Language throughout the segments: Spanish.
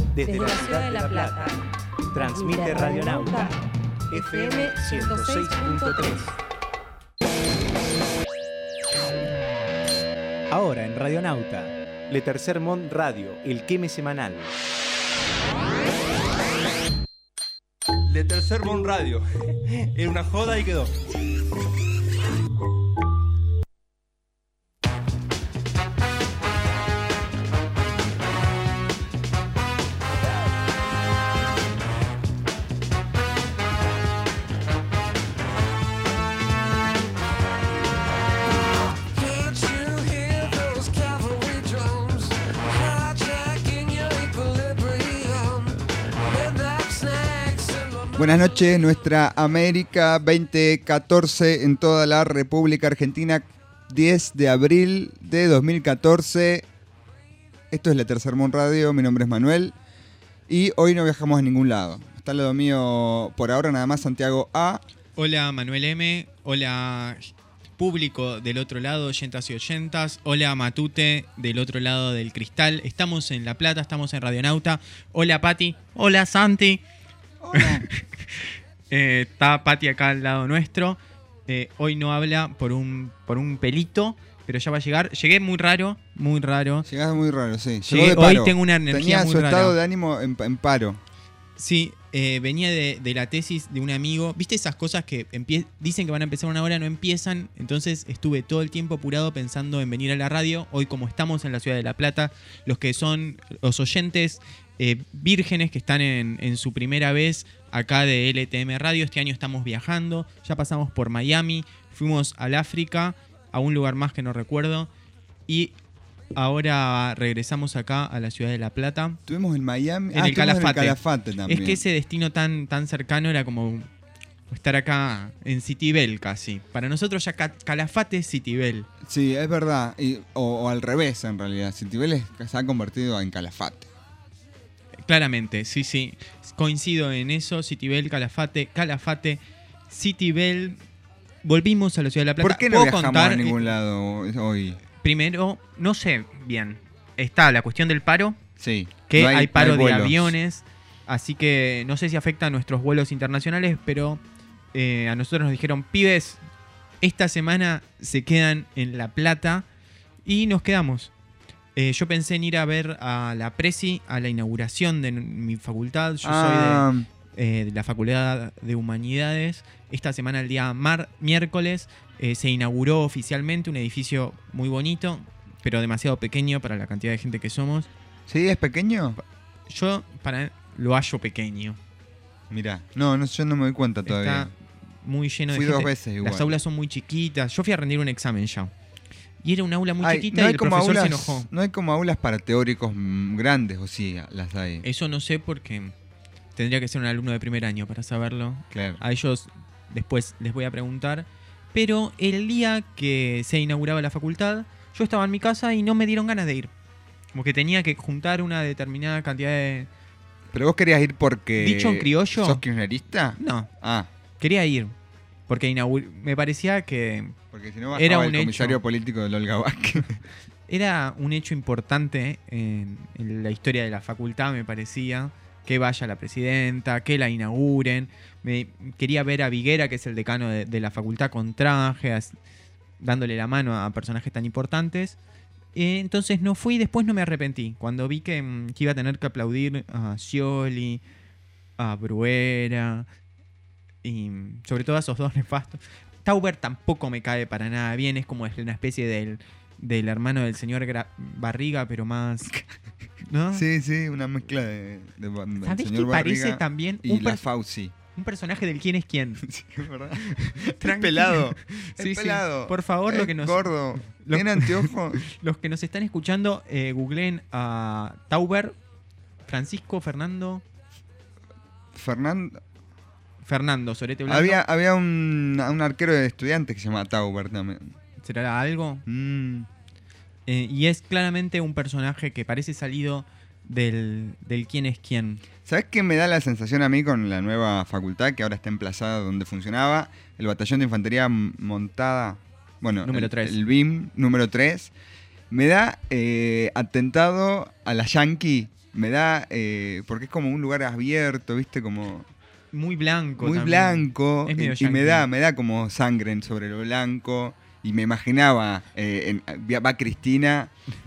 Desde la ciudad de La Plata, transmite Radionauta, FM 106.3. Ahora en Radionauta, Le Tercer Món Radio, el queme semanal. Le Tercer Món Radio. Era una joda y quedó. Buenas noches, nuestra América 2014 en toda la República Argentina, 10 de abril de 2014. Esto es La Tercer Món Radio, mi nombre es Manuel y hoy no viajamos a ningún lado. Está al lado mío por ahora nada más Santiago A. Hola Manuel M, hola público del otro lado, oyentas y oyentas, hola Matute del otro lado del cristal. Estamos en La Plata, estamos en Radionauta. Hola Pati, hola Santi. Hola. Está Pati acá al lado nuestro. Hoy no habla por un pelito, pero ya va a llegar. Llegué muy raro. Llegaste muy raro, sí. Llegué, Llegó de paro. hoy tengo una energía Tenía muy su rara. estado de ánimo en paro. Sí, venía de la tesis de un amigo. ¿Viste esas cosas que dicen que van a empezar una hora, no empiezan? Entonces estuve todo el tiempo apurado pensando en venir a la radio. Hoy, como estamos en la ciudad de La Plata, los que son los oyentes vírgenes que están en su primera vez acá de LTM Radio, este año estamos viajando. Ya pasamos por Miami, fuimos al África, a un lugar más que no recuerdo. Y ahora regresamos acá a la ciudad de La Plata. Estuvimos en Miami. En el Calafate. Calafate también. Es que ese destino tan cercano era como estar acá en Citibel casi. Para nosotros ya Calafate es Citibel. Sí, es verdad. O al revés, en realidad. Citibel se ha convertido en Calafate. Claramente, sí. Coincido en eso. Citibel, Calafate, Citibel. Volvimos a la ciudad de La Plata. ¿Por qué no ¿Puedo viajamos contar, a ningún lado hoy? Primero, no sé bien. Está la cuestión del paro. Sí. Que no hay paro no de vuelos. aviones. Así que no sé si afecta a nuestros vuelos internacionales, pero a nosotros nos dijeron, pibes, esta semana se quedan en La Plata y nos quedamos. Yo pensé en ir a ver a la Presi, a la inauguración de mi facultad. Yo soy de la Facultad de Humanidades. Esta semana, el día miércoles, se inauguró oficialmente un edificio muy bonito, pero demasiado pequeño para la cantidad de gente que somos. ¿Sí? ¿Es pequeño? Yo lo hallo pequeño. Mirá. No, yo no me doy cuenta todavía. Está muy lleno Fui de gente. 2 veces igual. Las aulas son muy chiquitas. Yo fui a rendir un examen ya. Y era un aula muy chiquita no y el profesor se enojó. No hay como aulas para teóricos grandes, o sí, las hay. Eso no sé porque tendría que ser un alumno de primer año para saberlo. Claro. A ellos después les voy a preguntar. Pero el día que se inauguraba la facultad, yo estaba en mi casa y no me dieron ganas de ir. Como que tenía que juntar una determinada cantidad de... ¿Pero vos querías ir porque... Dicho en criollo... ¿Sos kirchnerista? No, Ah, quería ir. Porque me parecía que porque si no Era bajaba un el comisario hecho. político del Olga Vázquez. era un hecho importante en la historia de la facultad, me parecía. Que vaya la presidenta, que la inauguren. Quería ver a Viguera, que es el decano de la facultad, con traje, dándole la mano a personajes tan importantes. Entonces no fui y después no me arrepentí. Cuando vi que iba a tener que aplaudir a Scioli, a Bruera y sobre todo a esos dos nefastos. Tauber tampoco me cae para nada bien. Es como una especie del hermano del señor Barriga, pero más... ¿no? Sí, una mezcla de ¿Sabés señor qué parece Barriga también y la Fauci. un personaje del quién es quién? Sí, es verdad. Tranquilo. El pelado. Sí, El sí. pelado. Por favor, lo Es que nos... gordo. lo- ¿Tiene anteojos? Los que nos están escuchando, googleen a Tauber, Francisco Fernando Sorete Blanco. Había un arquero de estudiantes que se llama Tauber también. ¿Será algo? Y es claramente un personaje que parece salido del quién es quién. ¿Sabes qué me da la sensación a mí con la nueva facultad que ahora está emplazada donde funcionaba? El batallón de infantería montada, bueno, Número 3. el BIM número 3. Me da atentado a la Yankee me da, porque es como un lugar abierto, ¿viste? Como Muy blanco muy también. blanco, Es medio y me yankee. da como sangre sobre lo blanco, y me imaginaba, va Cristina,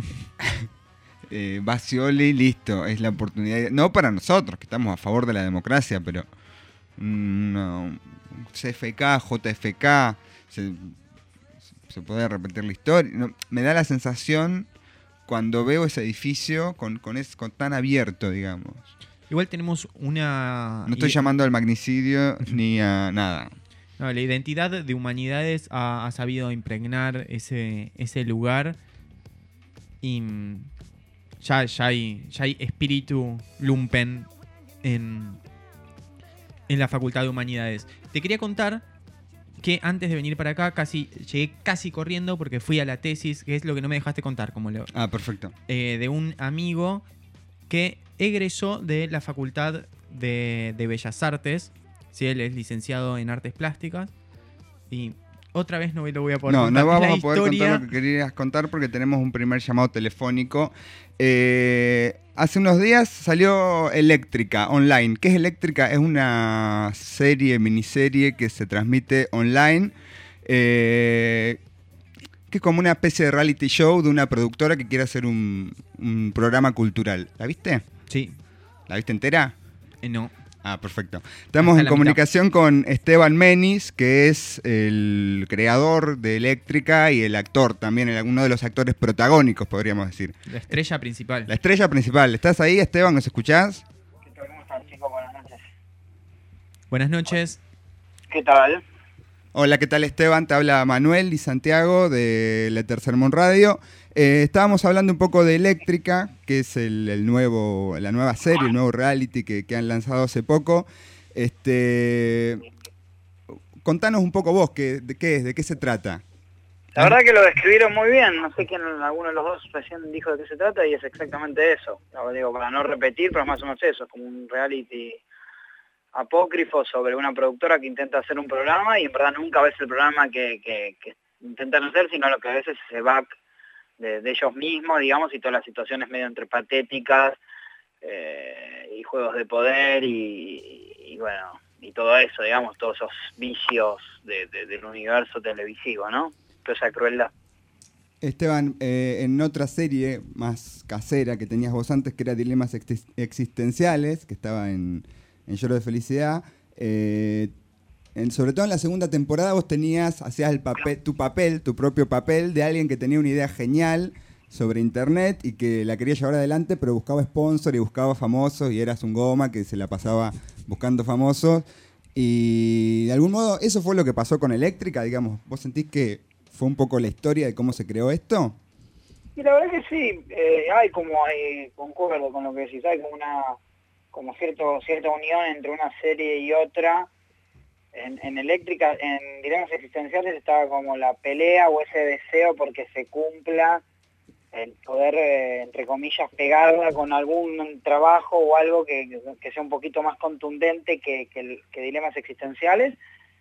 va Scioli, listo, es la oportunidad, no para nosotros, que estamos a favor de la democracia, pero no, CFK, JFK, se puede repetir la historia. No, me da la sensación cuando veo ese edificio con tan abierto, digamos. Igual tenemos una... No estoy llamando al magnicidio ni a nada. No, la identidad de Humanidades ha sabido impregnar ese lugar y ya hay espíritu lumpen en la Facultad de Humanidades. Te quería contar que antes de venir para acá llegué casi corriendo porque fui a la tesis, que es lo que no me dejaste contar, Ah, perfecto. de un amigo que egresó de la Facultad de Bellas Artes. ¿Sí? Él es licenciado en Artes Plásticas. Y otra vez no lo voy a poder contar. No vamos la a poder historia... contar lo que querías contar porque tenemos un primer llamado telefónico. Hace unos días salió Eléctrica online. ¿Qué es Eléctrica? Es una miniserie que se transmite online. Que es como una especie de reality show de una productora que quiere hacer un programa cultural. ¿La viste? Sí. ¿La viste entera? No. Ah, perfecto. Estamos Hasta en la comunicación con Esteban Menis, que es el creador de Eléctrica y el actor también, uno de los actores protagónicos, podríamos decir. La estrella principal. La estrella principal. ¿Estás ahí, Esteban? ¿Nos escuchás? ¿Qué tal? ¿Cómo están, chicos? Buenas noches. Buenas noches. ¿Qué tal? Hola, ¿qué tal, Esteban? Te habla Manuel y Santiago de La Tercermon Radio. Estábamos hablando un poco de Eléctrica, que es la nueva serie, el nuevo reality que han lanzado hace poco. Contanos un poco vos, ¿de qué se trata? La verdad que lo describieron muy bien. No sé quién, alguno de los dos recién dijo de qué se trata y es exactamente eso. Lo digo para no repetir, pero es más o menos eso. Es como un reality apócrifo sobre una productora que intenta hacer un programa y en verdad nunca ves el programa que intentan hacer, sino lo que a veces se va de ellos mismos, digamos, y todas las situaciones medio entre patéticas y juegos de poder y bueno, y todo eso, digamos, todos esos vicios del universo televisivo, ¿no? Toda esa crueldad. Esteban, en otra serie más casera que tenías vos antes, que era Dilemas Existenciales, que estaba en Lloro de Felicidad, sobre todo en la segunda temporada vos hacías tu propio papel de alguien que tenía una idea genial sobre internet y que la quería llevar adelante, pero buscaba sponsor y buscaba famosos y eras un goma que se la pasaba buscando famosos. Y de algún modo eso fue lo que pasó con Eléctrica, digamos. ¿Vos sentís que fue un poco la historia de cómo se creó esto? Y la verdad que sí, concuerdo con lo que decís, hay como cierta unión entre una serie y otra. En Eléctrica, en Dilemas Existenciales estaba como la pelea o ese deseo porque se cumpla el poder, entre comillas, pegarla con algún trabajo o algo que sea un poquito más contundente que Dilemas Existenciales.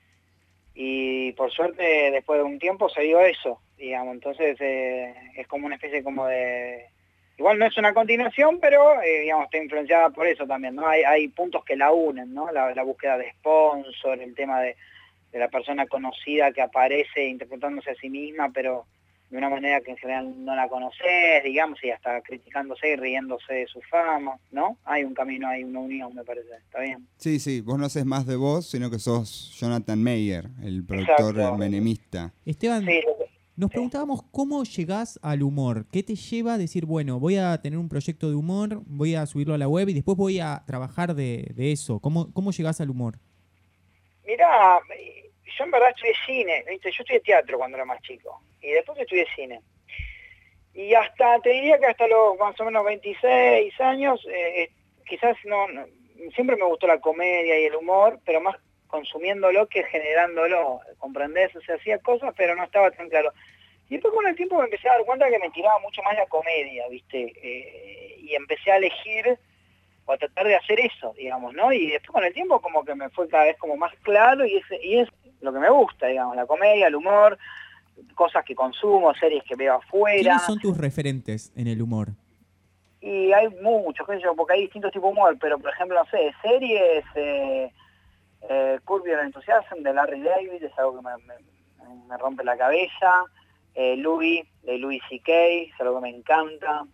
Y por suerte, después de un tiempo se dio eso, digamos. Entonces es como una especie como de... Igual no es una continuación, pero digamos, está influenciada por eso también, ¿no? Hay puntos que la unen, ¿no? La búsqueda de sponsor, el tema de la persona conocida que aparece interpretándose a sí misma, pero de una manera que en general no la conoces, digamos, y hasta criticándose y riéndose de su fama, ¿no? Hay un camino, hay una unión, me parece. ¿Está bien? Sí, vos no haces más de vos, sino que sos Jonathan Meyer, el productor menemista. Esteban, sí. Nos preguntábamos cómo llegás al humor. ¿Qué te lleva a decir, bueno, voy a tener un proyecto de humor, voy a subirlo a la web y después voy a trabajar de eso? ¿Cómo llegás al humor? Mirá, yo en verdad estudié cine, ¿viste? Yo estudié teatro cuando era más chico y después estudié cine. Y te diría que hasta los más o menos 26 años, quizás no, siempre me gustó la comedia y el humor, pero más consumiéndolo que generándolo, ¿comprendés? O sea, hacía cosas, pero no estaba tan claro. Y después con el tiempo me empecé a dar cuenta que me tiraba mucho más la comedia, ¿viste? Y empecé a elegir o a tratar de hacer eso, digamos, ¿no? Y después con el tiempo como que me fue cada vez como más claro y es lo que me gusta, digamos, la comedia, el humor, cosas que consumo, series que veo afuera. ¿Quiénes son tus referentes en el humor? Y hay muchos, qué sé yo, porque hay distintos tipos de humor, pero por ejemplo, no sé, series, Curb Your Enthusiasm de Larry David, es algo que me rompe la cabeza. Louis, de Louis C.K., es algo que me encanta.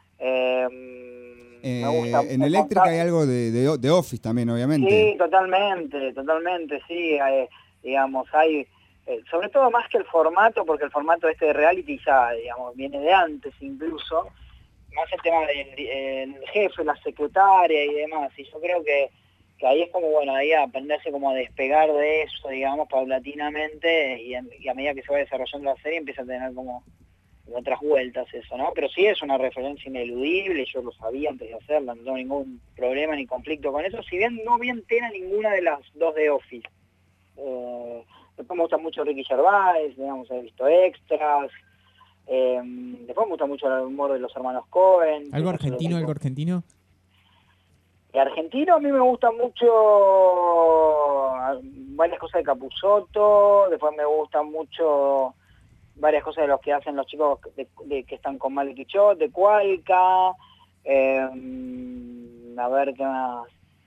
Me gusta, en Eléctrica hay algo de Office también, obviamente. Sí, totalmente, sí. Digamos, hay, sobre todo más que el formato, porque el formato este de reality ya, digamos, viene de antes incluso, más el tema del jefe, la secretaria y demás, y yo creo que ahí es como, bueno, ahí aprenderse como a despegar de eso, digamos, paulatinamente, y a medida que se va desarrollando la serie empieza a tener como otras vueltas eso, ¿no? Pero sí es una referencia ineludible, yo lo sabía antes de hacerla, no tengo ningún problema ni conflicto con eso, si bien no vi entera ninguna de las dos de Office. Después me gusta mucho Ricky Gervais, digamos, he visto extras. Después me gusta mucho el humor de los hermanos Cohen. ¿Algo argentino? De argentino a mí me gusta mucho varias cosas de Capusotto, después me gustan mucho varias cosas de los que hacen los chicos que están con Male Quichot, de Cualca, a ver qué más,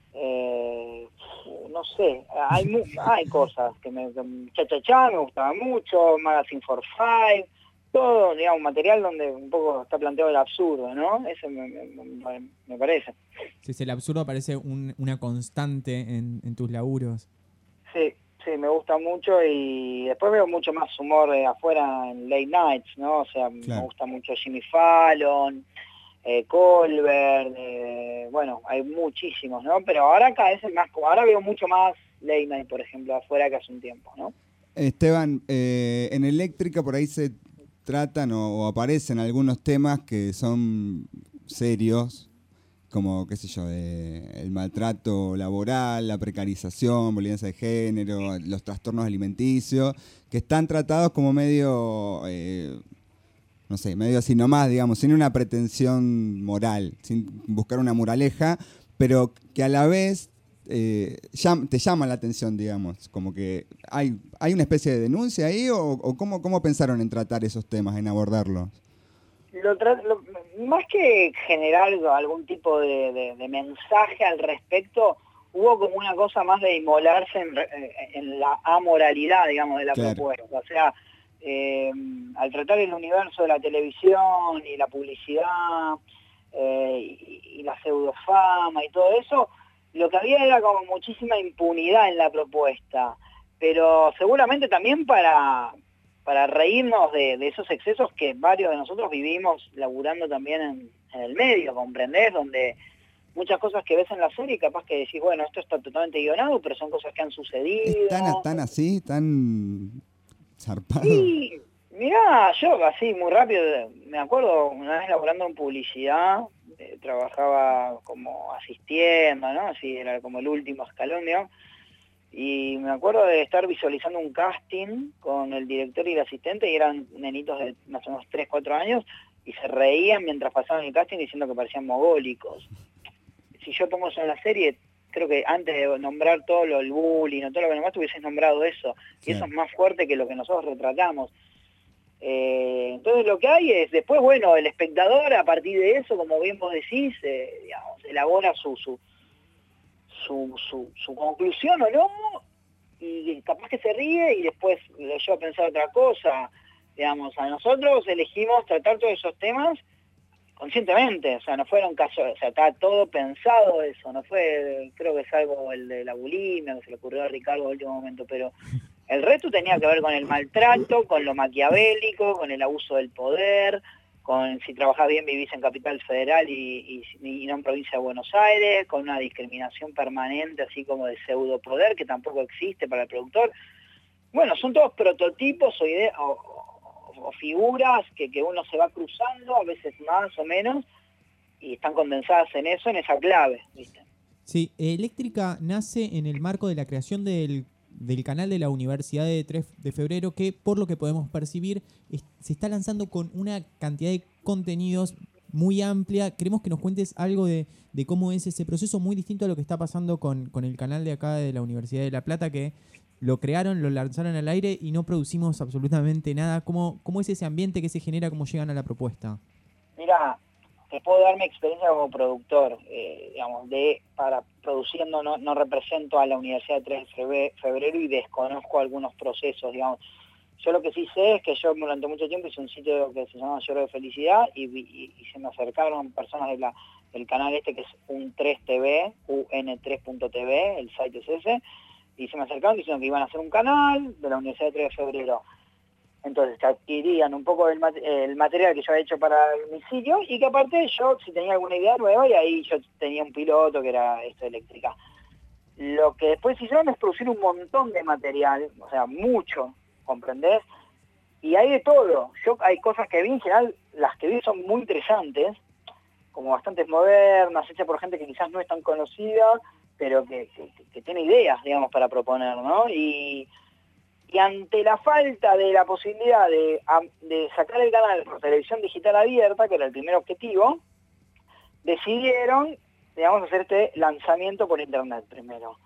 no sé, hay cosas que Cha me gustaba mucho, Magazine for Five, todo, digamos, material donde un poco está planteado el absurdo, ¿no? Eso me parece. Sí, el absurdo parece una constante en tus laburos. Sí, me gusta mucho y después veo mucho más humor afuera en late nights, ¿no? O sea, claro. Me gusta mucho Jimmy Fallon, Colbert, bueno, hay muchísimos, ¿no? Pero ahora cada vez es más, ahora veo mucho más late night, por ejemplo, afuera que hace un tiempo, ¿no? Esteban, en Eléctrica por ahí se tratan o aparecen algunos temas que son serios, como, qué sé yo, el maltrato laboral, la precarización, violencia de género, los trastornos alimenticios, que están tratados como medio, no sé, medio así nomás, digamos, sin una pretensión moral, sin buscar una moraleja, pero que a la vez te llama la atención, digamos, como que hay una especie de denuncia ahí, o ¿cómo pensaron en tratar esos temas, en abordarlos? Más que generar algún tipo de mensaje al respecto, hubo como una cosa más de inmolarse en la amoralidad, digamos, de la propuesta. O sea, al tratar el universo de la televisión y la publicidad y la pseudofama y todo eso, lo que había era como muchísima impunidad en la propuesta, pero seguramente también para reírnos de esos excesos que varios de nosotros vivimos laburando también en el medio, ¿comprendés? Donde muchas cosas que ves en la serie capaz que decís, bueno, esto está totalmente guionado, pero son cosas que han sucedido. ¿Tan así? ¿Tan zarpado? Sí, mirá, yo así muy rápido, me acuerdo una vez laburando en publicidad, trabajaba como asistiendo, ¿no? Así era como el último escalón, digamos. Y me acuerdo de estar visualizando un casting con el director y el asistente, y eran nenitos de más o menos 3, 4 años, y se reían mientras pasaban el casting diciendo que parecían mogólicos. Si yo pongo eso en la serie, creo que antes de nombrar todo el bullying o todo lo que nomás hubieses nombrado eso, y eso es más fuerte que lo que nosotros retratamos. Entonces lo que hay es, después, bueno, el espectador a partir de eso, como bien vos decís, digamos, elabora su conclusión o no, y capaz que se ríe y después lo lleva a pensar otra cosa. Digamos, a nosotros elegimos tratar todos esos temas conscientemente, o sea, no fueron casos, o sea, está todo pensado eso, no fue, creo que es algo el de la bulimia, que se le ocurrió a Ricardo en el último momento, pero el resto tenía que ver con el maltrato, con lo maquiavélico, con el abuso del poder, con si trabajás bien vivís en Capital Federal y no en Provincia de Buenos Aires, con una discriminación permanente, así como de pseudo poder, que tampoco existe para el productor. Bueno, son todos prototipos o ideas o figuras que uno se va cruzando, a veces más o menos, y están condensadas en eso, en esa clave, ¿viste? Sí, Eléctrica nace en el marco de la creación del canal de la Universidad de 3 de febrero, que por lo que podemos percibir se está lanzando con una cantidad de contenidos muy amplia. Queremos que nos cuentes algo de cómo es ese proceso, muy distinto a lo que está pasando con el canal de acá de la Universidad de La Plata, que lo crearon, lo lanzaron al aire y no producimos absolutamente nada. ¿Cómo es ese ambiente que se genera? ¿Cómo llegan a la propuesta? Mirá, te puedo dar mi experiencia como productor, digamos, para produciendo no represento a la Universidad de 3 de Febrero y desconozco algunos procesos, digamos. Yo lo que sí sé es que yo durante mucho tiempo hice un sitio que se llama Lloro de Felicidad y se me acercaron personas del canal este que es un3TV, un3.tv, el site es ese, y se me acercaron diciendo que iban a hacer un canal de la Universidad de 3 de Febrero. Entonces que adquirían un poco el material que yo había hecho para mi sitio y que aparte yo, si tenía alguna idea nueva, y ahí yo tenía un piloto que era esto eléctrica. Lo que después hicieron es producir un montón de material, o sea, mucho, ¿comprendés? Y hay de todo. Hay cosas que vi, en general, las que vi son muy interesantes, como bastante modernas, hechas por gente que quizás no es tan conocida, pero que tiene ideas, digamos, para proponer, ¿no? Y ante la falta de la posibilidad de sacar el canal por televisión digital abierta, que era el primer objetivo, decidieron, digamos, hacer este lanzamiento por internet primero.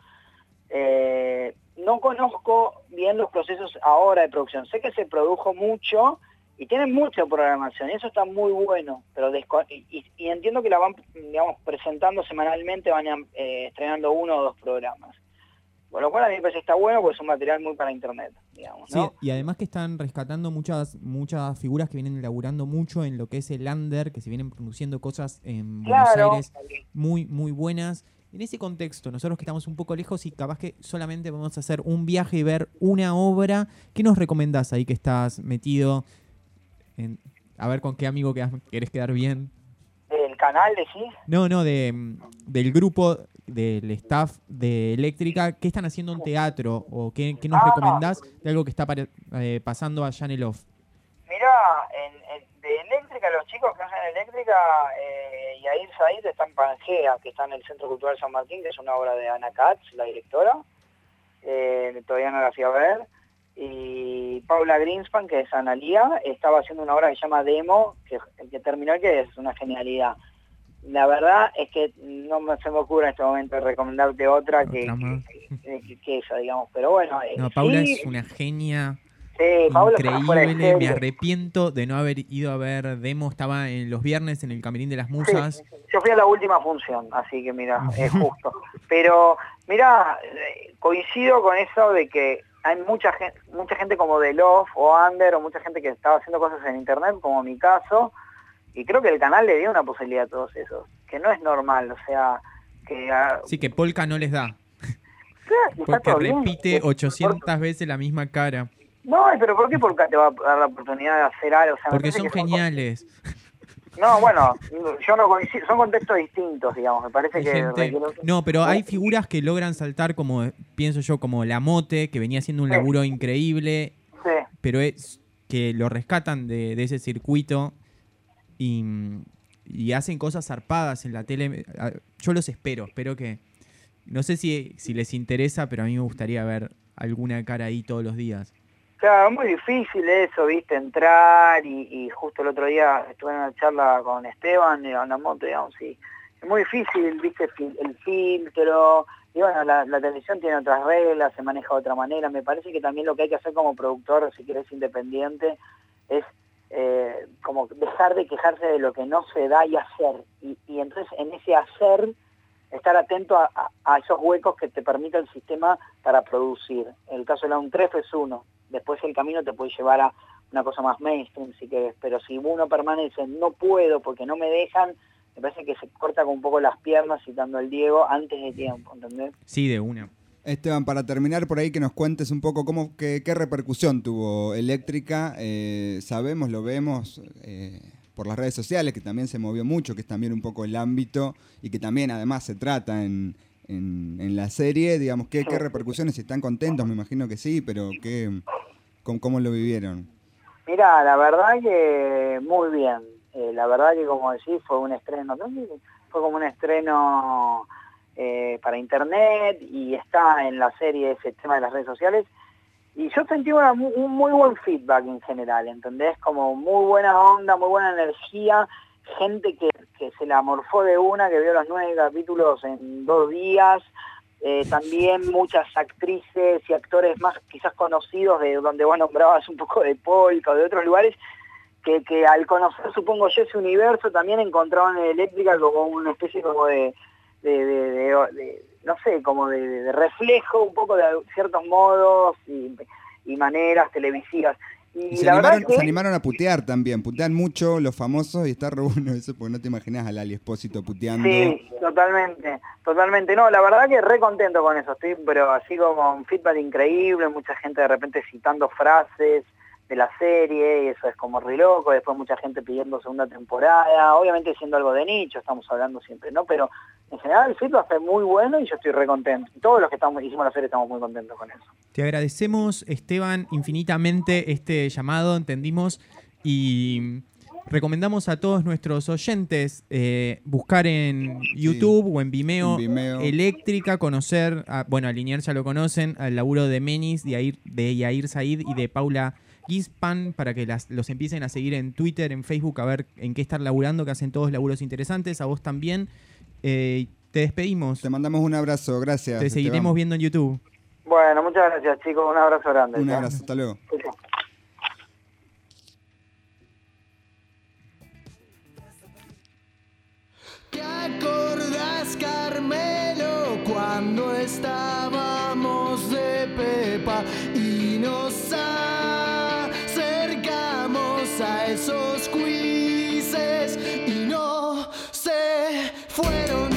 No conozco bien los procesos ahora de producción. Sé que se produjo mucho y tienen mucha programación, y eso está muy bueno, pero y entiendo que la van, digamos, presentando semanalmente, van estrenando 1 o 2 programas. Por lo cual a mí me parece que está bueno porque es un material muy para internet, digamos, ¿no? Sí, y además que están rescatando muchas figuras que vienen elaborando mucho en lo que es el under, que se vienen produciendo cosas en Buenos Aires muy, muy buenas. En ese contexto, nosotros que estamos un poco lejos y capaz que solamente vamos a hacer un viaje y ver una obra, ¿qué nos recomendás ahí que estás metido? A ver con qué amigo querés quedar bien. ¿Del canal, decís? No, del grupo, del staff de Eléctrica. ¿Qué están haciendo en teatro? ¿O qué nos recomendás de algo que está pasando allá en el off? Mirá, de Eléctrica, los chicos que hacen Eléctrica, Yair Said está en Pangea, que está en el Centro Cultural San Martín, que es una obra de Ana Katz, la directora. Todavía no la fui a ver. Y Paula Greenspan, que es Analía, estaba haciendo una obra que se llama Demo, que terminó, que es una genialidad. La verdad es que no se me ocurre en este momento recomendarte otra que esa, digamos. Pero bueno. No, Paula es una genia. Sí, Paula increíble. Me arrepiento de no haber ido a ver Demo. Estaba en los viernes en el Camerín de las Musas. Sí, yo fui a la última función, así que mira, es justo. Pero mira, coincido con eso de que hay mucha gente como de Love o Under, o mucha gente que estaba haciendo cosas en internet, como mi caso, y creo que el canal le dio una posibilidad a todos esos, que no es normal, o sea, que... Sí, que Polka no les da. Claro, porque repite 800 veces la misma cara. No, pero ¿por qué Polka te va a dar la oportunidad de hacer algo? O sea, porque son geniales. No, bueno, yo no coincido, son contextos distintos, digamos, me parece que... No, pero hay figuras que logran saltar, como pienso yo, como La Mote, que venía haciendo un laburo increíble, pero es que lo rescatan de ese circuito y hacen cosas zarpadas en la tele. Yo los espero que... No sé si les interesa, pero a mí me gustaría ver alguna cara ahí todos los días. Claro, es muy difícil eso, viste, entrar y justo el otro día estuve en una charla con Esteban y La Mote, digamos, y es muy difícil, viste, el filtro, y bueno, la televisión tiene otras reglas, se maneja de otra manera. Me parece que también lo que hay que hacer como productor, si querés independiente, es como dejar de quejarse de lo que no se da y hacer, y entonces en ese hacer estar atento a esos huecos que te permite el sistema para producir. El caso de la UNTREF es uno. Después el camino te puede llevar a una cosa más mainstream si querés, pero si uno permanece, no puedo porque no me dejan, me parece que se corta con un poco las piernas citando al Diego antes de tiempo, ¿entendés? Sí, de una. Esteban, para terminar por ahí que nos cuentes un poco qué repercusión tuvo Eléctrica. Sabemos, lo vemos por las redes sociales, que también se movió mucho, que es también un poco el ámbito y que también además se trata en la serie, digamos, ¿qué repercusiones? Si están contentos, me imagino que sí, pero ¿cómo lo vivieron? Mira, la verdad que muy bien. La verdad que, como decís, fue un estreno, fue como un estreno para internet y está en la serie ese tema de las redes sociales. Y yo sentí un muy buen feedback en general, ¿entendés? Como muy buena onda, muy buena energía, gente que se la morfó de una, que vio los 9 capítulos en 2 días, también muchas actrices y actores más quizás conocidos de donde vos nombrabas un poco de Polka o de otros lugares, que al conocer, supongo yo, ese universo, también encontraron en Eléctrica como una especie como de no sé, como de reflejo un poco de ciertos modos y maneras televisivas. Y se la verdad se animaron a putear también, putean mucho los famosos y está re bueno eso, porque no te imaginas a Lali Espósito puteando. Sí, totalmente. No, la verdad que re contento con eso, pero así como un feedback increíble, mucha gente de repente citando frases de la serie, y eso es como re loco, después mucha gente pidiendo segunda temporada, obviamente siendo algo de nicho, estamos hablando siempre, ¿no? Pero en general el feedback fue muy bueno y yo estoy re contento. Todos los que hicimos la serie estamos muy contentos con eso. Te agradecemos, Esteban, infinitamente este llamado, entendimos, y recomendamos a todos nuestros oyentes buscar en YouTube o en Vimeo, Eléctrica, conocer, a Liniers ya lo conocen, al laburo de Menis, de Yair Said y de Paula Gispan, para que los empiecen a seguir en Twitter, en Facebook, a ver en qué están laburando, que hacen todos laburos interesantes, a vos también. Te despedimos. Te mandamos un abrazo, gracias. Te seguiremos viendo en YouTube. Bueno, muchas gracias, chicos, un abrazo grande. Un abrazo, hasta luego. ¿Te acordás, Carmelo, cuando estábamos de Pepa y nos acercamos a esos quizzes y no se fueron?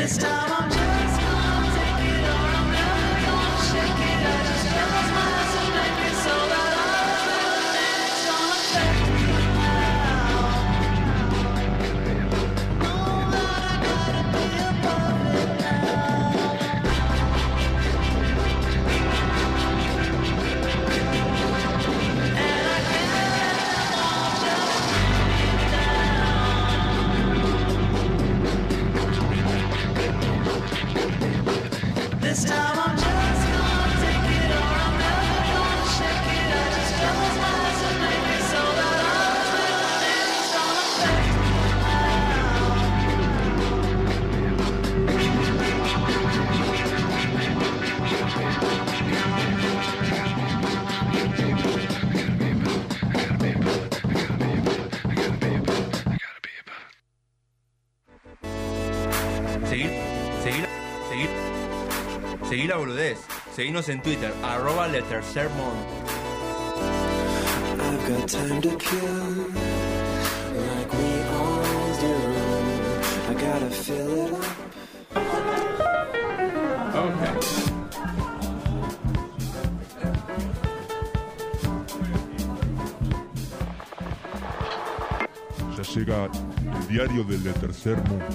This time I'm just gonna take it or I'm never gonna shake it. I just close my eyes and make it so that all of it's gonna affect me now. Know that I gotta be above it now. And I can't let them all just bring me down. This time I'm just gonna take it or I'm never gonna shake it. I just close my eyes and make it so that all of it's gonna affect me Seguí la boludez. Seguinos en Twitter, @letercermon. I've got time to kill, like we all do. I gotta fill it up. Ya llega el diario del tercer mundo.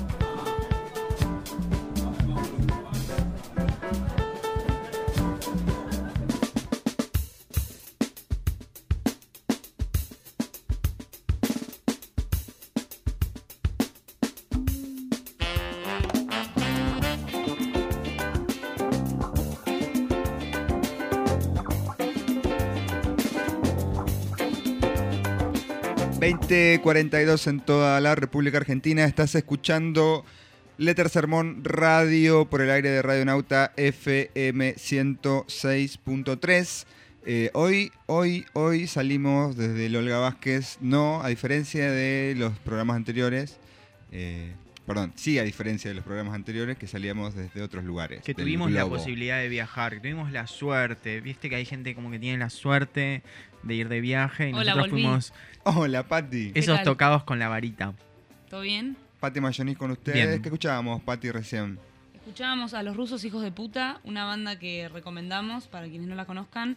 ...20:42 en toda la República Argentina. Estás escuchando Letter Sermón Radio por el aire de Radio Nauta FM 106.3. Hoy salimos desde el Olga Vázquez, no, a diferencia de los programas anteriores, sí, a diferencia de los programas anteriores que salíamos desde otros lugares. Que del tuvimos la globo. posibilidad de viajar, que tuvimos la suerte. Viste que hay gente como que tiene la suerte de ir de viaje y Hola, nosotros volví. fuimos Hola, Pati. ¿Qué esos tal? tocados con la varita. ¿Todo bien? Pati Mayonis con ustedes. Bien. ¿Qué escuchábamos, Pati, recién? Escuchábamos a Los Rusos Hijos de Puta, una banda que recomendamos para quienes no la conozcan,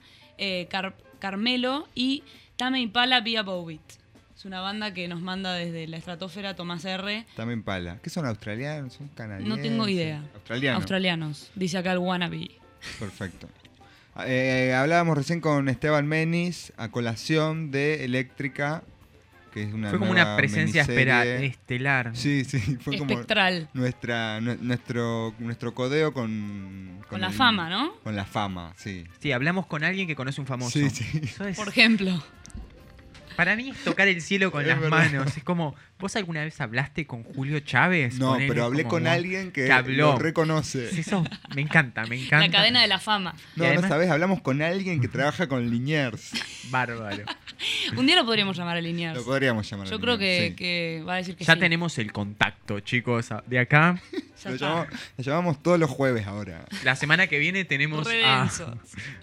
Carmelo y Tame Impala via Bowbit. Es una banda que nos manda desde la estratosfera Tomás R. También Pala. ¿Qué son australianos? ¿Son canadienses? No tengo idea. Australianos. Australianos, dice acá el wannabe. Perfecto. Hablábamos recién con Esteban Menis a colación de Eléctrica, que es una Fue como nueva una presencia miniserie. estelar. Sí, fue como Espectral. nuestro codeo con Con la fama, ¿no? Con la fama, sí. Sí, hablamos con alguien que conoce un famoso. Sí, sí. Eso es- Por ejemplo. para mí es tocar el cielo con Es las verdad. manos. Es como, ¿vos alguna vez hablaste con Julio Chávez? No, Ponele, pero hablé como con vos, alguien que habló. lo reconoce. Sí, eso me encanta, me encanta. La cadena de la fama. No, Y además- no sabés, hablamos con alguien que trabaja con Liniers. Bárbaro. Un día lo podríamos llamar a Liniers. Lo podríamos llamar. Yo a creo Liniers, sí. que va a decir que Ya sí. tenemos el contacto, chicos. De acá, Ya Lo está. llamamos todos los jueves ahora. la semana que viene tenemos Re a, denso.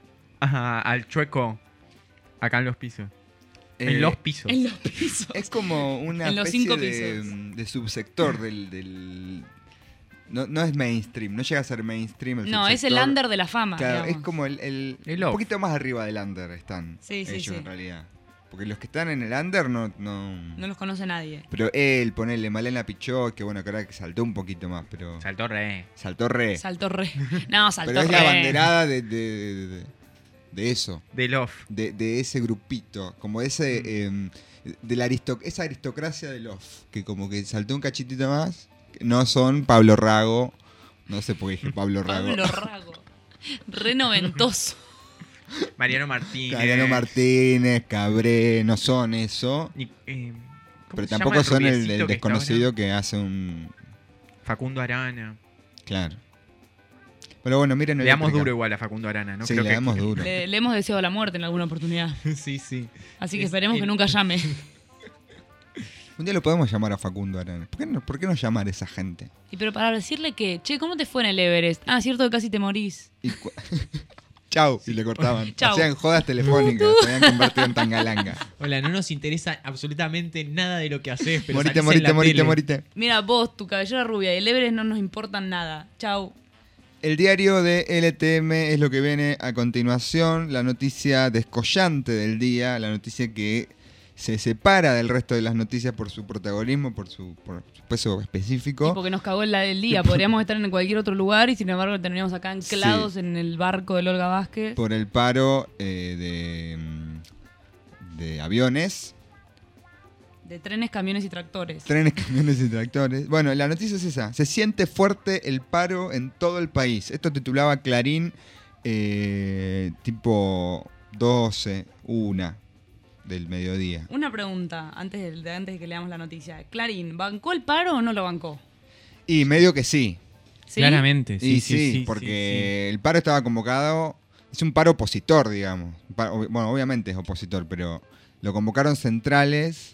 al Chueco. Acá en los pisos. Eh, en los pisos. En los pisos. Es como una En los especie 5 de subsector del no es mainstream, no llega a ser mainstream. No, es el subsector. under de la fama. Claro, digamos. es como El un off. poquito más arriba del under están Sí, sí, ellos sí. en realidad. Porque los que están en el under no. No los conoce nadie. Pero él, ponele Malena Pichot, que bueno, que ahora que saltó un poquito más, pero Saltó re. saltó re. Saltó re. No, saltó Pero es re. la banderada de eso. Del off. De ese grupito, como ese de la esa aristocracia del off, que como que saltó un cachitito más, que no son Pablo Rago, no sé por qué dije Pablo Rago. Pablo Rago. Re noventoso. Mariano Martínez. Mariano Martínez, Cabré, no son eso, Y, ¿cómo pero se llama tampoco son rubiecito el que está desconocido ahora? que hace un... Facundo Arana. Claro. Pero bueno, miren... Le damos Eléctrica. duro igual a Facundo Arana, ¿no? Sí, Creo le que damos duro. Le hemos deseado la muerte en alguna oportunidad. Sí, sí. Así que Es esperemos que el- nunca llame. Un día lo podemos llamar a Facundo Arana. ¿Por qué no llamar a esa gente? Y pero para decirle que, che, ¿cómo te fue en el Everest? Ah, cierto que casi te morís. Y Chau, y le cortaban. Chau. Hacían jodas telefónicas, se habían convertido en tangalanga. Hola, no nos interesa absolutamente nada de lo que haces, pero Morite, salís en morite, la morite, tele. morite. Mira, vos, tu cabellera rubia y el Everest no nos importan nada. Chau. El diario de LTM es lo que viene a continuación, la noticia descollante del día, la noticia que se separa del resto de las noticias por su protagonismo, por su peso específico. Y porque nos cagó el día. Podríamos estar en cualquier otro lugar y sin embargo terminamos acá anclados Sí. en el barco del Olga Vázquez. Por el paro de aviones, De trenes, camiones y tractores. trenes, camiones y tractores. Bueno, la noticia es esa. Se siente fuerte el paro en todo el país. Esto titulaba Clarín tipo 12, 1 del mediodía. Una pregunta antes de que leamos la noticia. Clarín, ¿bancó el paro o no lo bancó? Y medio que sí. ¿Sí? Claramente, Y sí, sí, sí, porque el paro estaba convocado, es un paro opositor, digamos. Bueno, obviamente es opositor, pero lo convocaron centrales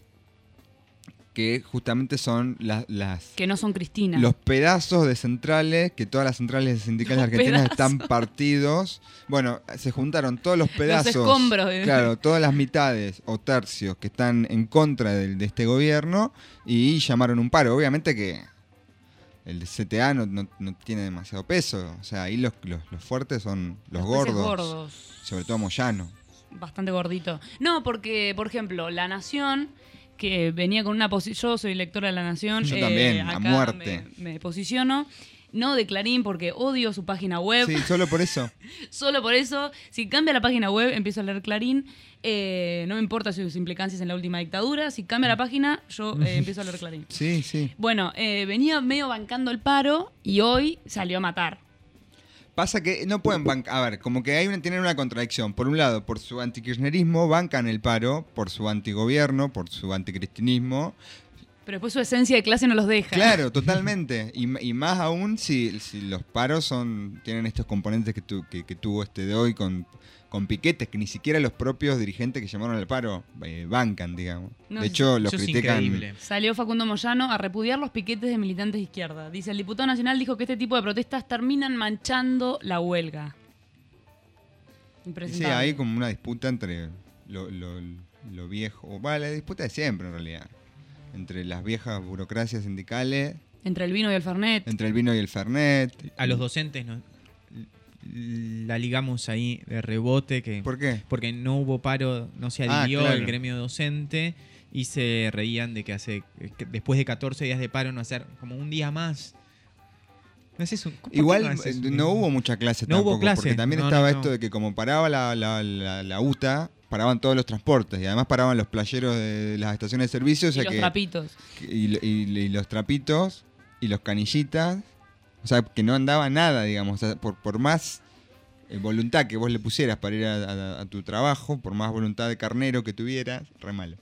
que justamente son las Que no son Cristina. los pedazos de centrales, que todas las centrales sindicales Los argentinas pedazos. están partidos. Bueno, se juntaron todos los pedazos. escombros. Claro, todas las mitades o tercios que están en contra de este gobierno y llamaron un paro. Obviamente que el de CTA no tiene demasiado peso. O sea, ahí los fuertes son los peces gordos. Sobre todo Moyano. Bastante gordito. No, porque, por ejemplo, La Nación, que venía con una posición... Yo soy lectora de La Nación. Yo también, a acá muerte. Me posiciono. No de Clarín, porque odio su página web. Sí, solo por eso. Solo por eso, si cambia la página web, empiezo a leer Clarín. No me importa sus implicancias en la última dictadura. Si cambia la página, yo empiezo a leer Clarín. Sí, sí. Bueno, venía medio bancando el paro y hoy salió a matar. Pasa que no pueden bancar. A ver, como que tienen una contradicción. Por un lado, por su antikirchnerismo, bancan el paro, por su antigobierno, por su anticristinismo. Pero después su esencia de clase no los deja. Claro, totalmente. Y más aún si los paros tienen estos componentes que tuvo este de hoy con piquetes, que ni siquiera los propios dirigentes que llamaron al paro bancan, digamos. No, de hecho, los eso es critican. increíble. Salió Facundo Moyano a repudiar los piquetes de militantes de izquierda. Dice, el diputado nacional dijo que este tipo de protestas terminan manchando la huelga. Sí, Impresentable. hay como una disputa entre lo viejo. Bueno, la disputa de siempre, en realidad. Entre las viejas burocracias sindicales, Entre el vino y el Fernet. entre el vino y el Fernet. A los docentes la ligamos ahí de rebote. ¿Por qué? Porque no hubo paro, no se adhirió claro. el gremio docente y se reían de que después de 14 días de paro no hacer como un día más. No haces ¿por qué Igual no haces no hubo mucha clase No hubo tampoco, clase. porque también No, estaba no. esto de que como paraba la UTA, paraban todos los transportes y además paraban los playeros de las estaciones de servicio. O Y sea los que, trapitos. y los trapitos y los canillitas, o sea, que no andaba nada, digamos. O sea, por más voluntad que vos le pusieras para ir a tu trabajo, por más voluntad de carnero que tuvieras, re malo.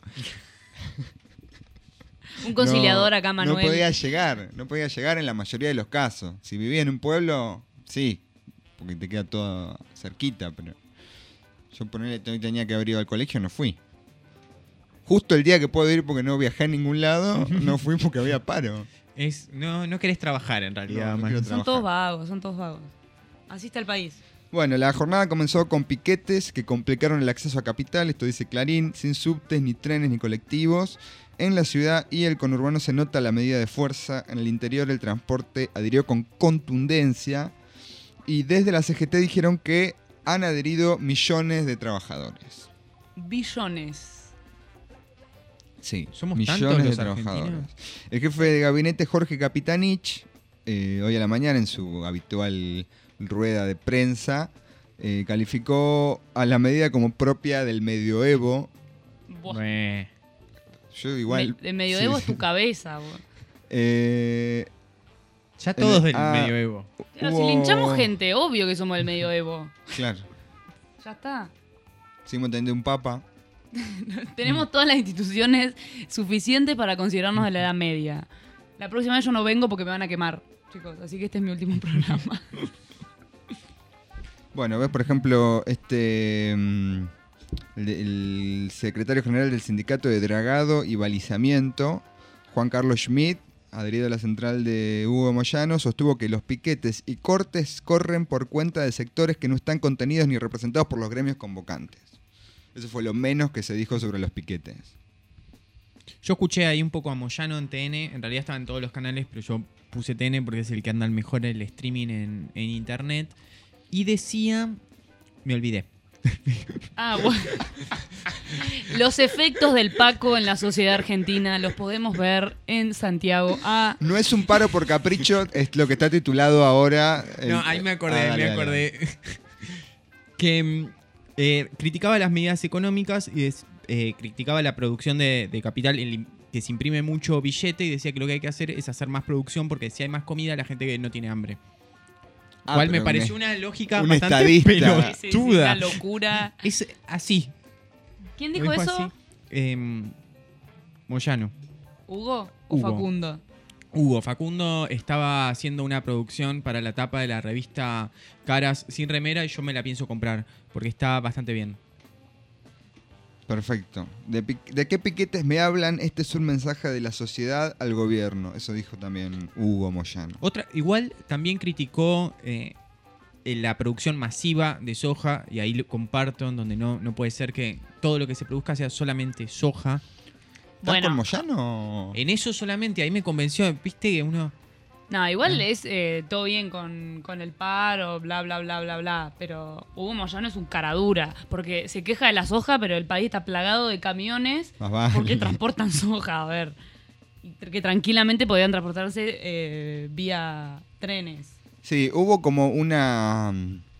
Un conciliador acá, Manuel. No podía llegar en la mayoría de los casos. Si vivía en un pueblo, sí, porque te queda todo cerquita, pero yo tenía que haber ido al colegio, no fui. Justo el día que puedo ir porque no viajé a ningún lado, no fui porque había paro. No querés trabajar en realidad. No Manu. quiero Son trabajar. todos vagos. Así está el país. Bueno, la jornada comenzó con piquetes que complicaron el acceso a Capital, esto dice Clarín, sin subtes, ni trenes, ni colectivos. En la ciudad y el conurbano se nota la medida de fuerza. En el interior el transporte adhirió con contundencia. Y desde la CGT dijeron que han adherido millones de trabajadores. Billones. Sí, Somos millones tantos de los trabajadores. argentinos. El jefe de gabinete Jorge Capitanich, hoy a la mañana en su habitual rueda de prensa, calificó a la medida como propia del medioevo. Buah. Bueno. Yo igual... El medioevo sí. es tu cabeza, vos. Ya todos del Ah, medioevo. Pero si linchamos gente, obvio que somos del medioevo. Claro. Ya está. Seguimos teniendo un papa. Tenemos todas las instituciones suficientes para considerarnos de la Edad Media. La próxima vez yo no vengo porque me van a quemar, chicos. Así que este es mi último programa. Bueno, ves, por ejemplo, el secretario general del Sindicato de Dragado y Balizamiento, Juan Carlos Schmidt, adherido a la central de Hugo Moyano, sostuvo que los piquetes y cortes corren por cuenta de sectores que no están contenidos ni representados por los gremios convocantes. Eso fue lo menos que se dijo sobre los piquetes. Yo escuché ahí un poco a Moyano en TN, en realidad estaba en todos los canales, pero yo puse TN porque es el que anda mejor el streaming en internet, y decía... Me olvidé. Ah, bueno. Los efectos del Paco en la sociedad argentina los podemos ver en Santiago. No es un paro por capricho, es lo que está titulado ahora. No, ahí me acordé. Que criticaba las medidas económicas y criticaba la producción de capital, que se imprime mucho billete, y decía que lo que hay que hacer es hacer más producción porque si hay más comida la gente no tiene hambre. Cual me pareció una lógica bastante pelotuda. Sí, una locura. Es así. ¿Quién dijo eso? Moyano. ¿Hugo o Facundo? Hugo. Facundo estaba haciendo una producción para la tapa de la revista Caras sin remera y yo me la pienso comprar porque está bastante bien. Perfecto. ¿De qué piquetes me hablan? Este es un mensaje de la sociedad al gobierno. Eso dijo también Hugo Moyano. Igual también criticó la producción masiva de soja, y ahí lo comparto, en donde no puede ser que todo lo que se produzca sea solamente soja. ¿Estás con Moyano? En eso solamente, ahí me convenció, viste que uno... No, igual es todo bien con el paro, bla, bla, bla, bla, bla. Pero Hugo Moyano es un caradura. Porque se queja de la soja, pero el país está plagado de camiones. Porque transportan soja, a ver. Que tranquilamente podían transportarse vía trenes. Sí, hubo como una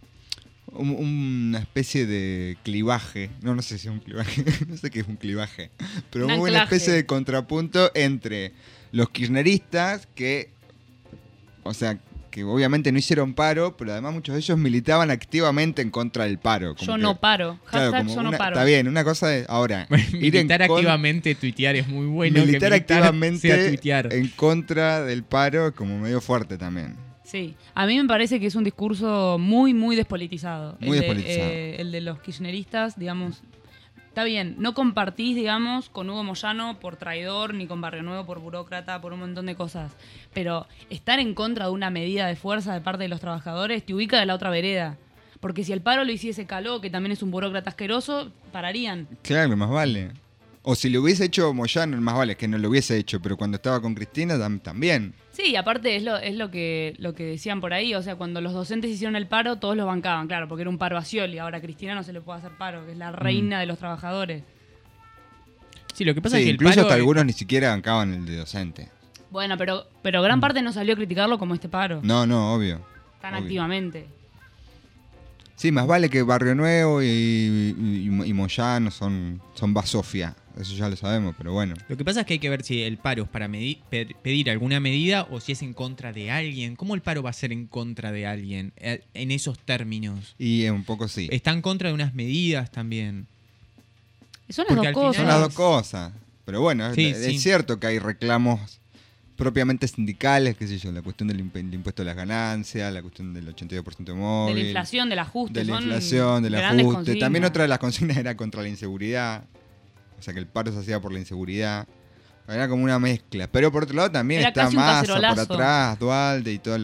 especie de clivaje. No sé si es un clivaje. No sé qué es un clivaje. Pero hubo una especie de contrapunto entre los kirchneristas que... O sea, que obviamente no hicieron paro, pero además muchos de ellos militaban activamente en contra del paro. Yo no paro. Hashtag yo no paro. Está bien, una cosa de... Ahora, militar activamente tuitear es muy bueno. Militar activamente en contra del paro es como medio fuerte también. Sí, a mí me parece que es un discurso muy, muy despolitizado. Muy despolitizado. El de los kirchneristas, digamos... Está bien, no compartís, digamos, con Hugo Moyano por traidor, ni con Barrio Nuevo por burócrata, por un montón de cosas. Pero estar en contra de una medida de fuerza de parte de los trabajadores te ubica de la otra vereda. Porque si el paro lo hiciese Caló, que también es un burócrata asqueroso, pararían. Claro, más vale. O si lo hubiese hecho Moyano, más vale que no lo hubiese hecho, pero cuando estaba con Cristina también. Sí, aparte es lo que decían por ahí, o sea, cuando los docentes hicieron el paro, todos lo bancaban, claro, porque era un paro a Scioli, ahora a Cristina no se le puede hacer paro, que es la reina de los trabajadores. Sí, lo que pasa es que el incluso paro hasta algunos ni siquiera bancaban el de docente. Bueno, pero gran parte no salió a criticarlo como este paro. No, obvio. Tan activamente. Sí, más vale que Barrio Nuevo y Moyano son basofia. Eso ya lo sabemos, pero bueno. Lo que pasa es que hay que ver si el paro es para pedir alguna medida o si es en contra de alguien. ¿Cómo el paro va a ser en contra de alguien en esos términos? Y un poco sí. Está en contra de unas medidas también. Son las dos cosas. Son las dos cosas. Pero bueno, es cierto que hay reclamos propiamente sindicales, qué sé yo, la cuestión del impuesto a las ganancias, la cuestión del 82% móvil. De la inflación, del ajuste. Del ajuste. También otra de las consignas era contra la inseguridad. O sea, que el paro se hacía por la inseguridad. Era como una mezcla. Pero por otro lado también era está Massa por atrás, Dualde y todo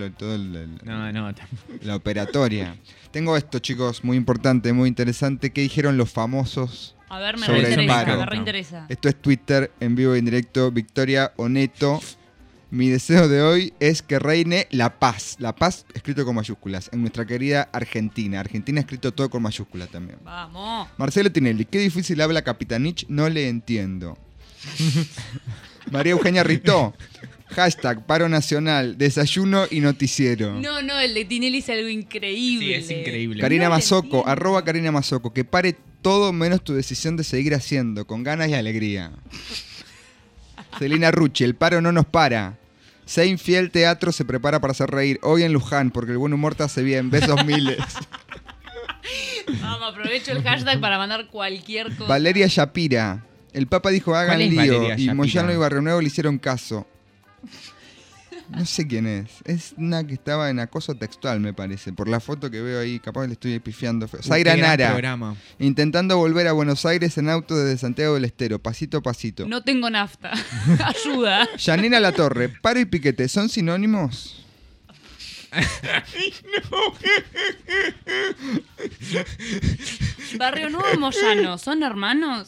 la operatoria. Tengo esto, chicos, muy importante, muy interesante. ¿Qué dijeron los famosos A ver, me sobre el paro? reinteresa. Esto es Twitter, en vivo y en directo. Victoria Oneto. Mi deseo de hoy es que reine la paz. La paz escrito con mayúsculas. En nuestra querida Argentina. Argentina escrito todo con mayúsculas también. Vamos. Marcelo Tinelli. Qué difícil habla Capitanich. No le entiendo. María Eugenia Ritó. Hashtag paro nacional. Desayuno y noticiero. No, el de Tinelli es algo increíble. Sí, es increíble. Karina Mazoco. @ Karina Mazoco. Que pare todo menos tu decisión de seguir haciendo. Con ganas y alegría. Celina Rucci, el paro no nos para. Sé infiel, teatro se prepara para hacer reír. Hoy en Luján, porque el buen humor te hace bien. Besos miles. Vamos, aprovecho el hashtag para mandar cualquier cosa. Valeria Shapira. El Papa dijo hagan lío. Valeria Y Shapira? Moyano y Barrio Nuevo le hicieron caso. No sé quién es. Es una que estaba en acoso textual, me parece. Por la foto que veo ahí, capaz le estoy pifiando feo. Zaira Qué gran Nara. programa. Intentando volver a Buenos Aires en auto desde Santiago del Estero, pasito a pasito. No tengo nafta. Ayuda. Yanina Latorre, paro y piquete, ¿son sinónimos? Barrio Nuevo y Moyano, ¿son hermanos?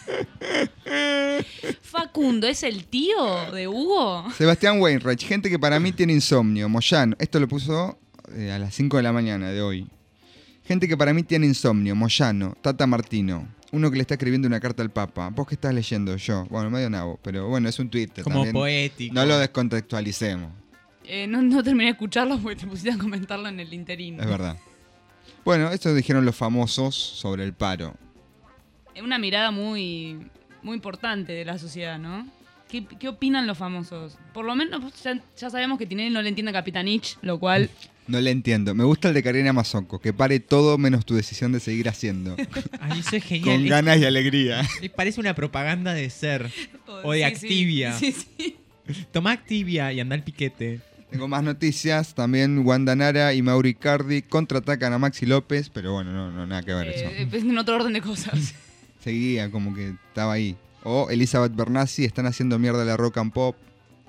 Facundo, ¿es el tío de Hugo? Sebastián Weinreich, gente que para mí tiene insomnio. Moyano, esto lo puso a las 5 de la mañana de hoy. Gente que para mí tiene insomnio. Moyano, Tata Martino. Uno que le está escribiendo una carta al Papa. ¿Vos qué estás leyendo? Yo. Bueno, medio nabo, pero bueno, es un Twitter Como también. poético. No lo descontextualicemos, No terminé de escucharlo porque te pusiste a comentarlo en el interino. es verdad. Bueno, esto dijeron los famosos sobre el paro. Es una mirada muy, muy importante de la sociedad, ¿no? ¿Qué opinan los famosos? Por lo menos ya sabemos que Tinelli no le entiende a Capitanich, lo cual... No le entiendo. Me gusta el de Karina Mazzocco, que pare todo menos tu decisión de seguir haciendo. Ay, eso es genial. Con ganas y alegría. Parece una propaganda de Ser o de Sí, Activia. Sí, sí. Tomá Activia y anda al piquete. Tengo más noticias. También Wanda Nara y Mauri Cardi contraatacan a Maxi López, pero bueno, no nada que ver eso. Es en otro orden de cosas. Seguía como que estaba ahí. O Elizabeth Bernassi, están haciendo mierda la rock and pop.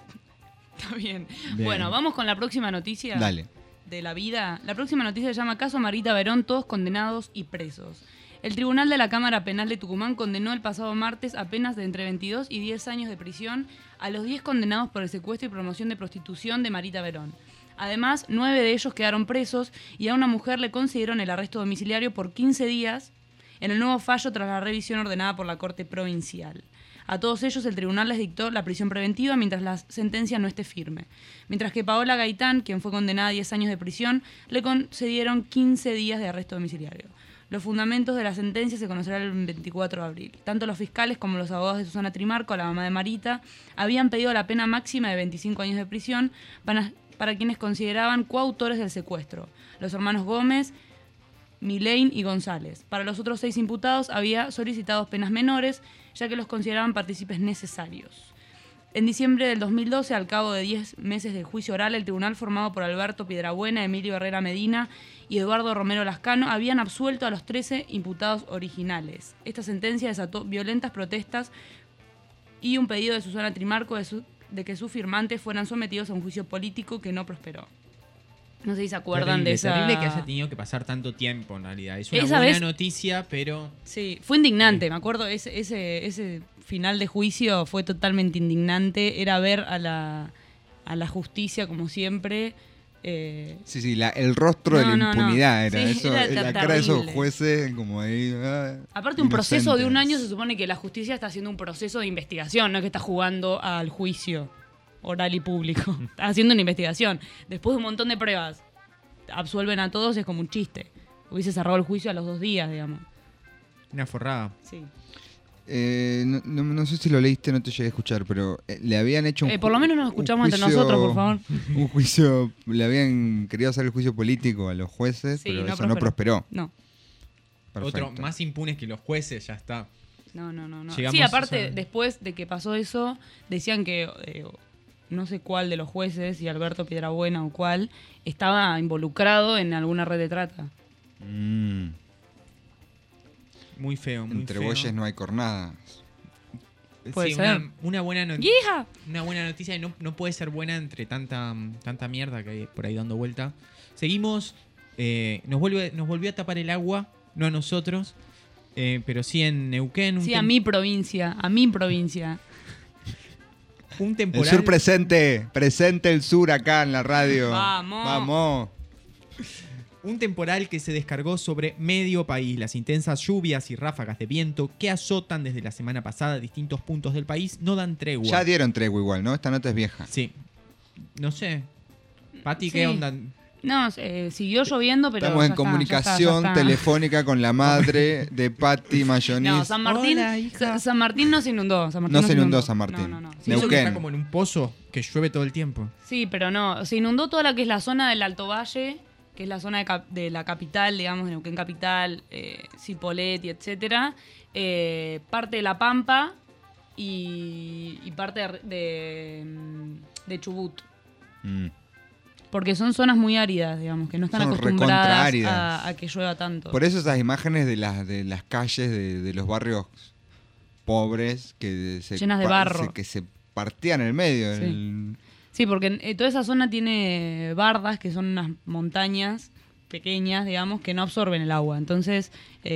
Está bien. Bien. Bueno, vamos con la próxima noticia. Dale. De la vida. La próxima noticia se llama Caso Marita Verón, todos condenados y presos. El Tribunal de la Cámara Penal de Tucumán condenó el pasado martes a penas de entre 22 y 10 años de prisión a los 10 condenados por el secuestro y promoción de prostitución de Marita Verón. Además, 9 de ellos quedaron presos y a una mujer le concedieron el arresto domiciliario por 15 días en el nuevo fallo tras la revisión ordenada por la Corte Provincial. A todos ellos el tribunal les dictó la prisión preventiva mientras la sentencia no esté firme. Mientras que Paola Gaitán, quien fue condenada a 10 años de prisión, le concedieron 15 días de arresto domiciliario. Los fundamentos de la sentencia se conocerán el 24 de abril. Tanto los fiscales como los abogados de Susana Trimarco, la mamá de Marita, habían pedido la pena máxima de 25 años de prisión para quienes consideraban coautores del secuestro, los hermanos Gómez, Milain y González. Para los otros 6 imputados había solicitado penas menores, ya que los consideraban partícipes necesarios. En diciembre del 2012, al cabo de 10 meses de juicio oral, el tribunal formado por Alberto Piedrabuena, Emilio Herrera Medina y Eduardo Romero Lascano habían absuelto a los 13 imputados originales. Esta sentencia desató violentas protestas y un pedido de Susana Trimarco de que sus firmantes fueran sometidos a un juicio político que no prosperó. No sé si se acuerdan Terrible, de esa... terrible que haya tenido que pasar tanto tiempo, en realidad. Es una Esa buena vez- noticia, pero... Sí, fue indignante, me acuerdo, ese final de juicio fue totalmente indignante, era ver a la justicia como siempre. Sí, el rostro de la No, no. impunidad era Sí, eso. era La cara de esos terrible. jueces como ahí. Aparte un proceso de un inocentes. año se supone que la justicia está haciendo un proceso de investigación, no es que está jugando al juicio oral y público, está haciendo una investigación. Después de un montón de pruebas, absuelven a todos, es como un chiste. Hubiese cerrado el juicio a los 2 días, digamos. Una forrada. Sí. No sé si lo leíste, no te llegué a escuchar, pero le habían hecho un Por lo menos nos un escuchamos entre juicio- nosotros, por favor. Un juicio, le habían querido hacer el juicio político a los jueces, Sí, pero no eso no prosperó. No. Perfecto. Otro más impunes que los jueces, ya está. No. Llegamos Sí, aparte, a- después de que pasó eso, decían que no sé cuál de los jueces, si Alberto Piedrabuena o cuál, estaba involucrado en alguna red de trata. Muy feo, muy Entre feo. bueyes no hay cornadas. Puede Sí, ser. una buena noticia. ¡Hija! Una buena noticia y no puede ser buena entre tanta mierda que hay por ahí dando vuelta. Seguimos, nos volvió a tapar el agua, no a nosotros, pero sí en Neuquén. Sí, a mi provincia, Un El temporal. sur presente el sur acá en la radio. Vamos. Vamos. Un temporal que se descargó sobre medio país. Las intensas lluvias y ráfagas de viento que azotan desde la semana pasada distintos puntos del país no dan tregua. Ya dieron tregua igual, ¿no? Esta nota es vieja. Sí. No sé. Pati, Sí. ¿qué onda? No, siguió lloviendo, pero Estamos ya en está, comunicación ya está. telefónica con la madre de Patti Mayonis. No, San Martín, Hola, hija. San Martín no se inundó. San Martín No se inundó San Martín. No. Sí, eso que Neuquén. está como en un pozo que llueve todo el tiempo. Sí, pero no. Se inundó toda la que es la zona del Alto Valle, que es la zona de la capital, digamos, de Neuquén Capital, Cipolletti, etcétera. Parte de La Pampa y parte de Chubut. Mm. Porque son zonas muy áridas, digamos, que no están Son acostumbradas recontraáridas. a que llueva tanto. Por eso esas imágenes de las calles de los barrios pobres que se Llenas de barro. que se partían en el medio. Sí. Sí, porque toda esa zona tiene bardas, que son unas montañas pequeñas, digamos, que no absorben el agua. Entonces,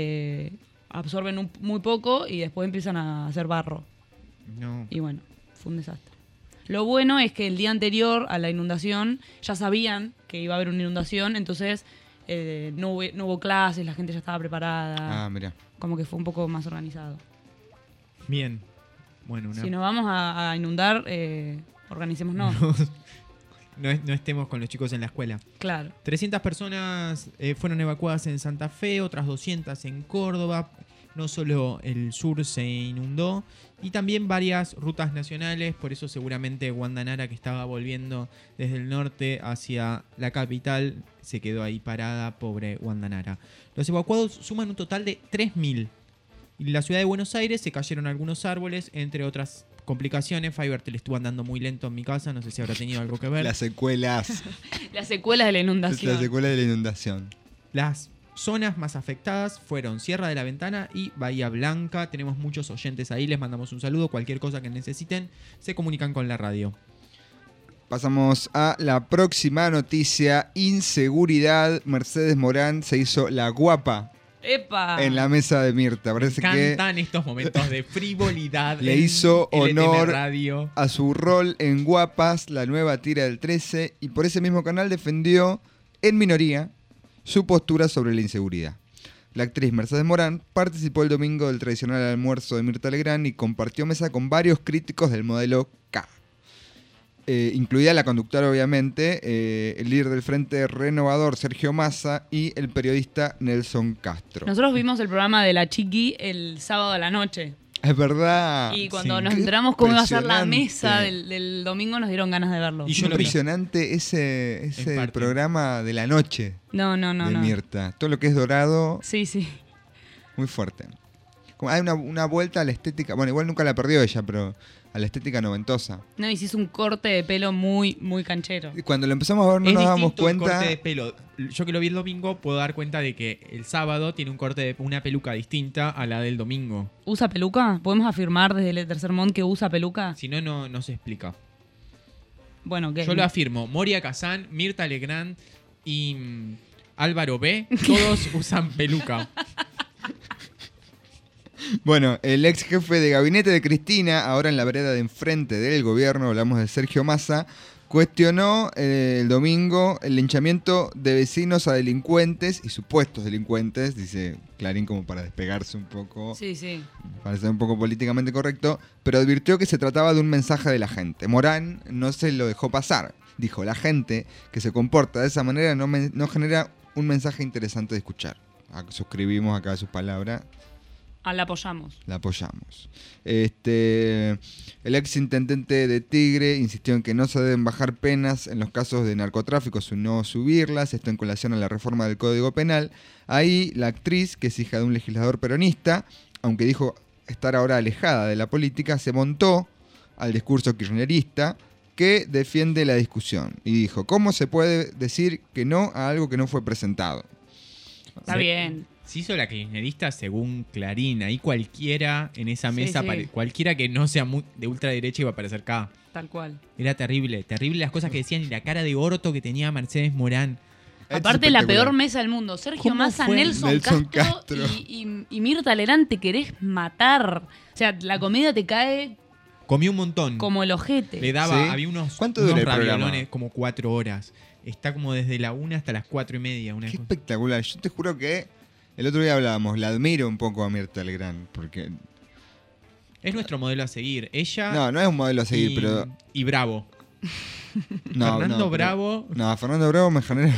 absorben muy poco y después empiezan a hacer barro. No. Y bueno, fue un desastre. Lo bueno es que el día anterior a la inundación ya sabían que iba a haber una inundación, entonces no hubo clases, la gente ya estaba preparada. Ah, mira. Como que fue un poco más organizado. Bien. Bueno, Si nos vamos a inundar, organicémonos. No estemos con los chicos en la escuela. Claro. 300 personas fueron evacuadas en Santa Fe, otras 200 en Córdoba. No solo el sur se inundó, y también varias rutas nacionales. Por eso seguramente Wanda Nara, que estaba volviendo desde el norte hacia la capital, se quedó ahí parada, pobre Wanda Nara. Los evacuados suman un total de 3.000. Y en la ciudad de Buenos Aires se cayeron algunos árboles, entre otras complicaciones. Fivertel estuvo andando muy lento en mi casa, no sé si habrá tenido algo que ver. Las secuelas. Las secuelas de la inundación. Las secuelas de la inundación. Las zonas más afectadas fueron Sierra de la Ventana y Bahía Blanca. Tenemos muchos oyentes ahí, les mandamos un saludo. Cualquier cosa que necesiten, se comunican con la radio. Pasamos a la próxima noticia. Inseguridad. Mercedes Morán se hizo la guapa ¡Epa! en la mesa de Mirta. Parece que Cantan estos momentos de frivolidad. le en hizo LTM honor Radio. a su rol en Guapas, la nueva tira del 13, y por ese mismo canal defendió en minoría su postura sobre la inseguridad. La actriz Mercedes Morán participó el domingo del tradicional almuerzo de Mirta Legrand y compartió mesa con varios críticos del modelo K. Incluida la conductora, obviamente, el líder del Frente Renovador, Sergio Massa, y el periodista Nelson Castro. Nosotros vimos el programa de La Chiqui el sábado a la noche. Es verdad. Y cuando Sí. nos Qué enteramos cómo iba a ser la impresionante. mesa del domingo, nos dieron ganas de verlo. Y yo lo vi. Impresionante ese En parte. programa de la noche No. de Mirta. Todo lo que es dorado, Sí. muy fuerte. Como hay una vuelta a la estética, bueno, igual nunca la perdió ella, pero a la estética noventosa. No, hiciste un corte de pelo muy, muy canchero. Y cuando lo empezamos a ver no Es nos damos distinto el cuenta. corte de pelo. Yo que lo vi el domingo puedo dar cuenta de que el sábado tiene un corte de una peluca distinta a la del domingo. ¿Usa peluca? ¿Podemos afirmar desde el Tercer Mont que usa peluca? Si no, no se explica. Bueno, ¿qué? Yo lo afirmo. Moria Kazán, Mirta Legrand y Álvaro B. Todos usan peluca. Bueno, el ex jefe de gabinete de Cristina, ahora en la vereda de enfrente del gobierno, hablamos de Sergio Massa, cuestionó el domingo el linchamiento de vecinos a delincuentes y supuestos delincuentes, dice Clarín como para despegarse un poco, Sí. para ser un poco políticamente correcto, pero advirtió que se trataba de un mensaje de la gente. Morán no se lo dejó pasar. Dijo, la gente que se comporta de esa manera no genera un mensaje interesante de escuchar. Suscribimos acá sus palabras. La apoyamos. La apoyamos. El ex intendente de Tigre insistió en que no se deben bajar penas en los casos de narcotráfico, sino subirlas. Esto en colación a la reforma del Código Penal. Ahí la actriz, que es hija de un legislador peronista, aunque dijo estar ahora alejada de la política, se montó al discurso kirchnerista que defiende la discusión. Y dijo, ¿cómo se puede decir que no a algo que no fue presentado? Está bien. Se hizo la kirchnerista según Clarín. Ahí cualquiera en esa Sí, mesa, sí. cualquiera que no sea de ultraderecha iba a aparecer acá. Tal cual. Era terrible las cosas que decían y la cara de orto que tenía Mercedes Morán. Aparte, la peor mesa del mundo. Sergio ¿Cómo Massa, fue? Nelson Castro. Y Mirta Legrand te querés matar. O sea, la comida te cae Comió un montón. como el ojete. Le daba, ¿Sí? había unos ¿Cuánto dura el programa? raviolones como 4 horas. Está como desde la 1 hasta las 4:30. Una Qué cosa. espectacular. Yo te juro que el otro día hablábamos, la admiro un poco a Mirta Legrand, porque... Es nuestro modelo a seguir. Ella No es un modelo a seguir, y, pero... y Bravo. No, Fernando pero- Bravo. No, Fernando Bravo me genera...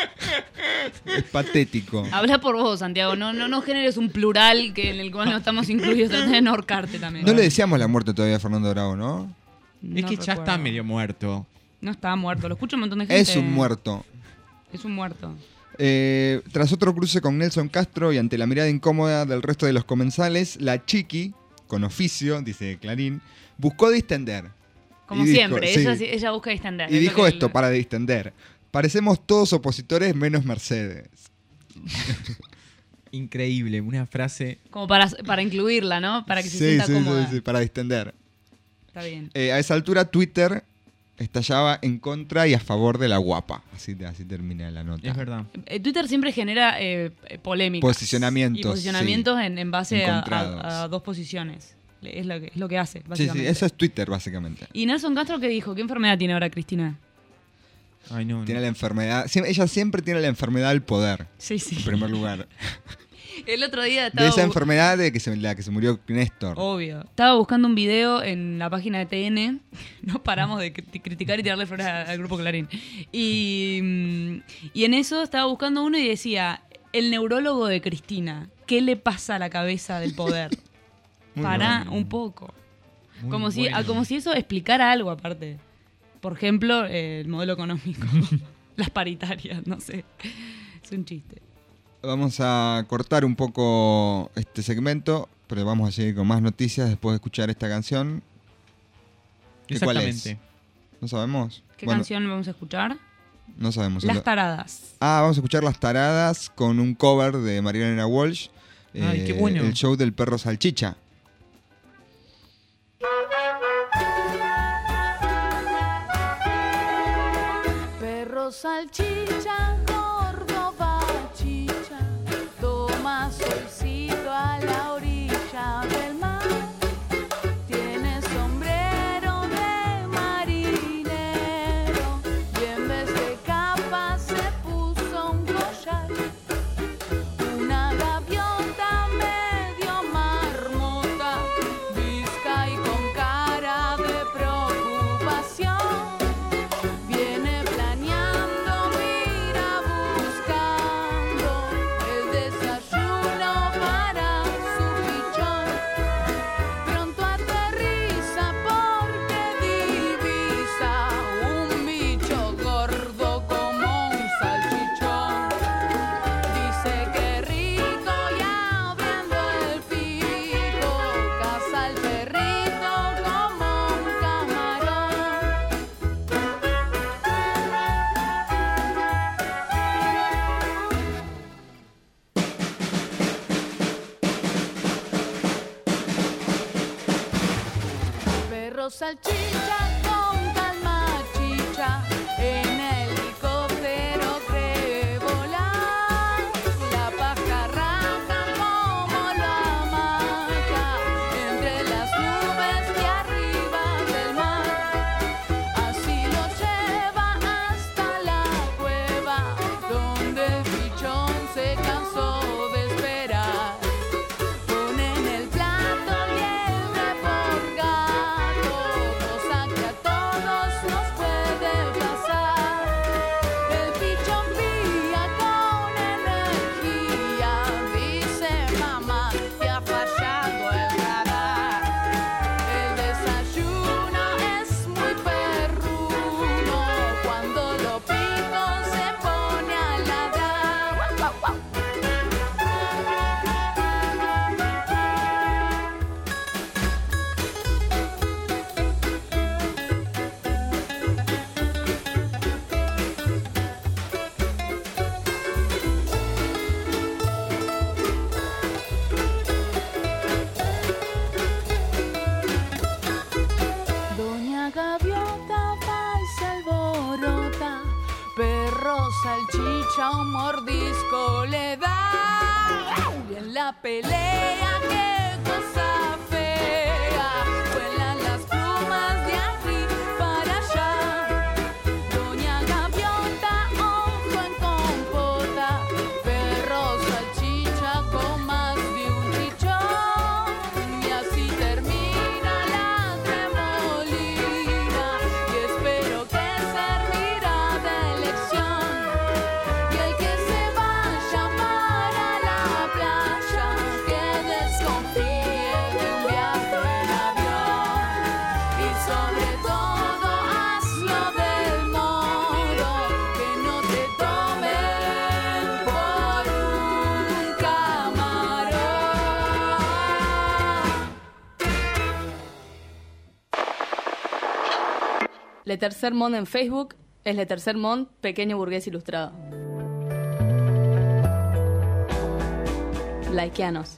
es patético. Habla por vos, Santiago. No generes un plural que en el cual no estamos incluidos. Trata de no ahorcarte también. No le decíamos la muerte todavía a Fernando Bravo, ¿no? Es que ya está medio muerto. No está muerto. Lo escucha un montón de gente. Es un muerto. Es un muerto. Tras otro cruce con Nelson Castro y ante la mirada incómoda del resto de los comensales, la Chiqui, con oficio, dice Clarín, buscó distender. Como Y dijo, siempre, sí. ella busca distender. Y Es lo dijo que esto para distender. Parecemos todos opositores menos Mercedes. Increíble, una frase. Como para incluirla, ¿no? Para que se sienta sí, cómoda. sí, para distender. Está bien. A esa altura Twitter estallaba en contra y a favor de la guapa. Así termina la nota. Es verdad. Twitter siempre genera polémicas. Posicionamientos, Y posicionamientos sí. en base Encontrados. a dos posiciones. Es lo que hace, Sí, básicamente. sí, eso es Twitter, básicamente. ¿Y Nelson Castro qué dijo? ¿Qué enfermedad tiene ahora Cristina? Ay, no. Tiene la enfermedad. Ella siempre tiene la enfermedad del poder. Sí, sí. En primer lugar. El otro día De estaba... esa enfermedad de la que se murió Néstor. Obvio. Estaba buscando un video en la página de TN. No paramos de criticar y tirarle flores al grupo Clarín. Y en eso estaba buscando uno y decía, el neurólogo de Cristina, ¿qué le pasa a la cabeza del poder? Muy Pará bueno. un poco. Muy Como bueno. si eso explicara algo aparte. Por ejemplo, el modelo económico. Las paritarias, no sé. Es un chiste. Vamos a cortar un poco este segmento, pero vamos a seguir con más noticias después de escuchar esta canción. ¿Cuál es? Exactamente. ¿No sabemos? ¿Qué Bueno, canción vamos a escuchar? No sabemos. Las Taradas. Vamos a escuchar Las Taradas con un cover de Mariana Walsh. Ay, qué bueno. El show del perro salchicha. Perro salchicha, Córdoba chicha, toma solcito a la orilla del mar. Tiene sombrero de marinero y en vez de capa se puso un collar. Una gaviota medio marmota, visca y con cara de preocupación. Viene planeando, mira buscando el desayuno para su pichón. Pronto aterriza porque divisa un bicho gordo como un salchichón. Dice que rico y abriendo el pico caza al perrito como un camarón. Perro salchicha con calma chicha, en helicóptero cree volar. La pajarraca como la hamaca, entre las nubes de arriba del mar. Así lo lleva hasta la cueva, donde el pichón se cansó de esperar. Ponen el plato liebre por gato, cosa que a todos nos puede pasar. El pichón pía con energía, dice mamá que ha fallado el radar. El desayuno es muy perruno, cuando lo pico se pone a ladrar. ¡Guau, guau, guau! Doña Gaviota va y se alborota, perro salchicha un mordisco le da. Y en la pelea qué cosa fea, vuelan las plumas de aquí para allá. Doña Gaviota ojo en compota, perro salchicha con más de un chichón. Y así termina la tremolina, y espero que servirá de lección. Y el que se vaya para la playa, que desconfíe Le Tercer Monde en Facebook es Le Tercer Monde, pequeño burgués ilustrado. Likeanos.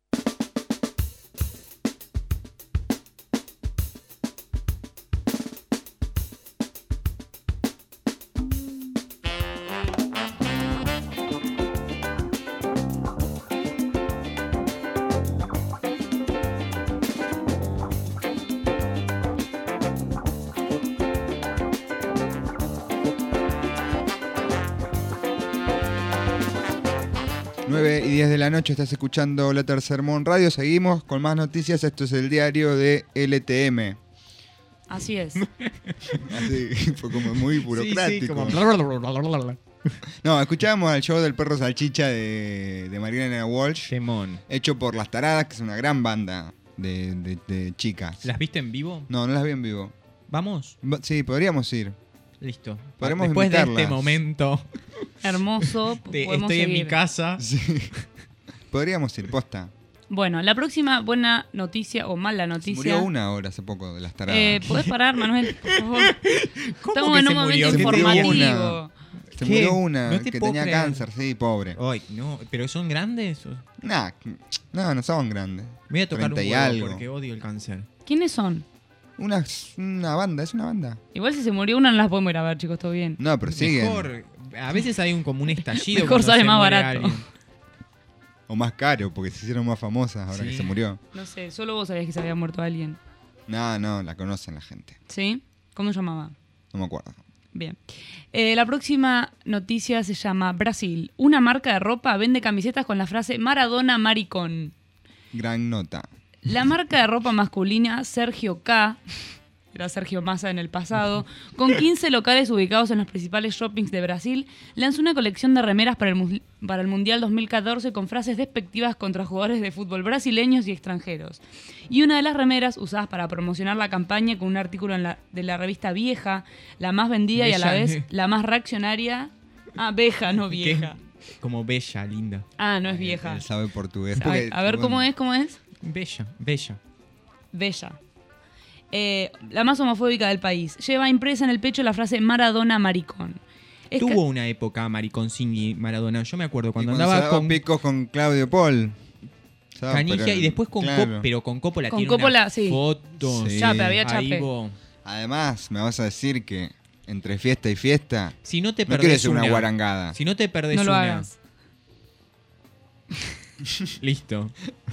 Y 10 de la noche estás escuchando La Tercer Monde Radio. Seguimos con más noticias. Esto es el diario de LTM. Así es. Así, fue como muy burocrático. Sí, como... No, escuchábamos al show del perro salchicha de Mariana Walsh. Temón. Hecho por Las Taradas, que es una gran banda de chicas. ¿Las viste en vivo? No, no las vi en vivo. ¿Vamos? Sí, podríamos ir. Listo. Podremos Después invitarlas. de este momento Hermoso. podemos estoy en mi seguir. casa. Sí. Podríamos ir, posta. Bueno, la próxima buena noticia o mala Se noticia. murió una ahora hace poco de Las Taradas. ¿Podés parar, Manuel? Por favor. Estamos que en se un momento murió? Se murió informativo. una. Se ¿Qué? murió una No te que puedo tenía creer. cáncer, sí, pobre. Ay, no, pero son grandes. Nah, no son grandes. Me voy a tocar un 30 y huevo algo. porque odio el cáncer. ¿Quiénes son? Una banda, es una banda. Igual si se murió una no las podemos ir a ver, chicos, todo bien. No, pero siguen. Mejor, a veces hay como un estallido. Mejor cuando sale se más muere barato. alguien. O más caro, porque se hicieron más famosas ahora Sí. que se murió. No sé, solo vos sabías que se había muerto alguien. No, la conocen la gente. ¿Sí? ¿Cómo se llamaba? No me acuerdo. Bien. La próxima noticia se llama Brasil. Una marca de ropa vende camisetas con la frase Maradona maricón. Gran nota. La marca de ropa masculina Sergio K, era Sergio Massa en el pasado, con 15 locales ubicados en los principales shoppings de Brasil, lanzó una colección de remeras para el Mundial 2014 con frases despectivas contra jugadores de fútbol brasileños y extranjeros. Y una de las remeras, usadas para promocionar la campaña con un artículo de la revista Vieja, la más vendida y a la Bella, vez la más reaccionaria... Ah, Veja, no Vieja. Como bella, linda. Ah, no es Vieja. Él sabe portugués. A ver, ¿cómo es? Bella. Bella. La más homofóbica del país. Lleva impresa en el pecho la frase Maradona maricón. Tuvo una época mariconcini Maradona. Yo me acuerdo cuando se andaba daba con picos con Claudio Paul. ¿Sabes? Canigia Pero- y después con claro. pero con Coppola Con tiene Coppola, una sí. foto. Sí. Chape, había Ahí chape. vos. Además, me vas a decir que entre fiesta y fiesta Si no te no quiero perdés decir una guarangada. Si no te perdés No lo una. hagas. Listo.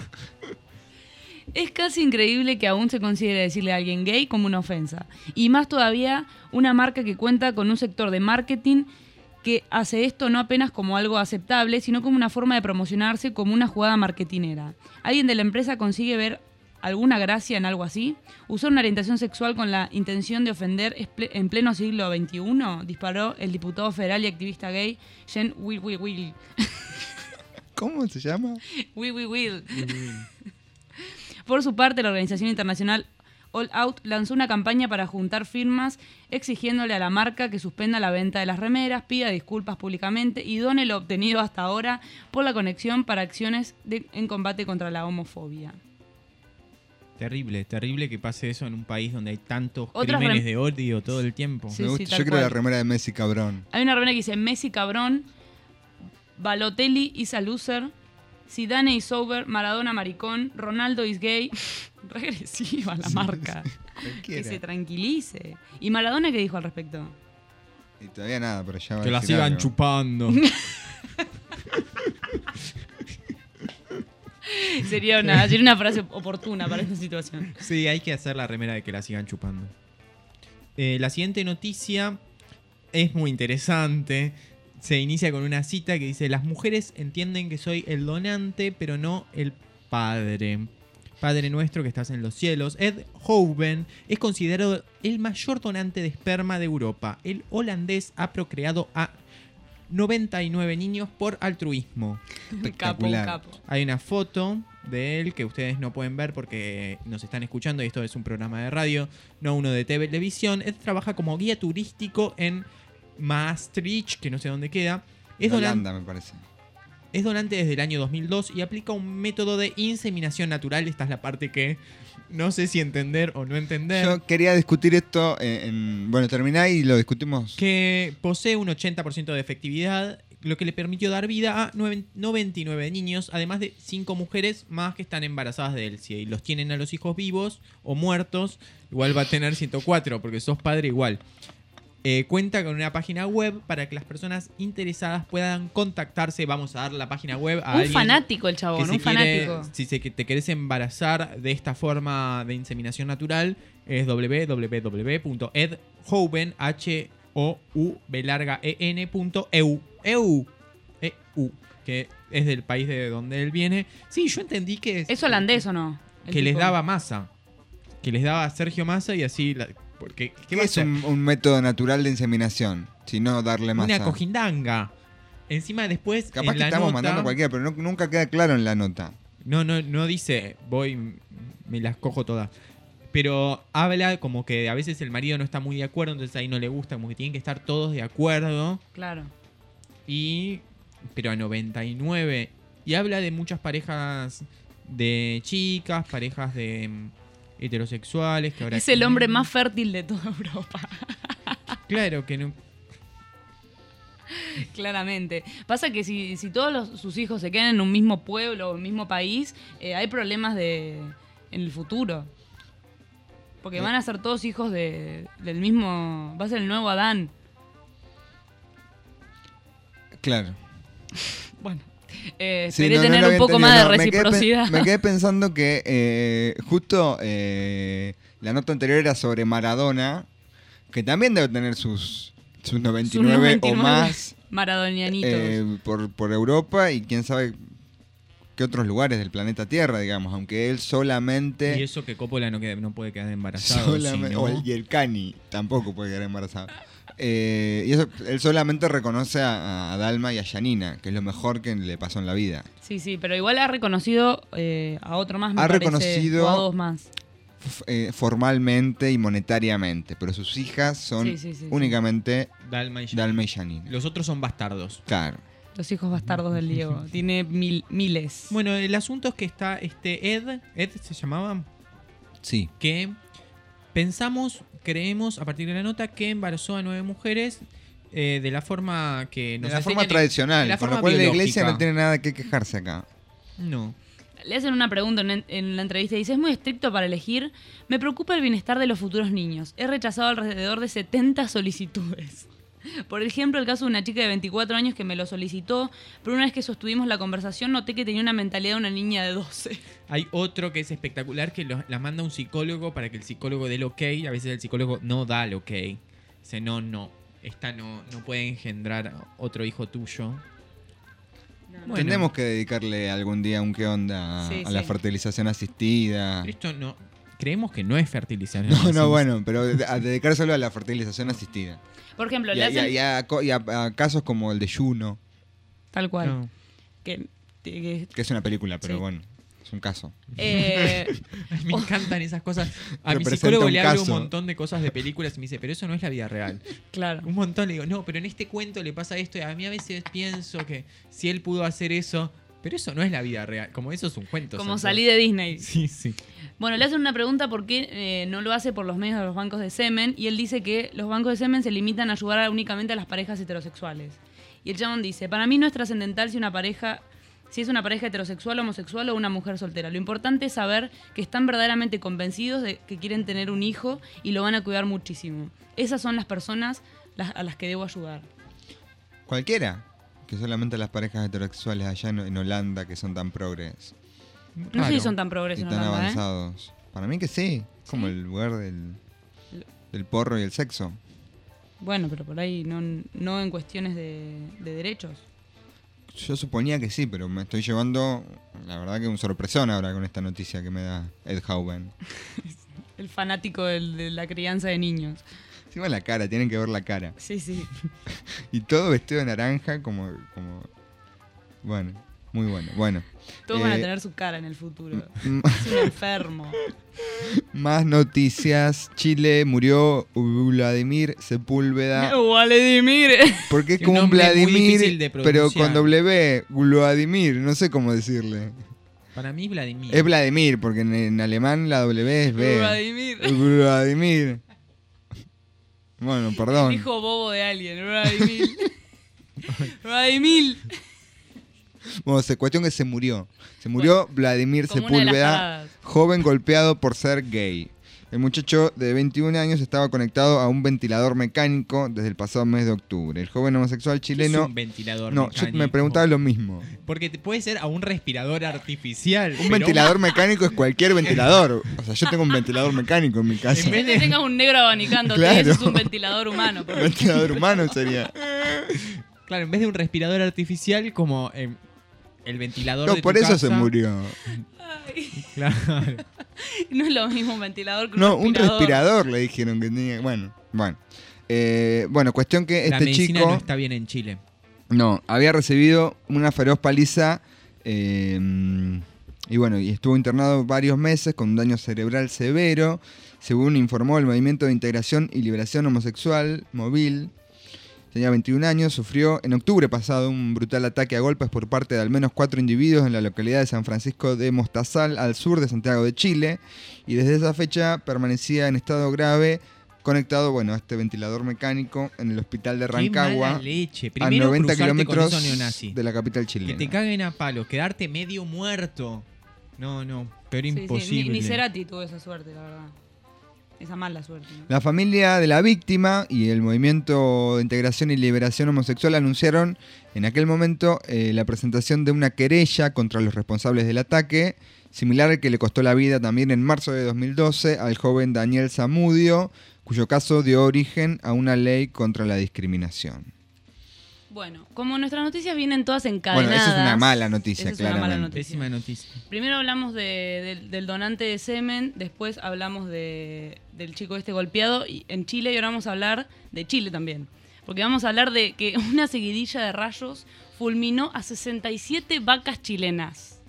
Es casi increíble que aún se considere decirle a alguien gay como una ofensa. Y más todavía, una marca que cuenta con un sector de marketing que hace esto no apenas como algo aceptable, sino como una forma de promocionarse como una jugada marketinera. ¿Alguien de la empresa consigue ver alguna gracia en algo así? ¿Usar una orientación sexual con la intención de ofender en pleno siglo XXI? Disparó el diputado federal y activista gay Jen Will. ¿Cómo se llama? Will. Por su parte, la organización internacional All Out lanzó una campaña para juntar firmas exigiéndole a la marca que suspenda la venta de las remeras, pida disculpas públicamente y done lo obtenido hasta ahora por la conexión para acciones en combate contra la homofobia. Terrible que pase eso en un país donde hay tantos Otras crímenes de odio todo el tiempo. Sí, Me gusta, tal yo creo cual. la remera de Messi cabrón. Hay una remera que dice Messi cabrón, Balotelli is a loser, Zidane is sober, Maradona maricón, Ronaldo is gay. Regresiva la marca. Que Cualquiera. se tranquilice. ¿Y Maradona qué dijo al respecto? Y todavía nada, pero ya va a Que la decir sigan algo. chupando. Sería una frase oportuna para esta situación. Sí, hay que hacer la remera de que la sigan chupando. La siguiente noticia es muy interesante. Se inicia con una cita que dice: las mujeres entienden que soy el donante, pero no el padre. Padre nuestro que estás en los cielos. Ed Hoven es considerado el mayor donante de esperma de Europa. El holandés ha procreado a 99 niños por altruismo. Espectacular. Capo. Hay una foto de él que ustedes no pueden ver porque nos están escuchando y esto es un programa de radio, no uno de televisión. Él trabaja como guía turístico en Maastricht, que no sé dónde queda. Es Holanda, me parece. Es donante desde el año 2002 y aplica un método de inseminación natural. Esta es la parte que no sé si entender o no entender. Yo quería discutir esto bueno, terminá y lo discutimos. Que posee un 80% de efectividad, lo que le permitió dar vida a 99 niños, además de 5 mujeres más que están embarazadas de él. Si los tienen a los hijos vivos o muertos, igual va a tener 104, porque sos padre igual. Cuenta con una página web para que las personas interesadas puedan contactarse. Vamos a dar la página web a Un alguien fanático el chabón, que un fanático. Si te querés embarazar de esta forma de inseminación natural, es www.edhouben.eu, que es del país de donde él viene. Sí, yo entendí que ¿Es holandés o no? El que les tipo. daba Massa, que les daba Sergio Massa y así porque ¿Qué es un método natural de inseminación? Si no darle masa. Una cojindanga. Encima después Capaz en que la estamos nota, mandando cualquiera, pero nunca queda claro en la nota. No dice me las cojo todas. Pero habla como que a veces el marido no está muy de acuerdo, entonces ahí no le gusta, como que tienen que estar todos de acuerdo. Claro. Pero a 99. Y habla de muchas parejas de chicas, parejas de heterosexuales. Que ahora Es el hombre más fértil de toda Europa. Claro que no. Claramente. Pasa que si todos sus hijos se quedan en un mismo pueblo o un mismo país, hay problemas en el futuro. Porque van a ser todos hijos del mismo... Va a ser el nuevo Adán. Claro. Bueno. Sí, Esperé no tener lo un había poco entendido, más no, de reciprocidad. Me quedé pensando que justo la nota anterior era sobre Maradona, que también debe tener sus 99 o más Maradonianitos. por Europa y quién sabe qué otros lugares del planeta Tierra, digamos, aunque él solamente... Y eso que Coppola no puede quedar embarazado. Y el Cani tampoco puede quedar embarazado. Y eso, él solamente reconoce a Dalma y a Janina, que es lo mejor que le pasó en la vida. Sí, pero igual ha reconocido a otro más, me Ha parece, reconocido o a dos más. Formalmente y monetariamente, pero sus hijas son únicamente Dalma y Janina. Los otros son bastardos. Claro. Los hijos bastardos del Diego. Tiene miles. Bueno, el asunto es que está Ed se llamaba, sí, que creemos a partir de la nota que embarazó a 9 mujeres de la forma que nos de la enseñan forma tradicional, de la con forma lo cual biológica. la iglesia no tiene nada que quejarse acá. No. Le hacen una pregunta en la entrevista y dice: ¿es muy estricto para elegir? Me preocupa el bienestar de los futuros niños. He rechazado alrededor de 70 solicitudes. Por ejemplo, el caso de una chica de 24 años que me lo solicitó, pero una vez que sostuvimos la conversación noté que tenía una mentalidad de una niña de 12. Hay otro que es espectacular, que la manda un psicólogo para que el psicólogo dé el ok. A veces el psicólogo no da el ok. Dice, no, esta no puede engendrar otro hijo tuyo. Bueno, tenemos que dedicarle algún día un qué onda a la fertilización asistida. Esto no... Creemos que no es fertilización No, bueno, pero a dedicárselo a la fertilización asistida. Por ejemplo, y a casos como el de Juno. Tal cual. No. Que es una película, pero bueno, es un caso. Me encantan esas cosas. A mi psicólogo le hablo un montón de cosas de películas y me dice, pero eso no es la vida real. Claro. Un montón le digo, no, pero en este cuento le pasa esto y a mí a veces pienso que si él pudo hacer eso, pero eso no es la vida real. Como eso es un cuento. Como salí de Disney. Sí. Bueno, le hacen una pregunta por qué no lo hace por los medios de los bancos de semen y él dice que los bancos de semen se limitan a ayudar únicamente a las parejas heterosexuales. Y el chabón dice, para mí no es trascendental si es una pareja heterosexual, homosexual o una mujer soltera. Lo importante es saber que están verdaderamente convencidos de que quieren tener un hijo y lo van a cuidar muchísimo. Esas son las personas a las que debo ayudar. Cualquiera. Que solamente las parejas heterosexuales allá en Holanda que son tan progres. No sé si son tan progres en tan Holanda, avanzados. Para mí que sí. Como el lugar del porro y el sexo. Bueno, pero por ahí no en cuestiones de derechos. Yo suponía que sí, pero me estoy llevando, la verdad que un sorpresón ahora con esta noticia que me da Ed Houben. El fanático de la crianza de niños. Encima la cara, tienen que ver la cara. Sí. Y todo vestido de naranja como... Bueno, muy bueno. Todos van a tener su cara en el futuro. Es un enfermo. Más noticias. Chile murió Vladimir Sepúlveda. Vladimir. Porque es Un como un nombre muy difícil Vladimir, de pero pronunciar. con W. Vladimir, no sé cómo decirle. Para mí, Vladimir. Es Vladimir, porque en alemán la W es B. Vladimir. Vladimir. Bueno, perdón. Hijo bobo de alguien. Vladimir. Vladimir. Bueno, cuestión que se murió. Se murió Vladimir como una de las Sepúlveda, paradas. joven golpeado por ser gay. El muchacho de 21 años estaba conectado a un ventilador mecánico desde el pasado mes de octubre. El joven homosexual ¿Qué es chileno... un ventilador No, mecánico? yo me preguntaba lo mismo. Porque puede ser a un respirador artificial. Un pero ventilador mecánico es cualquier ventilador. O sea, yo tengo un ventilador mecánico en mi casa. En vez Que tengas un negro abanicándote, Claro. eso es un ventilador humano. Un ventilador humano sería. Claro, en vez de un respirador artificial, como el ventilador No, de por tu eso se casa. murió. Claro. No es lo mismo un ventilador que un No, un respirador. respirador le dijeron que tenía. Bueno. Bueno, cuestión que La este medicina chico... no está bien en Chile. No, había recibido una feroz paliza y bueno, y estuvo internado varios meses con un daño cerebral severo, según informó el Movimiento de Integración y Liberación Homosexual, Móvil. Tenía 21 años, sufrió en octubre pasado un brutal ataque a golpes por parte de al menos 4 individuos en la localidad de San Francisco de Mostazal, al sur de Santiago de Chile, y desde esa fecha permanecía en estado grave, conectado, bueno, a este ventilador mecánico en el hospital de Qué mala Rancagua, leche. a Primero 90 cruzarte con kilómetros esos neonazis. de la capital Que chilena. te caguen a palos, quedarte medio muerto. No, pero Sí, sí, imposible. ni Cerati tuvo esa suerte, la verdad. Esa mala suerte. ¿no? La familia de la víctima y el Movimiento de Integración y Liberación Homosexual anunciaron en aquel momento la presentación de una querella contra los responsables del ataque, similar al que le costó la vida también en marzo de 2012 al joven Daniel Zamudio, cuyo caso dio origen a una ley contra la discriminación. Bueno, como nuestras noticias vienen todas encadenadas. Bueno, eso es una mala noticia, esa es una mala claramente. noticia. Pésima noticia. Primero hablamos del donante de semen, después hablamos del chico este golpeado en Chile y ahora vamos a hablar de Chile también. Porque vamos a hablar de que una seguidilla de rayos fulminó a 67 vacas chilenas.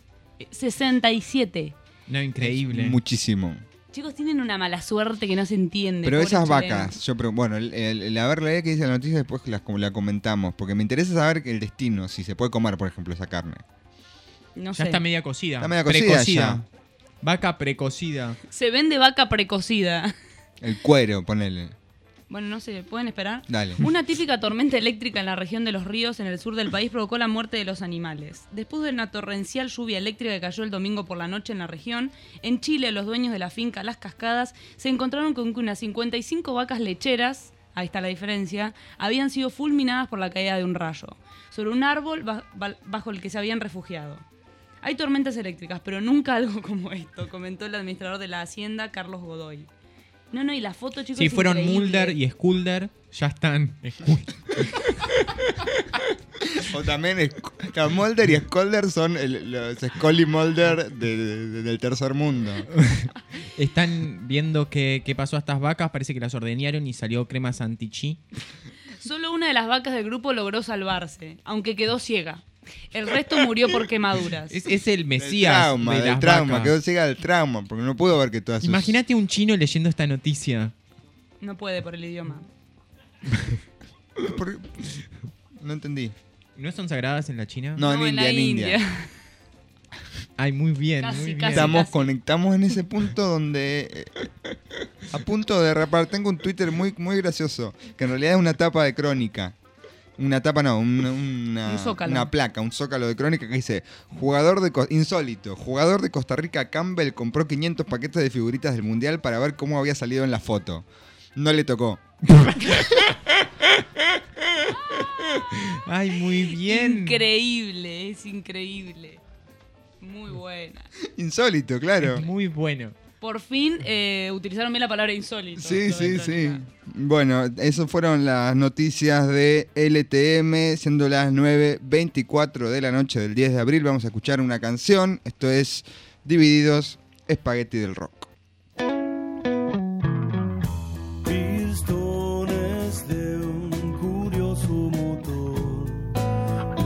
67. No, increíble. Muchísimo. Chicos, tienen una mala suerte que no se entiende. Pero pobres esas chilenos. vacas, bueno, a ver, leer qué dice la noticia después como la comentamos, porque me interesa saber el destino, si se puede comer, por ejemplo, esa carne. No Ya sé. está media cocida. Está media cocida Precocida. Vaca precocida. Se vende vaca precocida. El cuero, ponele. Bueno, no sé, ¿pueden esperar? Dale. Una típica tormenta eléctrica en la región de Los Ríos, en el sur del país, provocó la muerte de los animales. Después de una torrencial lluvia eléctrica que cayó el domingo por la noche en la región, en Chile los dueños de la finca Las Cascadas se encontraron con que unas 55 vacas lecheras, ahí está la diferencia, habían sido fulminadas por la caída de un rayo, sobre un árbol bajo el que se habían refugiado. Hay tormentas eléctricas, pero nunca algo como esto, comentó el administrador de la hacienda, Carlos Godoy. No, y la foto, chicos, Si es fueron increíble. Mulder y Skulder, ya están. O también Mulder y Skolder son los Scully Mulder del tercer mundo. Están viendo qué pasó a estas vacas. Parece que las ordeñaron y salió crema Santichi. Solo una de las vacas del grupo logró salvarse, aunque quedó ciega. El resto murió por quemaduras. Es el Mesías de Del las trauma, vacas. quedó ciega del trauma, porque no pudo ver que todas sus... Imagínate un chino leyendo esta noticia. No puede por el idioma. No entendí. ¿No son sagradas en la China? No, en la India. Ay, muy bien, Casi, muy bien. casi. Conectamos en ese punto donde a punto de rapar. Tengo un Twitter muy, muy gracioso, que en realidad es una tapa de crónica. Una tapa no, Un zócalo. una placa, un zócalo de crónica que dice: insólito, jugador de Costa Rica Campbell compró 500 paquetes de figuritas del Mundial para ver cómo había salido en la foto. No le tocó. Ay, muy bien. Increíble, es increíble. Muy buena. Insólito, claro. Es muy bueno. Por fin utilizaron bien la palabra insólito. Sí, lo de sí, sí. crónica. Bueno, esas fueron las noticias de LTM, siendo las 9:24 de la noche del 10 de abril. Vamos a escuchar una canción. Esto es Divididos, Espagueti del Rock. Pistones de un curioso motor de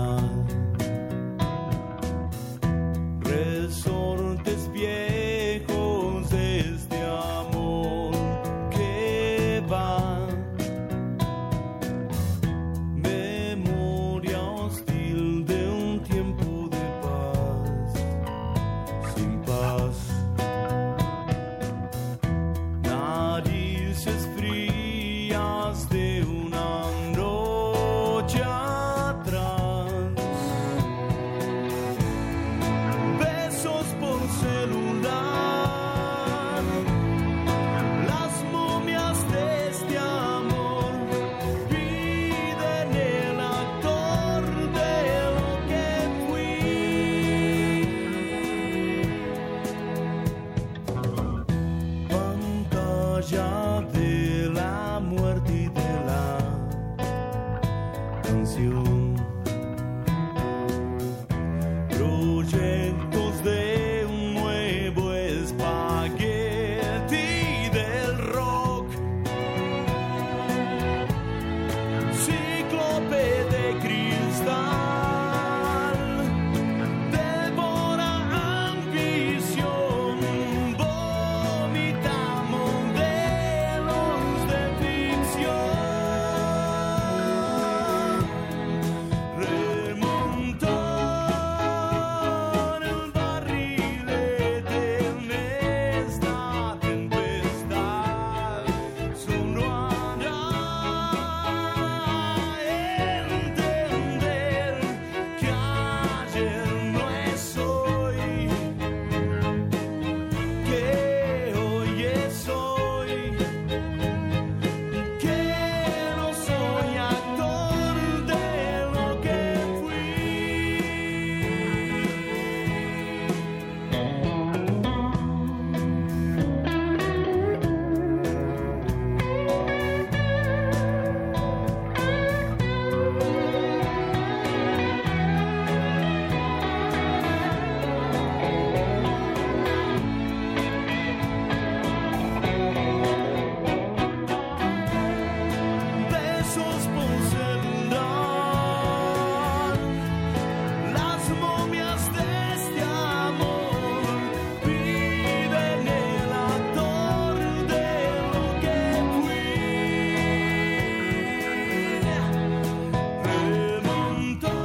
humanidad, resortes viejos canción. Proyectos de un nuevo espagueti del rock. Cíclope de cristal, devora ambición, vomita modelos de ficción. Remontó el barrilete en esta tempestad, solo hará entender que ayer no es hoy, que hoy es hoy, que no soy actor de lo que fui. Besos por celular, las momias de este amor piden el actor de lo que fui. Remontó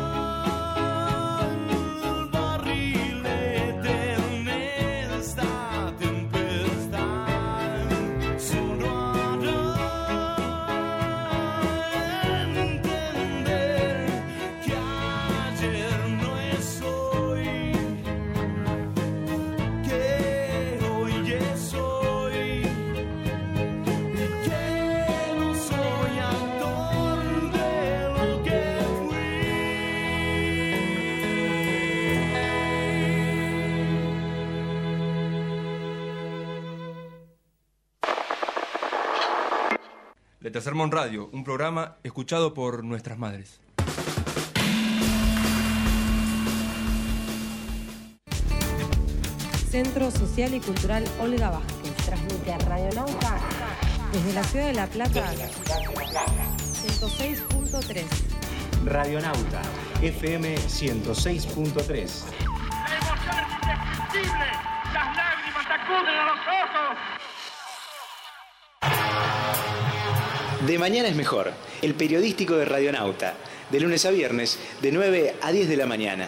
el barrilete en esta tempestad, solo hará entender que ayer no es hoy, que hoy es hoy, y que no soy actor de lo que fui. Le Tercer Mon Radio, un programa escuchado por nuestras madres. Centro Social y Cultural Olga Vázquez transmite a Radionauta desde la ciudad de La Plata 106.3. Radionauta, FM 106.3. ¡Las lágrimas acuden a los ojos! De mañana es mejor, el periodístico de Radionauta, de lunes a viernes, de 9 a 10 de la mañana.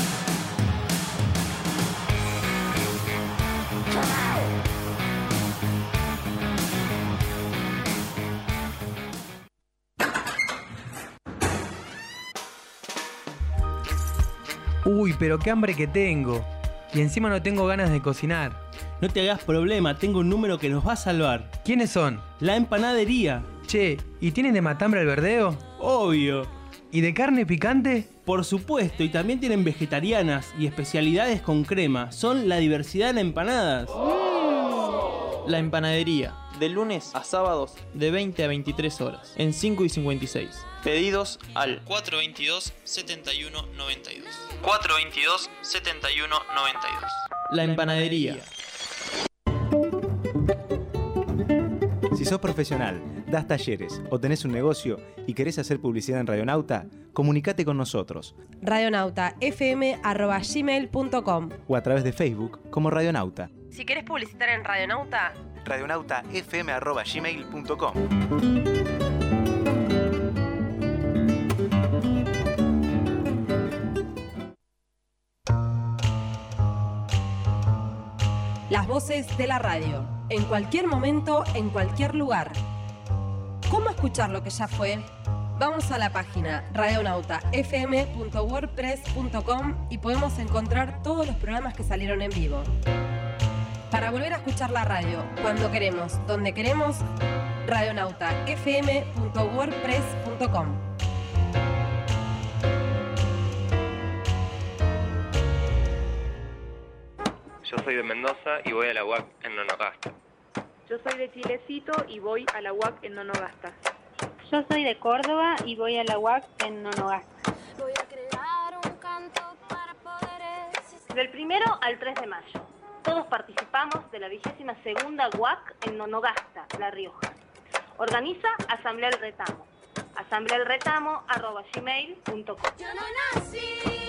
Uy, pero qué hambre que tengo. Y encima no tengo ganas de cocinar. No te hagas problema, tengo un número que nos va a salvar. ¿Quiénes son? La empanadería. Che, ¿y tienen de matambre al verdeo? Obvio. ¿Y de carne picante? Por supuesto, y también tienen vegetarianas y especialidades con crema. Son la diversidad en empanadas. La empanadería, de lunes a sábados, de 20 a 23 horas, en 5 y 56. Pedidos al 422-7192. 422-7192. La empanadería. Si sos profesional, das talleres o tenés un negocio y querés hacer publicidad en Radionauta, comunicate con nosotros. radionautafm@gmail.com O a través de Facebook como Radionauta. Si querés publicitar en Radionauta, radionautafm@gmail.com. las voces de la radio, en cualquier momento, en cualquier lugar. ¿Cómo escuchar lo que ya fue? Vamos a la página radionautafm.wordpress.com y podemos encontrar todos los programas que salieron en vivo. Para volver a escuchar la radio, cuando queremos, donde queremos, radionautafm.wordpress.com. Yo soy de Mendoza y voy a la UAC en Nonogasta. Yo soy de Chilecito y voy a la UAC en Nonogasta. Yo soy de Córdoba y voy a la UAC en Nonogasta. Voy a crear un canto para poder existir. Del 1 al 3 de mayo. Todos participamos de la 22ª UAC en Nonogasta, La Rioja. Organiza Asamblea El Retamo. asambleaelretamo@gmail.com. Yo no nací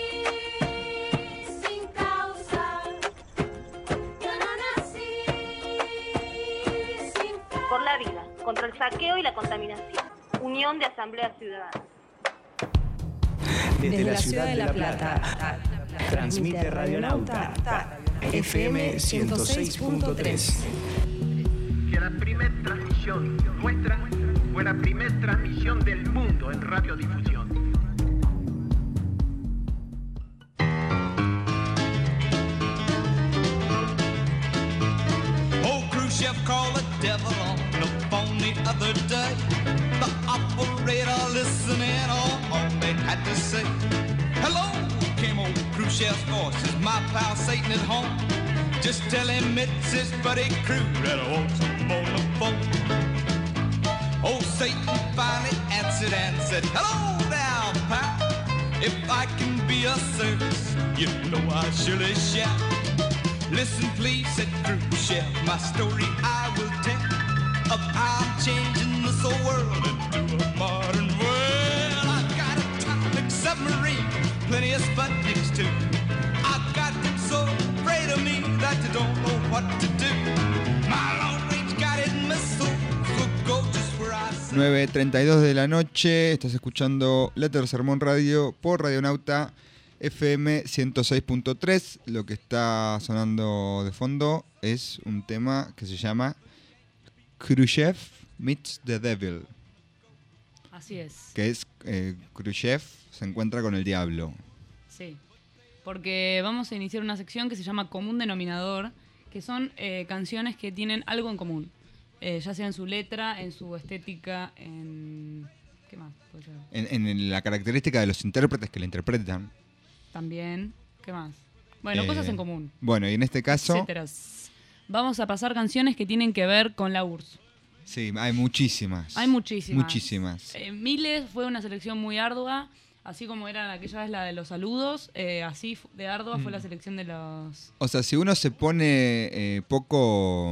sin causa. Yo no nací sin causa. Por la vida, contra el saqueo y la contaminación. Unión de Asambleas Ciudadanas. Desde la ciudad de La Plata, transmite Radionauta, FM 106.3. Que la primera transmisión nuestra fue la primera transmisión del mundo en radiodifusión. Old cruise ship called the devil on the phone the other day. The operator listening all they had to say. Hello, came old cruise ship's voice. Is my pal Satan at home? Just tell him it's his buddy crew that wants him on the phone. Old Satan finally answered and said, hello there, pal. If I can be of service, you know I surely shall. Listen please, said cruise ship, my story I will tell of how I'm changing this old world into a modern world. I got a atomic submarine, plenty of Sputniks too. I got them so afraid of me that you don't know what to do. My long-range guided missiles will go just where I say. 9:32 de la noche, estás escuchando Letter Sermón Radio por Radionauta FM 106.3. Lo que está sonando de fondo es un tema que se llama Khrushchev Meets the Devil. Así es. Que es Khrushchev se encuentra con el diablo. Sí. Porque vamos a iniciar una sección que se llama Común Denominador, que son canciones que tienen algo en común. Ya sea en su letra, en su estética, en... ¿Qué más puede ser? En la característica de los intérpretes que la interpretan. También. ¿Qué más? Bueno, cosas en común. Bueno, y en este caso... Etcéteras. Vamos a pasar canciones que tienen que ver con la URSS. Sí, hay muchísimas. Hay muchísimas. Muchísimas. Miles fue una selección muy ardua, así como era aquella vez la de los saludos, así de ardua fue la selección de los... O sea, si uno se pone poco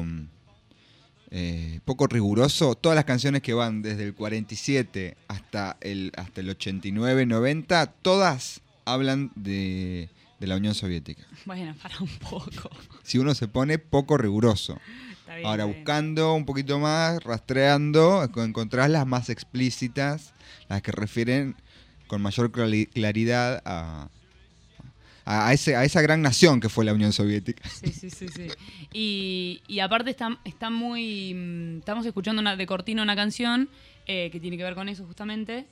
riguroso, todas las canciones que van desde el 47 hasta el 89, 90, todas hablan de la Unión Soviética. Bueno, para un poco. Si uno se pone poco riguroso. Está bien, Ahora, está bien. buscando un poquito más, rastreando, encontrás las más explícitas, las que refieren con mayor claridad a esa gran nación que fue la Unión Soviética. Sí. Y aparte está muy... Estamos escuchando de cortina una canción que tiene que ver con eso justamente.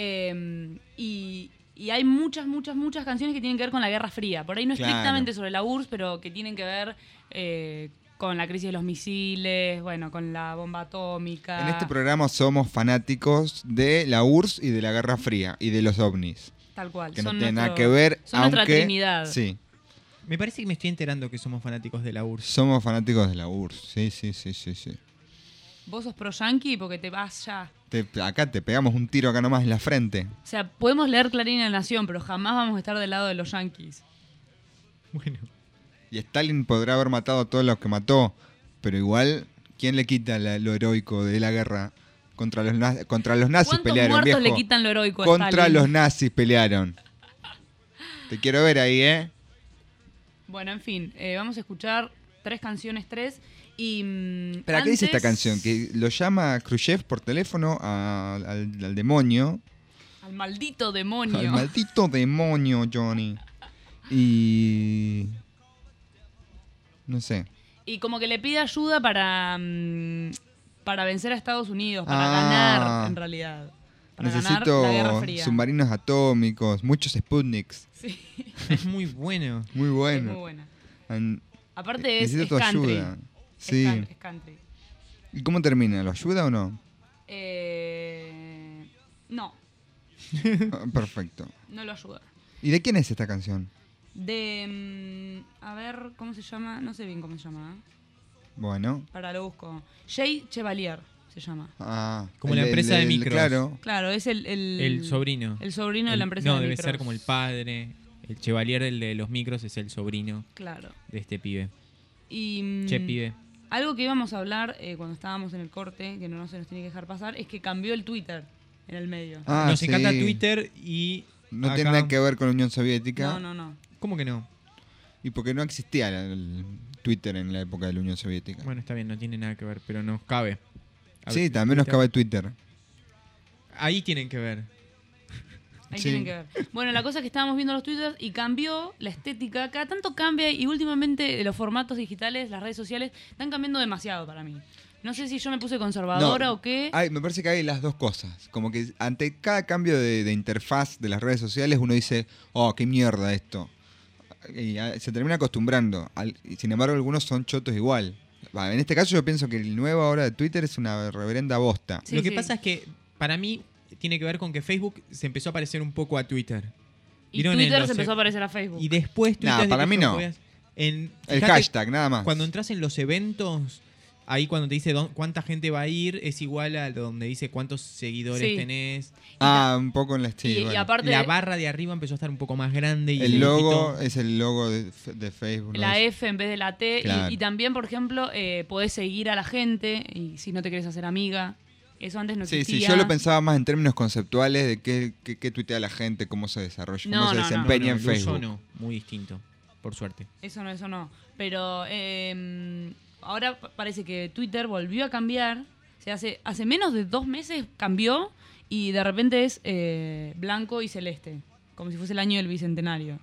Y hay muchas canciones que tienen que ver con la Guerra Fría. Por ahí no estrictamente sobre la URSS, pero que tienen que ver con la crisis de los misiles, bueno, con la bomba atómica. En este programa somos fanáticos de la URSS y de la Guerra Fría y de los ovnis. Tal cual. Que no tiene nada que ver, son aunque... nuestra Trinidad. Sí. Me parece que me estoy enterando que somos fanáticos de la URSS. Somos fanáticos de la URSS, sí. Vos sos pro yankee porque te vas ya. Acá te pegamos un tiro acá nomás en la frente. O sea, podemos leer Clarín y La Nación, pero jamás vamos a estar del lado de los yankees. Bueno. Y Stalin podrá haber matado a todos los que mató, pero igual, ¿quién le quita lo heroico de la guerra? Contra los nazis ¿Cuántos pelearon, muertos viejo. le quitan lo heroico a Contra Stalin? los nazis pelearon. Te quiero ver ahí, ¿eh? Bueno, en fin, vamos a escuchar tres canciones. Y ¿Pero qué dice esta canción? Que lo llama Khrushchev por teléfono al demonio. Al maldito demonio. Al maldito demonio, Johnny. Y... no sé. Y como que le pide ayuda para vencer a Estados Unidos, para ganar, en realidad. Para ganar la Guerra Necesito Fría. submarinos atómicos, muchos Sputniks. Sí. Es muy bueno. Muy bueno. Es muy buena. An- Aparte es necesito tu country. ayuda. Sí. Es country. ¿Y cómo termina? ¿Lo ayuda o no? No, Ah, perfecto. no lo ayuda. ¿Y de quién es esta canción? A ver, ¿cómo se llama? No sé bien cómo se llama. Bueno. Para lo busco. Jay Chevalier se llama. Ah, Como la empresa de micros. Claro. Claro, es El sobrino. El sobrino de la empresa No, de debe micros. ser como el padre. El Chevalier, el de los micros, es el sobrino Claro. de este pibe. Y Che, pibe. algo que íbamos a hablar cuando estábamos en el corte, que no se nos tiene que dejar pasar, es que cambió el Twitter en el medio. Nos sí. encanta Twitter y... No acá- tiene nada que ver con la Unión Soviética. No. ¿Cómo que no? Y porque no existía el Twitter en la época de la Unión Soviética. Bueno, está bien, no tiene nada que ver, pero nos cabe. A Sí, ver, también nos Twitter. cabe Twitter. Ahí tienen que ver. Ahí Sí. tienen que ver. Bueno, la cosa es que estábamos viendo los twitters y cambió la estética. Cada tanto cambia y últimamente los formatos digitales, las redes sociales, están cambiando demasiado para mí. No sé si yo me puse conservadora o qué. Me parece que hay las dos cosas. Como que ante cada cambio de interfaz de las redes sociales uno dice, oh, qué mierda esto. Y se termina acostumbrando. Y sin embargo, algunos son chotos igual. En este caso yo pienso que el nuevo ahora de Twitter es una reverenda bosta. Lo que pasa es que para mí tiene que ver con que Facebook se empezó a parecer un poco a Twitter. Y ¿Vieron Twitter en los- se empezó a parecer a Facebook. Y después Twitter... Nah, para mí no. El hashtag, nada más. Cuando entras en los eventos, ahí cuando te dice cuánta gente va a ir, es igual a donde dice cuántos seguidores Sí. tenés. Un poco en la Y bueno. aparte La barra de arriba empezó a estar un poco más grande. Y el logo es el logo de Facebook. ¿no? La F en vez de la T. Claro. Y también, por ejemplo, podés seguir a la gente y si no te querés hacer amiga. Eso antes no Sí, existía. sí, yo lo pensaba más en términos conceptuales de qué tuitea la gente, cómo se desarrolla, cómo se desempeña en el uso Facebook. no, muy distinto, por suerte. Eso no. Pero ahora parece que Twitter volvió a cambiar. Hace menos de 2 meses cambió y de repente es blanco y celeste. Como si fuese el año del bicentenario.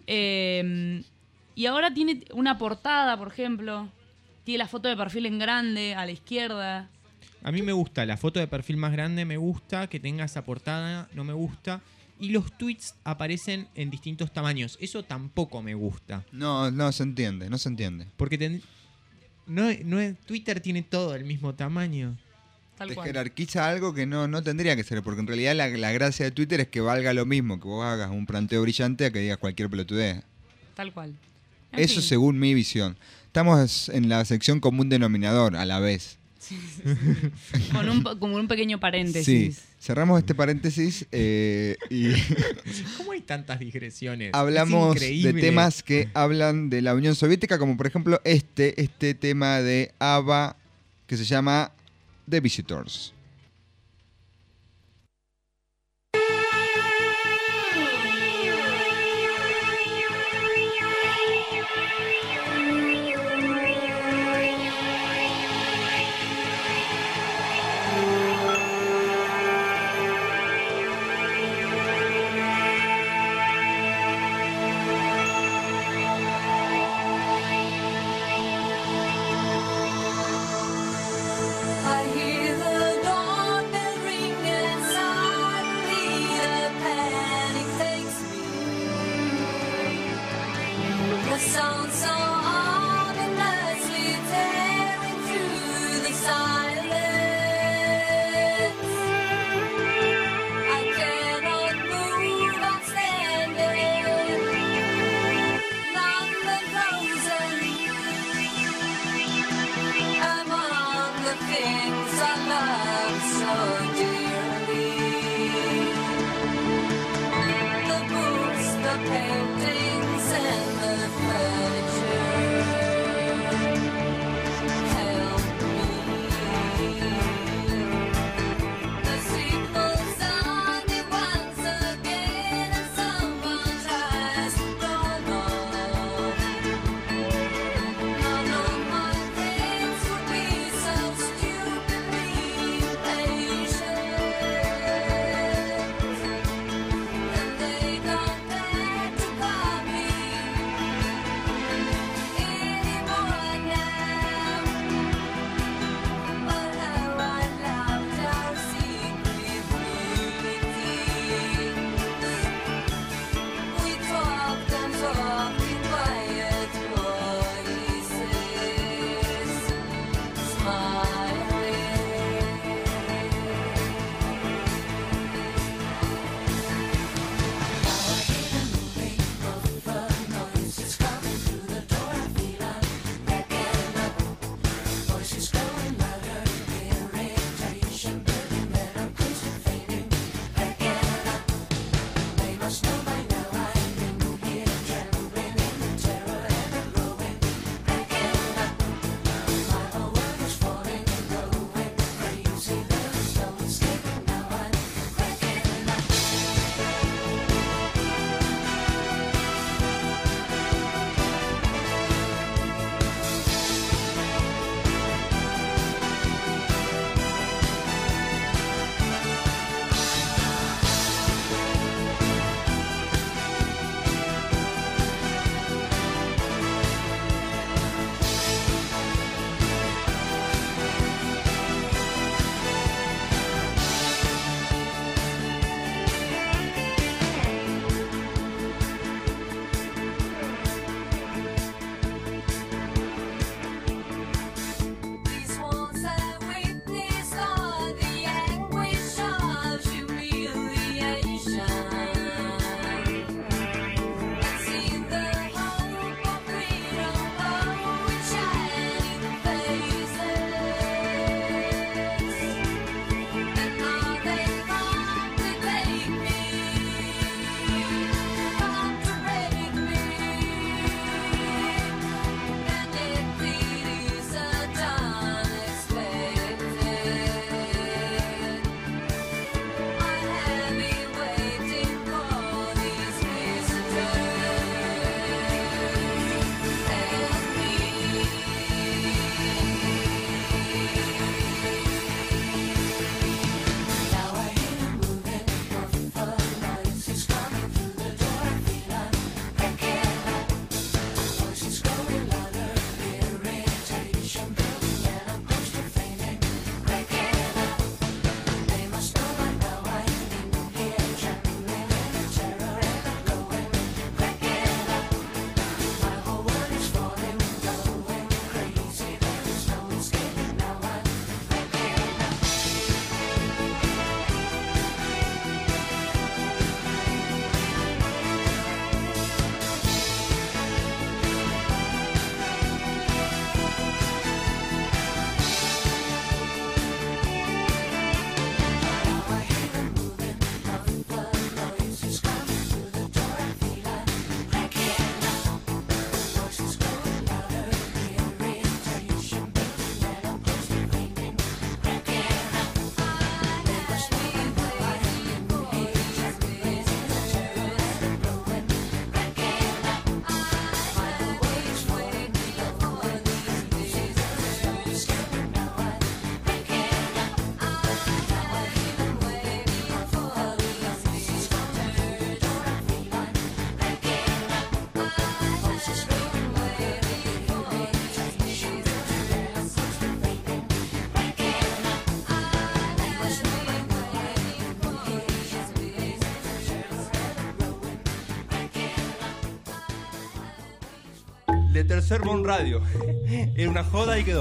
Y ahora tiene una portada, por ejemplo. Tiene la foto de perfil en grande, a la izquierda. A mí me gusta, la foto de perfil más grande me gusta, que tenga esa portada no me gusta. Y los tweets aparecen en distintos tamaños. Eso tampoco me gusta. No se entiende. Porque Twitter tiene todo el mismo tamaño. Tal Te cual. jerarquiza algo que no tendría que ser, porque en realidad la gracia de Twitter es que valga lo mismo, que vos hagas un planteo brillante a que digas cualquier pelotudez. Tal cual. En Eso fin. según mi visión. Estamos en la sección común denominador a la vez. Como un pequeño paréntesis. Sí, cerramos este paréntesis y ¿Cómo hay tantas digresiones? hablamos Es de increíble. temas que hablan de la Unión Soviética, como por ejemplo este tema de ABBA que se llama The Visitors. I hear the Le Tercer Mon Radio. Era una joda y quedó.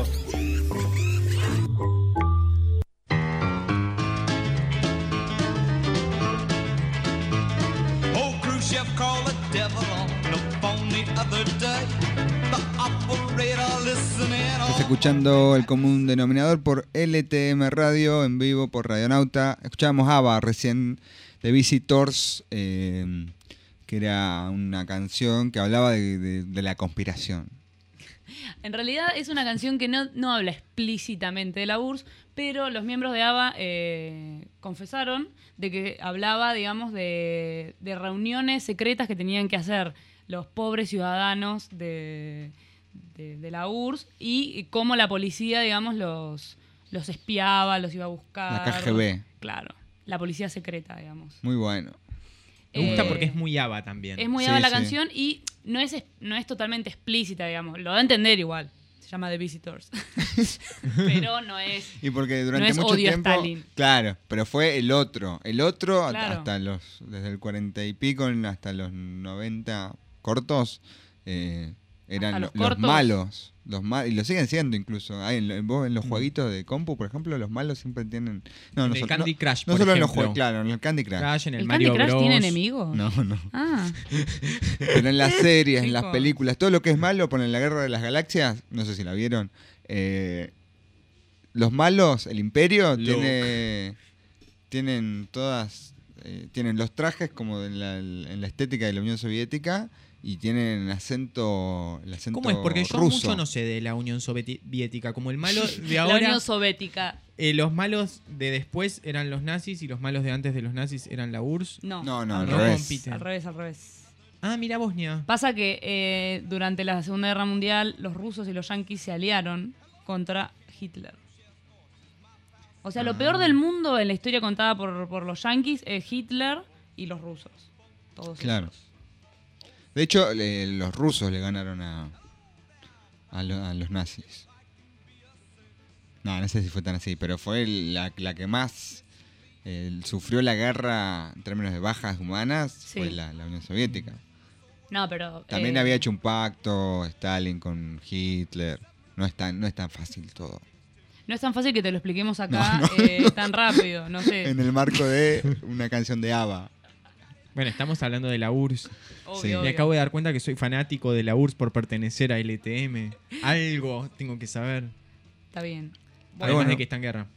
Old cruise chef called the devil on the phone the other day. The operator listening Estás escuchando El Común Denominador por LTM Radio, en vivo por Radionauta. Escuchábamos ABBA recién, de Visitors, que era una canción que hablaba de la conspiración. En realidad es una canción que no habla explícitamente de la URSS, pero los miembros de ABBA confesaron de que hablaba, digamos, de reuniones secretas que tenían que hacer los pobres ciudadanos de la URSS y cómo la policía, digamos, los espiaba, los iba a buscar. La KGB. Claro, la policía secreta, digamos. Muy bueno. Me gusta porque es muy ABBA también. Es muy ABBA la canción y no es totalmente explícita, digamos. Lo da a entender igual. Se llama The Visitors. Pero no es. Y porque durante no es mucho odio tiempo. a Stalin. Claro, pero fue el otro. El otro, Claro. hasta desde el 40 y pico hasta los 90 cortos, eran Hasta los los cortos. malos. Y lo siguen siendo incluso. Vos en los jueguitos de compu, por ejemplo, los malos siempre tienen. No, En no el solo- Candy no- Crush, No por solo en los ejemplo. juegos, claro, en el Candy Crush. Crush, en el ¿El Mario Candy Crush Bros. tiene enemigos? No. Ah. Pero en las series, en las Chicos. películas, todo lo que es malo, ponen la Guerra de las Galaxias, no sé si la vieron. Los malos, el Imperio, tienen todas. Tienen los trajes como en la estética de la Unión Soviética y tienen el acento ¿Cómo es? Porque yo ruso. mucho no sé de la Unión Soviética. Como el malo de La ahora. Unión Soviética. Los malos de después eran los nazis y los malos de antes de los nazis eran la URSS. No, al revés. compiten. Al revés. Ah, mira Bosnia. Pasa que durante la Segunda Guerra Mundial los rusos y los yanquis se aliaron contra Hitler. O sea, lo peor del mundo en la historia contada por los yanquis es Hitler y los rusos. Todos Claro. esos. De hecho, los rusos le ganaron a los nazis. No sé si fue tan así, pero fue la que más sufrió la guerra en términos de bajas humanas, Sí. fue la Unión Soviética. No, pero... También había hecho un pacto Stalin con Hitler. No es tan fácil todo. No es tan fácil que te lo expliquemos acá No. tan rápido, no sé. En el marco de una canción de ABBA. Bueno, estamos hablando de la URSS. Obvio, Sí. Me obvio. acabo de dar cuenta que soy fanático de la URSS por pertenecer a LTM. Algo tengo que saber. Está bien. Además bueno. de que está en guerra.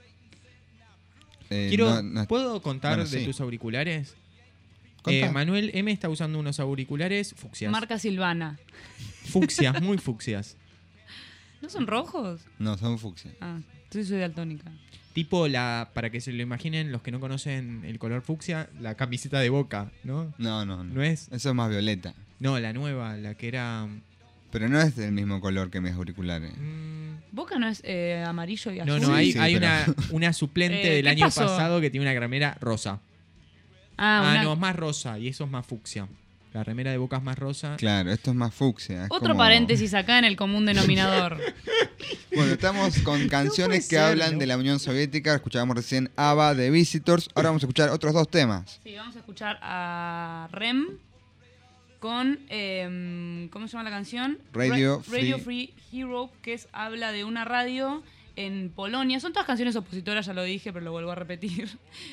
No- ¿Puedo contar bueno, de sí. tus auriculares? Contá. Manuel M está usando unos auriculares fucsias. Marca Silvana. Fucsias, muy fucsias. ¿No son rojos? No, son fucsia. Ah, yo soy daltónica. Tipo para que se lo imaginen los que no conocen el color fucsia, la camiseta de Boca, ¿no? No. ¿No es? Eso es más violeta. No, la nueva, la que era... Pero no es del mismo color que mis auriculares. ¿Boca no es amarillo y No, azul? no, hay pero- una suplente ¿Qué del año pasó? pasado que tiene una remera rosa. No, es más rosa y eso es más fucsia. La remera de Boca es más rosa. Claro, esto es más fucsia. es Otro como- paréntesis acá en el común denominador. Bueno, estamos con canciones que ser, hablan ¿no? de la Unión Soviética. Escuchábamos recién ABBA de Visitors. Ahora vamos a escuchar otros dos temas. Sí, vamos a escuchar a Rem con, ¿cómo se llama la canción? Radio Free Hero, que habla de una radio en Polonia. Son todas canciones opositoras, ya lo dije, pero lo vuelvo a repetir.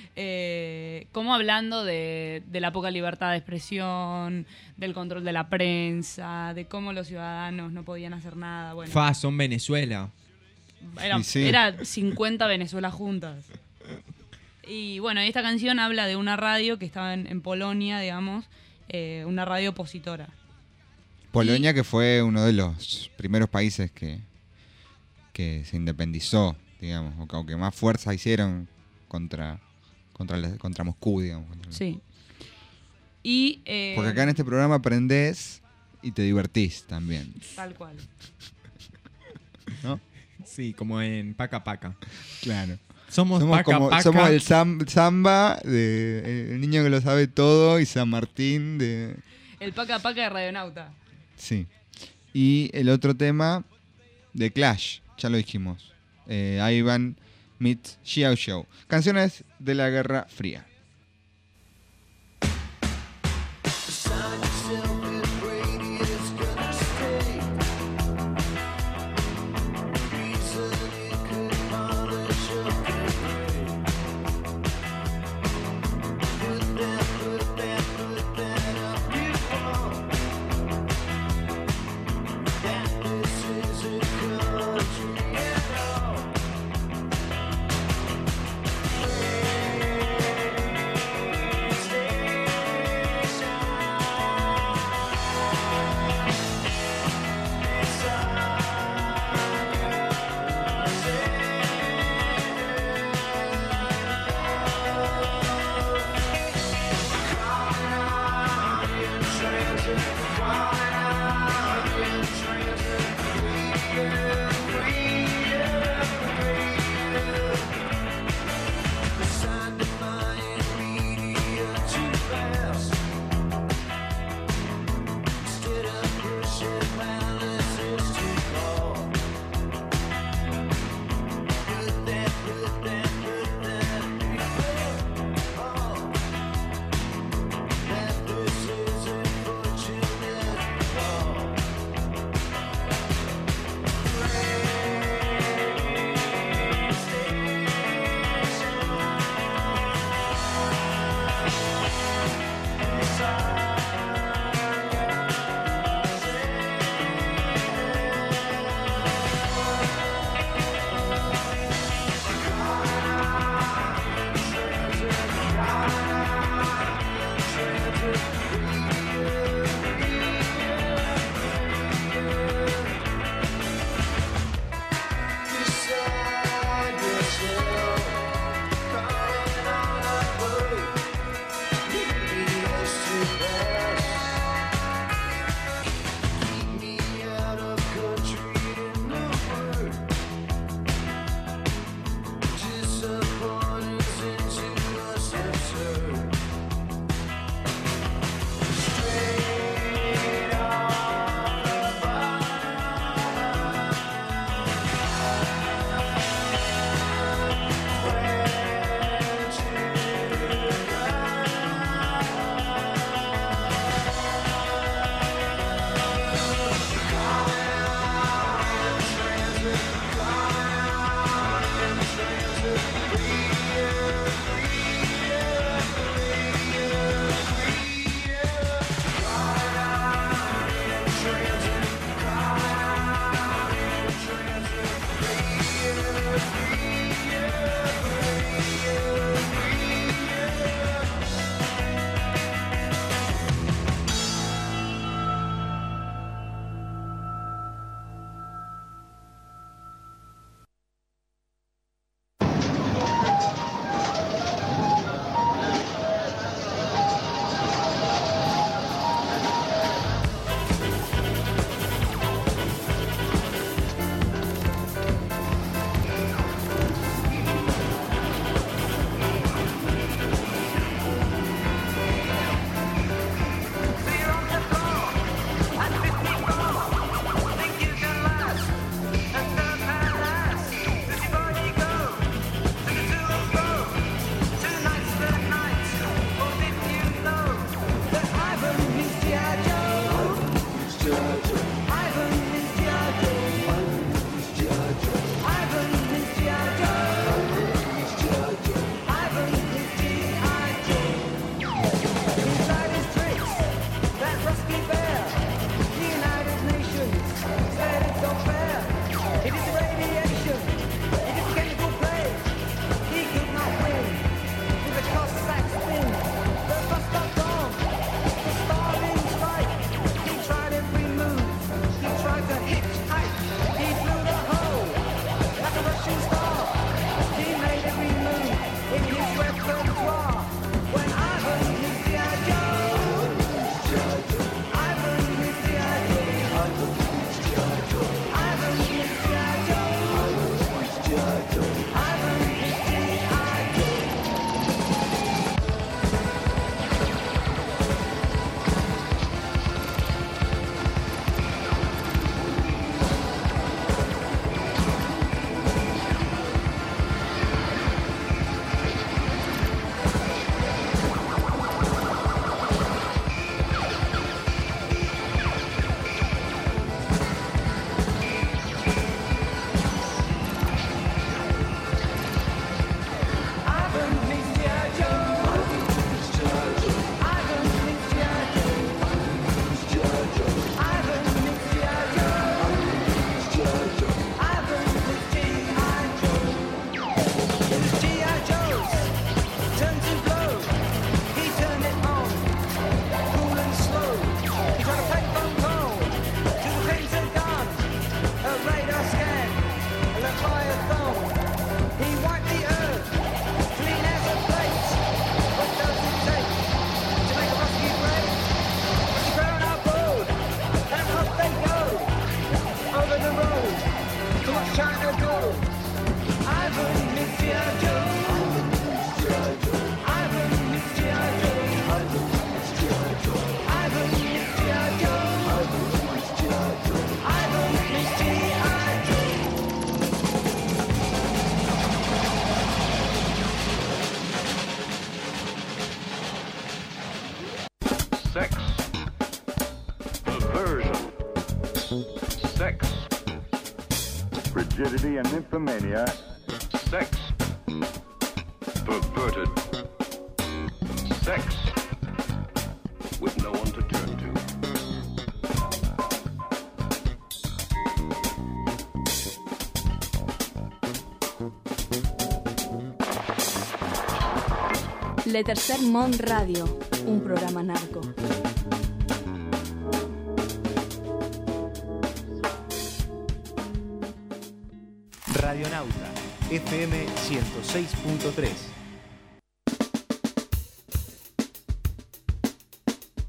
Como hablando de la poca libertad de expresión, del control de la prensa, de cómo los ciudadanos no podían hacer nada. Bueno, Son Venezuela. era 50 Venezuela juntas. Y bueno, esta canción habla de una radio que estaba en Polonia, digamos, una radio opositora. Polonia, que fue uno de los primeros países que se independizó, digamos, o que más fuerza hicieron contra Moscú, digamos. Sí. Y, Porque acá en este programa aprendés y te divertís también. Tal cual. ¿No? Sí, como en Paca Paca. Claro. Somos Paca Paca. Somos el Samba, el niño que lo sabe todo, y San Martín de... El Paca Paca de Radionauta. Sí. Y el otro tema de Clash, ya lo dijimos. Ivan meets Xiao Xiao. Canciones de la Guerra Fría. Sign yourself with Brady, it's gonna stay. Sex. Perversion. Sex. Frigidity and nymphomania. Sex. Perverted. Sex. With no one to turn to. Le Tercer Món Radio, un programa narco. Radionauta, FM 106.3.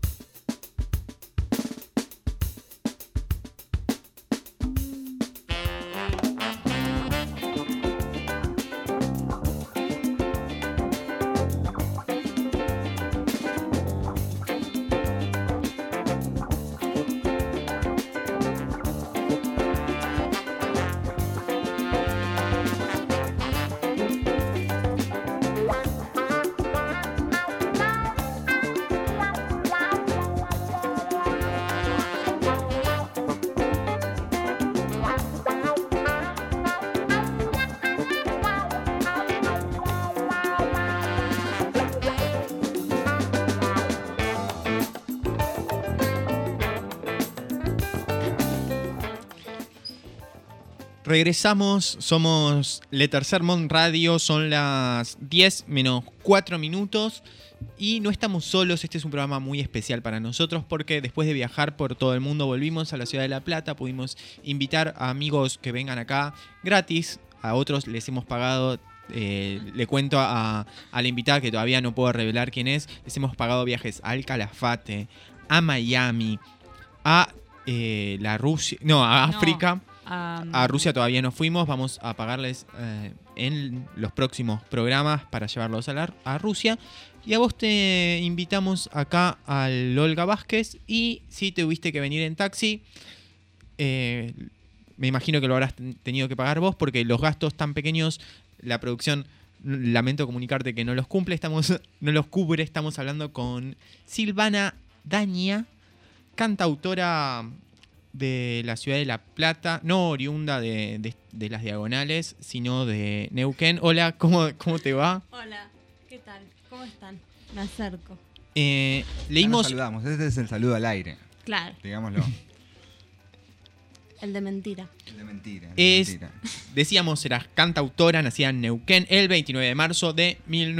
Regresamos, somos Le Tercer Mont Radio, son las 10 menos 4 minutos y no estamos solos. Este es un programa muy especial para nosotros porque después de viajar por todo el mundo volvimos a la ciudad de La Plata, pudimos invitar a amigos que vengan acá gratis, a otros les hemos pagado. Le cuento a la invitada que todavía no puedo revelar quién es. Les hemos pagado viajes a El Calafate, a Miami, a África. A Rusia todavía no fuimos. Vamos a pagarles en los próximos programas para llevarlos a Rusia. Y a vos te invitamos acá al Olga Vázquez. Y si tuviste que venir en taxi, me imagino que lo habrás tenido que pagar vos, porque los gastos tan pequeños, la producción, lamento comunicarte que no los cubre. Estamos hablando con Silvana Daña, cantautora de la ciudad de La Plata, no oriunda de las Diagonales, sino de Neuquén. Hola, ¿cómo te va? Hola, ¿qué tal? ¿Cómo están? Me acerco. Leímos... Nos saludamos, este es el saludo al aire. Claro. Digámoslo. El de mentira. El de mentira. Decíamos, eras cantautora, nacida en Neuquén el 29 de marzo de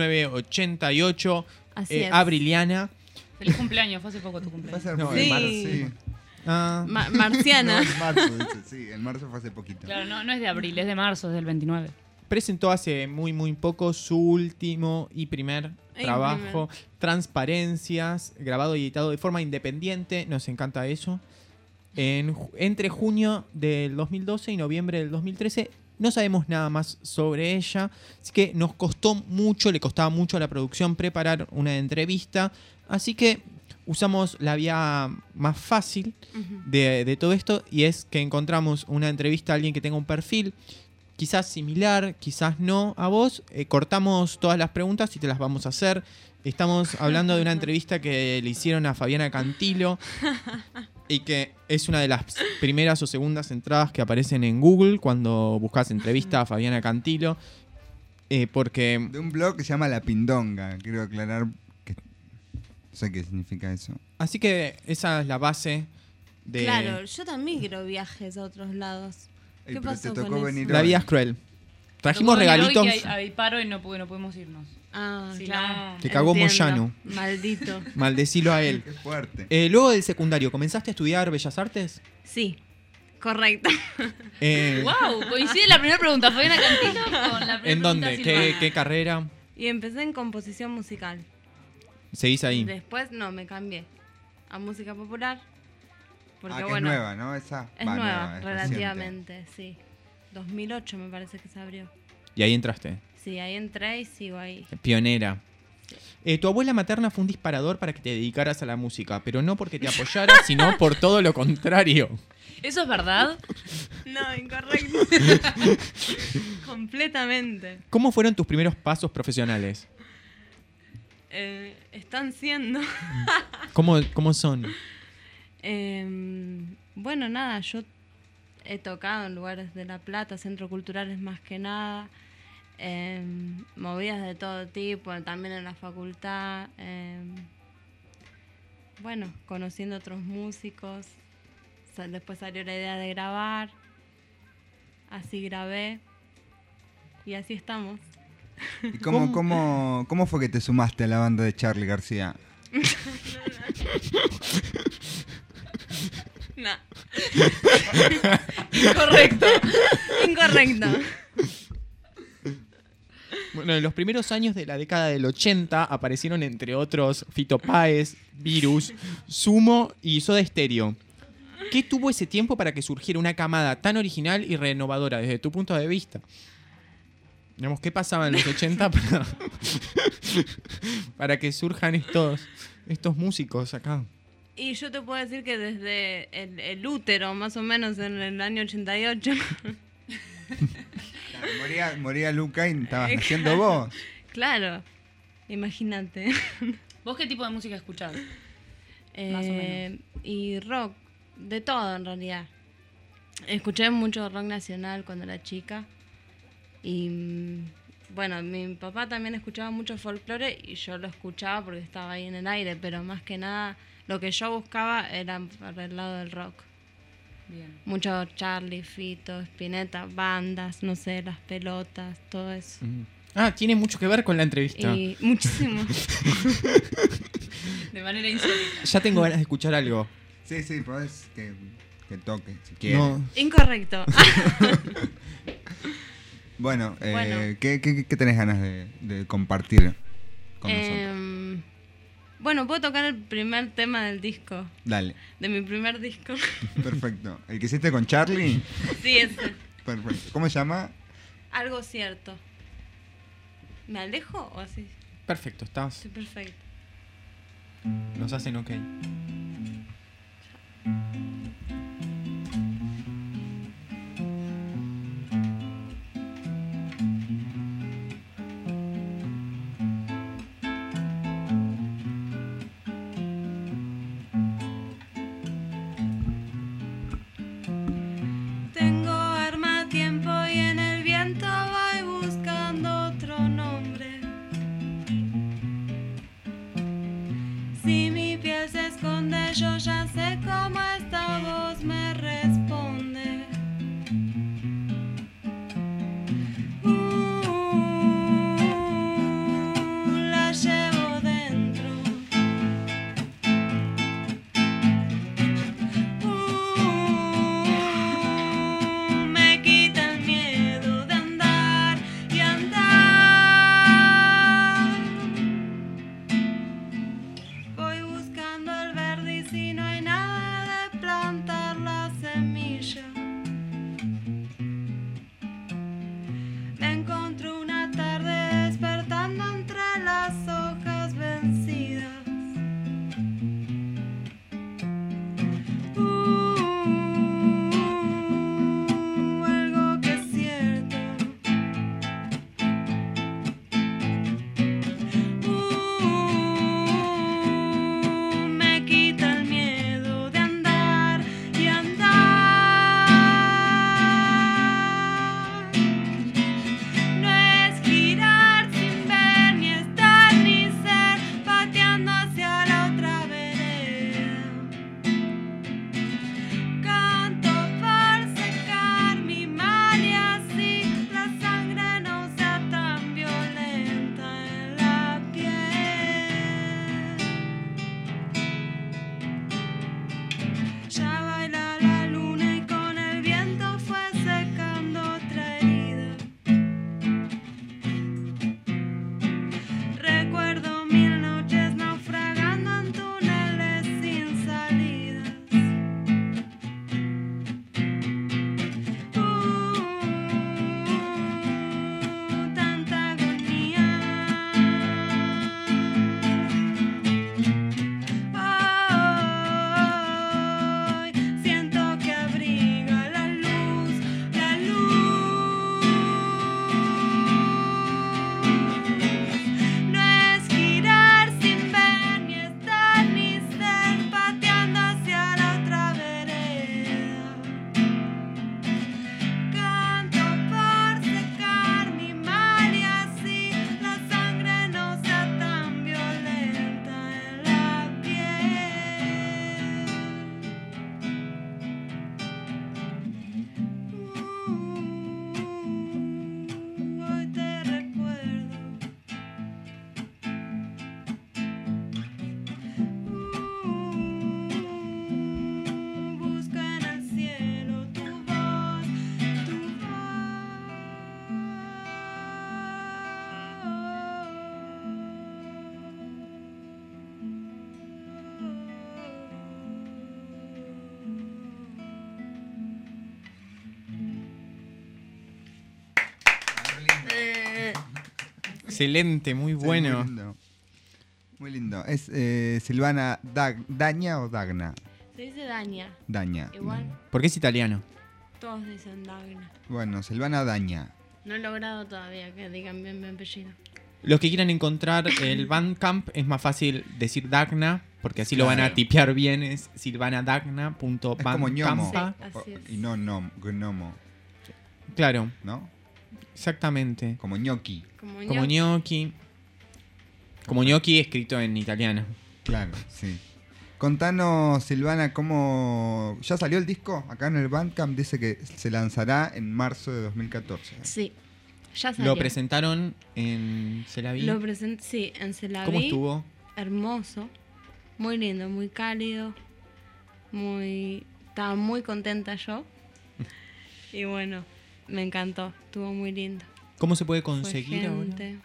1988. Así es. Abriliana. Feliz cumpleaños, fue hace poco tu cumpleaños. Fue hace Sí. en marzo, sí. Marciana. No, en marzo, dice, sí, en marzo fue hace poquito. Claro, no es de abril, es de marzo, es del 29. Presentó hace muy poco su último y primer trabajo, Transparencias, grabado y editado de forma independiente. Nos encanta eso. Entre junio del 2012 y noviembre del 2013 no sabemos nada más sobre ella, así que le costaba mucho a la producción preparar una entrevista, así que usamos la vía más fácil de todo esto, y es que encontramos una entrevista a alguien que tenga un perfil quizás similar, quizás no a vos. Cortamos todas las preguntas y te las vamos a hacer. Estamos hablando de una entrevista que le hicieron a Fabiana Cantilo y que es una de las primeras o segundas entradas que aparecen en Google cuando buscas entrevista a Fabiana Cantilo. Porque... De un blog que se llama La Pindonga. Quiero aclarar que no sé qué significa eso. Así que esa es la base de... Claro, yo también quiero viajes a otros lados. ¿Qué pasó te tocó con venir eso? La vida es cruel. Trajimos regalitos. Hay paro y no pudimos irnos. Ah, Si claro. no- Te cagó Entiendo. Moyano. Maldito. Maldecilo a él. Qué fuerte. Luego del secundario, ¿comenzaste a estudiar Bellas Artes? Sí, correcto. ¡Wow! Coincide la primera pregunta. Fabiana Cantilo con la primera ¿En dónde? pregunta de Silvana. ¿Qué carrera? Y empecé en composición musical. ¿Seguís ahí? Después no, me cambié a música popular. Porque que bueno, es nueva, ¿no? Esa es va, nueva, es relativamente, sí. 2008 me parece que se abrió. Y ahí entraste. Sí, ahí entré y sigo ahí. Pionera. Tu abuela materna fue un disparador para que te dedicaras a la música, pero no porque te apoyara, sino por todo lo contrario. ¿Eso es verdad? No, incorrecto. Completamente. ¿Cómo fueron tus primeros pasos profesionales? Están siendo. ¿Cómo son? Bueno, nada, yo he tocado en lugares de La Plata, centros culturales más que nada, movidas de todo tipo, también en la facultad, bueno, conociendo otros músicos, después salió la idea de grabar, así grabé y así estamos. ¿Y cómo fue que te sumaste a la banda de Charly García? No. Incorrecto. Incorrecto. Bueno, en los primeros años de la década del 80 aparecieron entre otros Fito Páez, Virus, Sumo y Soda Stereo. ¿Qué tuvo ese tiempo para que surgiera una camada tan original y renovadora desde tu punto de vista? Digamos, ¿qué pasaba en los 80 para que surjan estos músicos acá? Y yo te puedo decir que desde el útero, más o menos en el año 88. Moría Luca y estabas naciendo vos. Claro, imagínate. ¿Vos qué tipo de música escuchás? Más o menos. Y rock, de todo en realidad. Escuché mucho rock nacional cuando era chica. Y bueno, mi papá también escuchaba mucho folclore y yo lo escuchaba porque estaba ahí en el aire, pero más que nada lo que yo buscaba era para el lado del rock. Bien. Mucho Charlie, Fito, Spinetta, bandas, no sé, las pelotas, todo eso. Tiene mucho que ver con la entrevista. Y muchísimo. De manera insólita. Ya tengo ganas de escuchar algo. Sí, podés que toque, si quieres. No. Incorrecto. Bueno, Bueno. ¿qué tenés ganas de compartir con nosotros? Bueno, puedo tocar el primer tema del disco. Dale. De mi primer disco. Perfecto. ¿El que hiciste con Charlie? Sí, ese. Perfecto. ¿Cómo se llama? Algo cierto. ¿Me alejo o así? Perfecto, estás. Sí, perfecto. Nos hacen ok. Tengo arma, tiempo y en el viento voy buscando otro nombre. Si mi piel se esconde, yo ya sé cómo esta voz me responde. La llevo dentro. Me quita el miedo de andar y andar. Voy buscando el verde y si no hay nada de plantar la semilla. Me encontré una tarde despertando entre las hojas vencidas. Algo que es cierto. Me quita el miedo de andar y andar. No es girar sin ver ni estar ni ser, pateando hacia la otra vereda. Canto por secar mi mal y así la sangre no sea tan violenta en la piel. Ya baila la luna y con el viento fue secando otra herida. Recuerdo 1000 noches naufragando en túneles sin salidas. Tanta agonía. Hoy siento que abriga la luz, la luz. No es girar sin ver ni estar ni ser, pateando hacia la otra vereda. Canto por secar mi mal y así la sangre no sea tan violenta en la piel. Hoy te recuerdo. Busca en el cielo tu voz, tu Excelente, muy Sí, bueno. muy lindo. Muy lindo. ¿Es Silvana Daña o Dagna? Se dice Daña. Daña. Igual Porque es italiano. todos dicen Dagna. Bueno, Silvana Daña. No he logrado todavía que digan bien mi apellido. Los que quieran encontrar el Bandcamp es más fácil decir Dagna, porque así lo van a Claro. tipear bien. Es silvanadagna.bandcamp. Es como ñomo. Sí, así es. Y no gnomo. Claro. ¿No? Exactamente. Como gnocchi. Como gnocchi. Como gnocchi escrito en italiano. Claro, sí. Contanos, Silvana, ¿cómo ya salió el disco? Acá en el Bandcamp dice que se lanzará en marzo de 2014. Sí, ya salió. ¿Lo presentaron en Celaví? Sí, en Celaví. ¿Cómo estuvo? Hermoso, muy lindo, muy cálido, estaba muy contenta yo. Y bueno, me encantó, estuvo muy lindo. ¿Cómo se puede Fue conseguir ahora? gente.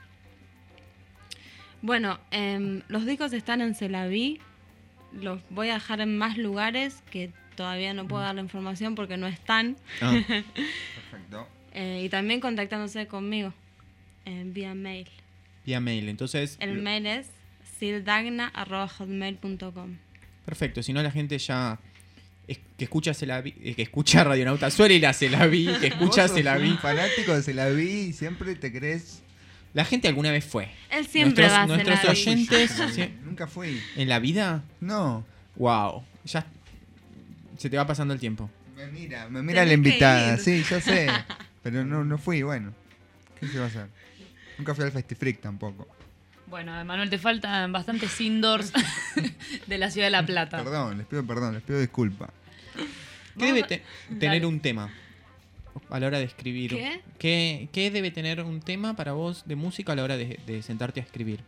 Bueno, los discos están en Celaví. Los voy a dejar en más lugares que todavía no puedo dar la información porque no están. Ah. Perfecto. Y también contactándose conmigo vía mail. Vía mail, entonces... El mail es sildagna@hotmail.com. Perfecto, si no la gente ya... que escucha Celaví, que escucha Radionauta suele ir a Celaví, que escucha Vos sos Celaví. un fanático de Celaví y siempre te crees... La gente alguna vez fue. Él siempre va a Nuestros Celaví. oyentes... ¿sí? Nunca fui. ¿En la vida? No. Wow. Ya se te va pasando el tiempo. Me mira Tenés la invitada, que sí, ya sé. Pero no fui, bueno. ¿Qué se va a hacer? Nunca fui al Festifreak tampoco. Bueno, Manuel, te faltan bastantes indoors de la ciudad de La Plata. Perdón, les pido disculpas. ¿Qué debe tener Dale. un tema a la hora de escribir? ¿Qué debe tener un tema para vos de música a la hora de sentarte a escribir?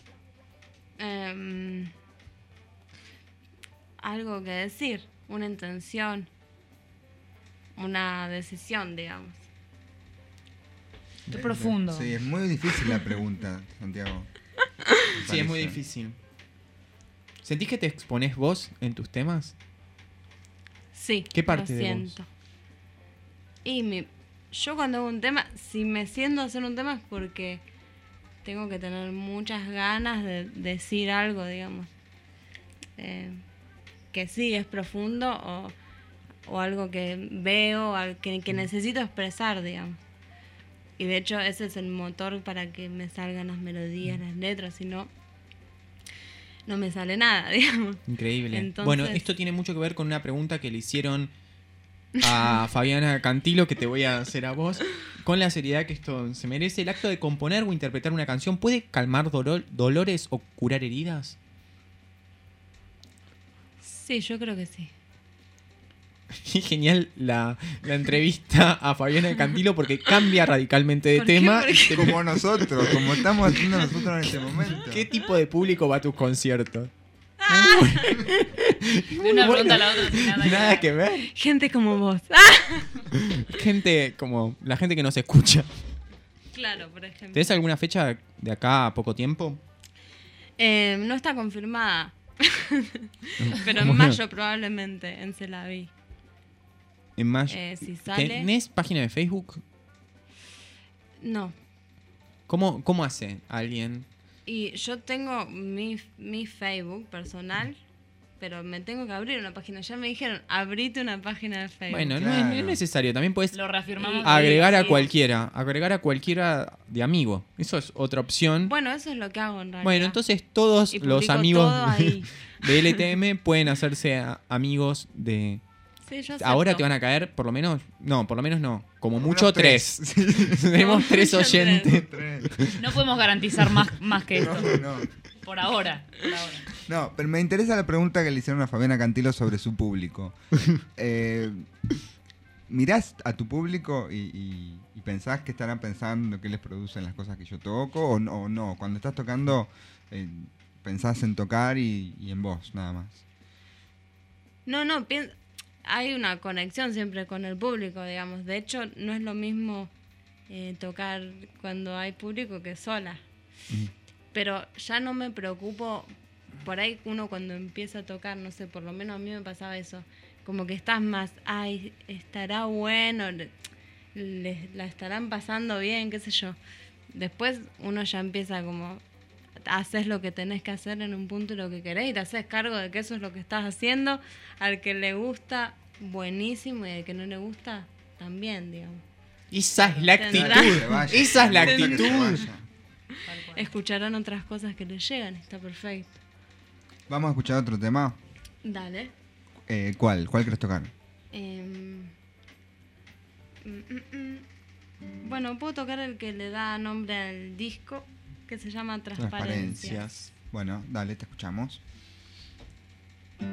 Algo que decir, una intención, una decisión, digamos. Qué profundo. Sí, es muy difícil la pregunta, Santiago. Sí, es muy difícil. ¿Sentís que te exponés vos en tus temas? Sí, ¿Qué parte lo de siento. Y yo cuando hago un tema, si me siento a hacer un tema es porque tengo que tener muchas ganas de decir algo, digamos. Que sí, es profundo o algo que veo, que necesito expresar, digamos. Y de hecho ese es el motor para que me salgan las melodías, las letras, si no, no me sale nada, digamos. Increíble. Entonces- Bueno, esto tiene mucho que ver con una pregunta que le hicieron a Fabiana Cantilo, que te voy a hacer a vos. Con la seriedad que esto se merece, ¿el acto de componer o interpretar una canción puede calmar dolores o curar heridas? Sí, yo creo que sí. Qué genial la entrevista a Fabiana Cantilo porque cambia radicalmente de ¿Por qué? tema. Porque- Como nosotros, como estamos haciendo nosotros en este momento. ¿Qué tipo de público va a tus conciertos? De una pregunta a la otra sin Nada que ver. Gente como vos. Gente como la gente que nos escucha. Claro, por ejemplo. ¿Tenés alguna fecha de acá a poco tiempo? No está confirmada. Pero en Bueno. mayo probablemente, en Celaví. En mayo. Si sale- ¿Tenés página de Facebook? No. ¿Cómo hace alguien? Y yo tengo mi Facebook personal, pero me tengo que abrir una página. Ya me dijeron, abrite una página de Facebook. Bueno, no es necesario. También puedes Lo reafirmamos. agregar a Sí. cualquiera. Agregar a cualquiera de amigo. Eso es otra opción. Bueno, eso es lo que hago en realidad. Bueno, entonces todos Y los publico amigos todo ahí. de LTM pueden hacerse amigos de... Sí, yo Ahora acepto. te van a caer por lo menos no. Como Unos mucho tres. 3. Tenemos Como 3 mucho oyentes. No podemos garantizar más que esto. No. Por ahora. No, pero me interesa la pregunta que le hicieron a Fabiana Cantilo sobre su público. ¿Mirás a tu público y pensás que estarán pensando, qué les producen las cosas que yo toco o no? Cuando estás tocando, pensás en tocar y en vos, nada más. No, hay una conexión siempre con el público, digamos. De hecho, no es lo mismo tocar cuando hay público que sola. Pero ya no me preocupo. Por ahí uno cuando empieza a tocar, no sé, por lo menos a mí me pasaba eso. Como que estás más, ay, estará bueno, la estarán pasando bien, qué sé yo. Después uno ya empieza como, haces lo que tenés que hacer en un punto y lo que querés y te haces cargo de que eso es lo que estás haciendo. Al que le gusta, buenísimo, y al que no le gusta, también, digamos. Esa es la actitud. Tendrá- Esa es la Tendrá- actitud. Escucharán otras cosas que les llegan, está perfecto. Vamos a escuchar otro tema. Dale. ¿Cuál? ¿Cuál querés tocar? Bueno, puedo tocar el que le da nombre al disco, que se llama Transparencias. Bueno, dale, te escuchamos.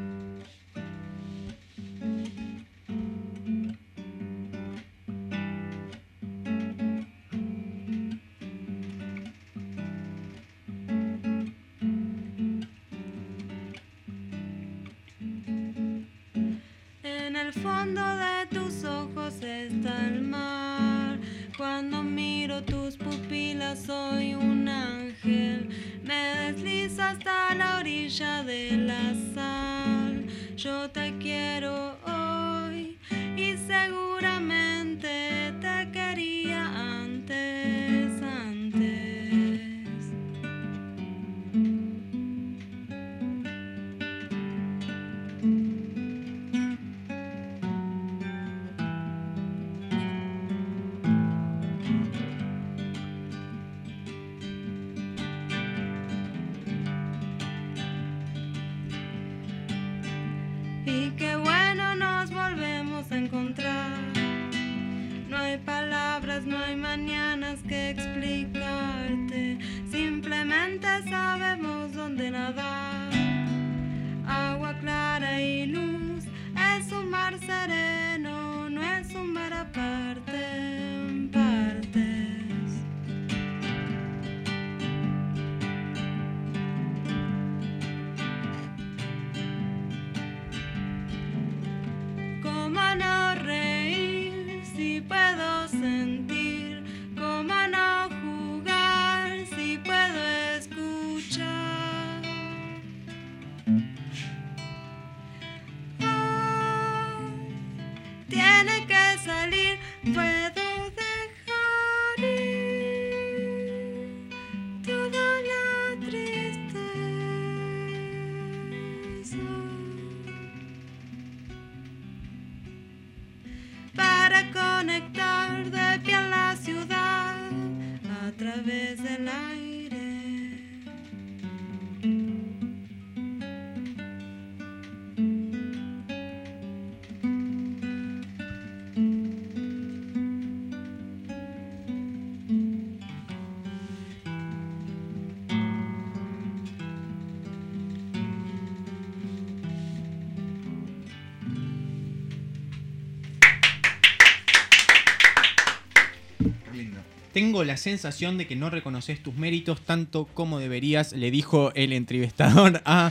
al fondo de tus ojos está el mar. Cuando miro tus pupilas soy un ángel. Me deslizo hasta la orilla de la sal. Yo te quiero hoy y seguramente te quería antes, antes. Y qué bueno nos volvemos a encontrar. No hay palabras, no hay mañanas que explicarte. Simplemente sabemos dónde nadar. Agua clara y luz, es un mar sereno, no es un mar aparte, en partes. ¿Cómo no reír si puedo sentir? ¿Cómo no jugar si puedo escuchar? Ay, tiene que salir, puedo dejar ir toda la tristeza. Para conectar de pie a la ciudad a través del aire. Tengo la sensación de que no reconoces tus méritos tanto como deberías, le dijo el entrevistador a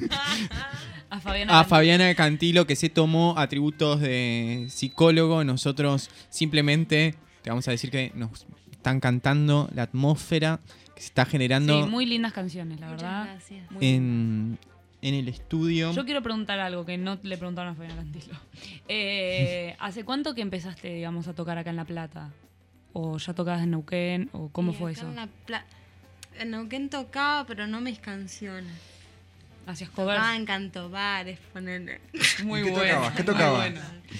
Fabiana Cantilo, que se tomó atributos de psicólogo. Nosotros simplemente te vamos a decir que nos están cantando la atmósfera que se está generando. Sí, muy lindas canciones, la verdad. Gracias. Muy en el estudio. Yo quiero preguntar algo que no le preguntaron a Fabiana Cantilo. ¿Hace cuánto que empezaste, digamos, a tocar acá en La Plata? ¿O ya tocabas en Neuquén? ¿O cómo fue acá eso? En Neuquén tocaba, pero no mis canciones. ¿Hacías covers? Tocaba en cantobares, ponerle. Muy ¿Qué bueno. tocabas? ¿Qué tocabas? Muy bueno.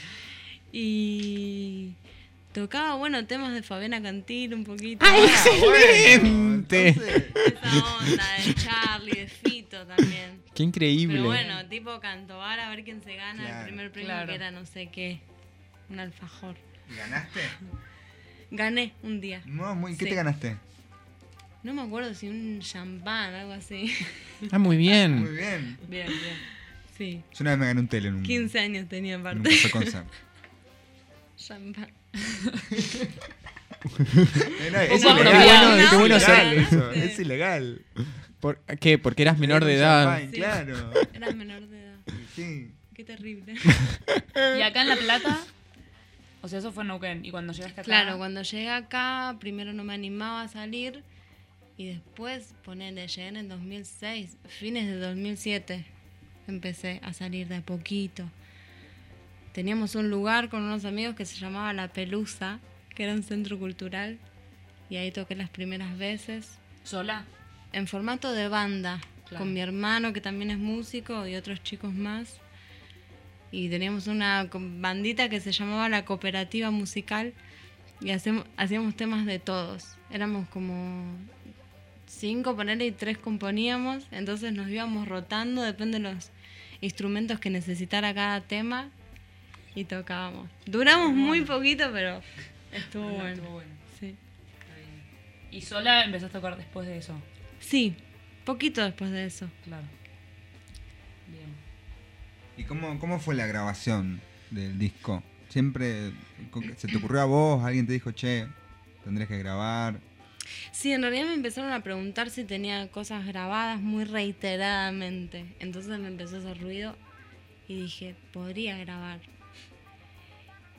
Y tocaba, bueno, temas de Fabiana Cantilo un poquito. ¡Ah, excelente! Esa onda de Charlie, de Fito también. ¡Qué increíble! Pero bueno, tipo cantobar, a ver quién se gana Claro. el primer premio, Claro. que era no sé qué, un alfajor. ¿Y ganaste? Gané un día. No, ¿qué Sí. te ganaste? No me acuerdo si un champán, algo así. Ah, muy bien. Muy bien. Bien, bien. Sí. Yo una vez me gané un tele en un 15 años tenía en un aparte. café concert. Champán. Es Poco ilegal. apropiado, Qué bueno ¿no? ser Ilegal. eso. Es ilegal. ¿Por qué? Porque eras menor de Un edad. champagne, Sí. Claro. Era menor de edad. Sí. Qué terrible. ¿Y acá en La Plata? O sea, eso fue en Neuquén. ¿Y cuando llegaste acá? Claro, cuando llegué acá, primero no me animaba a salir y después, ponele, llegué en el 2006, fines de 2007, empecé a salir de a poquito. Teníamos un lugar con unos amigos que se llamaba La Pelusa, que era un centro cultural, y ahí toqué las primeras veces. ¿Sola? En formato de banda, Claro. con mi hermano que también es músico y otros chicos más. Y teníamos una bandita que se llamaba La Cooperativa Musical y hacíamos temas de todos. Éramos como 5, ponele, y 3 componíamos. Entonces nos íbamos rotando, depende de los instrumentos que necesitara cada tema, y tocábamos. Duramos muy poquito, pero estuvo bueno. Estuvo bueno. Sí. ¿Y sola empezaste a tocar después de eso? Sí, poquito después de eso. Claro. Bien. ¿Y cómo fue la grabación del disco? ¿Siempre se te ocurrió a vos? ¿Alguien te dijo, che, tendrías que grabar? Sí, en realidad me empezaron a preguntar si tenía cosas grabadas muy reiteradamente. Entonces me empezó a hacer ruido y dije, podría grabar.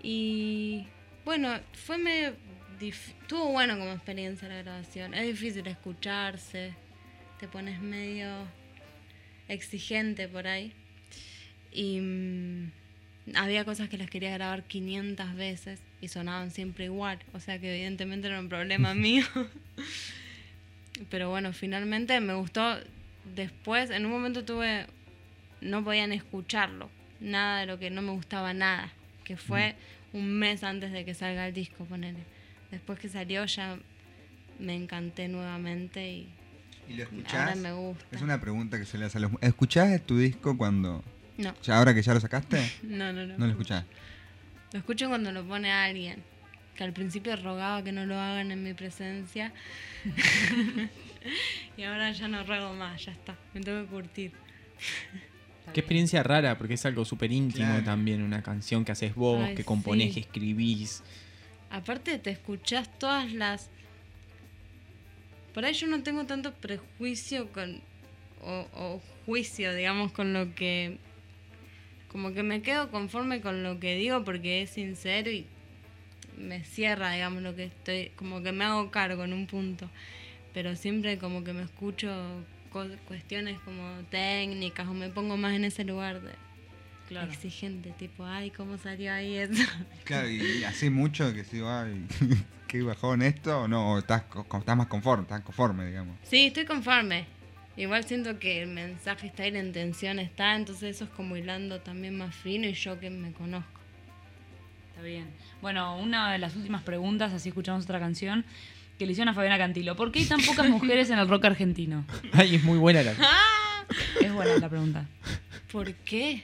Y bueno, fue medio... Estuvo bueno como experiencia la grabación. Es difícil escucharse. Te pones medio exigente por ahí. Y había cosas que las quería grabar 500 veces y sonaban siempre igual. O sea que evidentemente era un problema mío. Pero bueno, finalmente me gustó. Después, en un momento no podían escucharlo. Nada de lo que no me gustaba nada. Que fue un mes antes de que salga el disco, ponele. Después que salió ya me encanté nuevamente y lo escuchás. ahora me gusta. Es una pregunta que se le hace a los... ¿Escuchás tu disco cuando...? No. ¿Ya ahora que ya lo sacaste? No. ¿No lo escuchás? Lo escucho cuando lo pone alguien. Que al principio rogaba que no lo hagan en mi presencia. Y ahora ya no ruego más, ya está. Me tengo que curtir. Qué experiencia rara, porque es algo súper íntimo Claro. también, una canción que haces vos, Ay, que componés, sí. que escribís. Aparte te escuchás todas las... Por ahí yo no tengo tanto prejuicio o juicio, digamos, con lo que... Como que me quedo conforme con lo que digo porque es sincero y me cierra, digamos, lo que estoy... Como que me hago cargo en un punto. Pero siempre como que me escucho cuestiones como técnicas o me pongo más en ese lugar de... Claro. Exigente, tipo, ay, ¿cómo salió ahí eso? Claro, y así mucho que digo, ay, ¿qué bajón esto? O no, o estás más conforme, estás conforme, digamos. Sí, estoy conforme. Igual siento que el mensaje está y la intención está, entonces eso es como hilando también más fino y yo que me conozco. Está bien. Bueno, una de las últimas preguntas, así escuchamos otra canción, que le hicieron a Fabiana Cantilo. ¿Por qué hay tan pocas mujeres en el rock argentino? Ay, es muy buena la... Es buena la pregunta. ¿Por qué?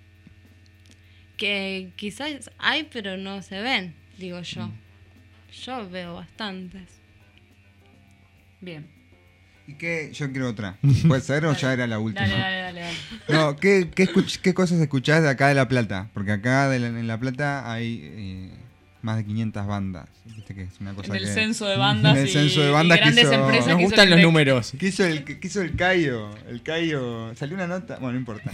Que quizás hay, pero no se ven, digo yo. Yo veo bastantes. Bien. ¿Y qué? Yo quiero otra. ¿Puede ser o ya era la última? Dale. No, ¿qué cosas escuchás de acá de La Plata? Porque acá en La Plata hay más de 500 bandas. Viste que es una cosa En el que... censo de bandas en el censo de bandas y grandes empresas. Nos que gustan hizo los el números. ¿Qué hizo el Cayo? El Cayo... ¿Salió una nota? Bueno, no importa.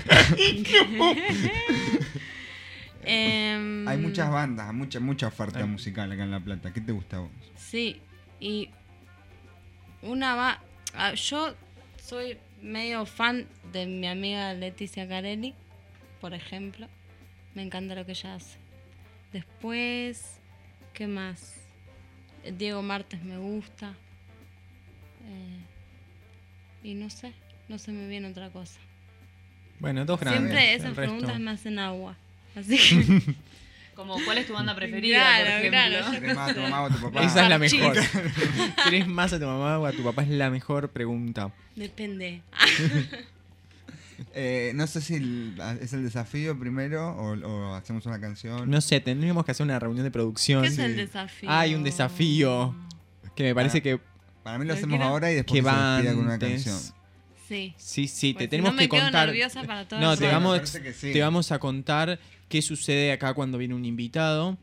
Hay muchas bandas, mucha oferta musical acá en La Plata. ¿Qué te gusta a vos? Sí, y yo soy medio fan de mi amiga Leticia Carelli, por ejemplo. Me encanta lo que ella hace. Después, ¿qué más? Diego Martes me gusta. Y no sé, no se me viene otra cosa. Bueno, dos grandes. Siempre el esas resto. preguntas me hacen agua. Así que... Como, ¿cuál es tu banda preferida? Claro, por ejemplo? claro, yo ¿Querés más a tu mamá o a tu papá? Esa es la mejor. ¿Querés más a tu mamá o a tu papá? Es la mejor pregunta. Depende. No sé si es el desafío primero o hacemos una canción. No sé, tendríamos que hacer una reunión de producción. ¿Qué es el desafío? Hay un desafío que me parece que... Para mí lo hacemos ahora y después que se despida con una antes. canción. Sí. Te Pues tenemos si no me que quedo contar. nerviosa para todo No, el te programa. vamos, parece que sí. te vamos a contar qué sucede acá cuando viene un invitado.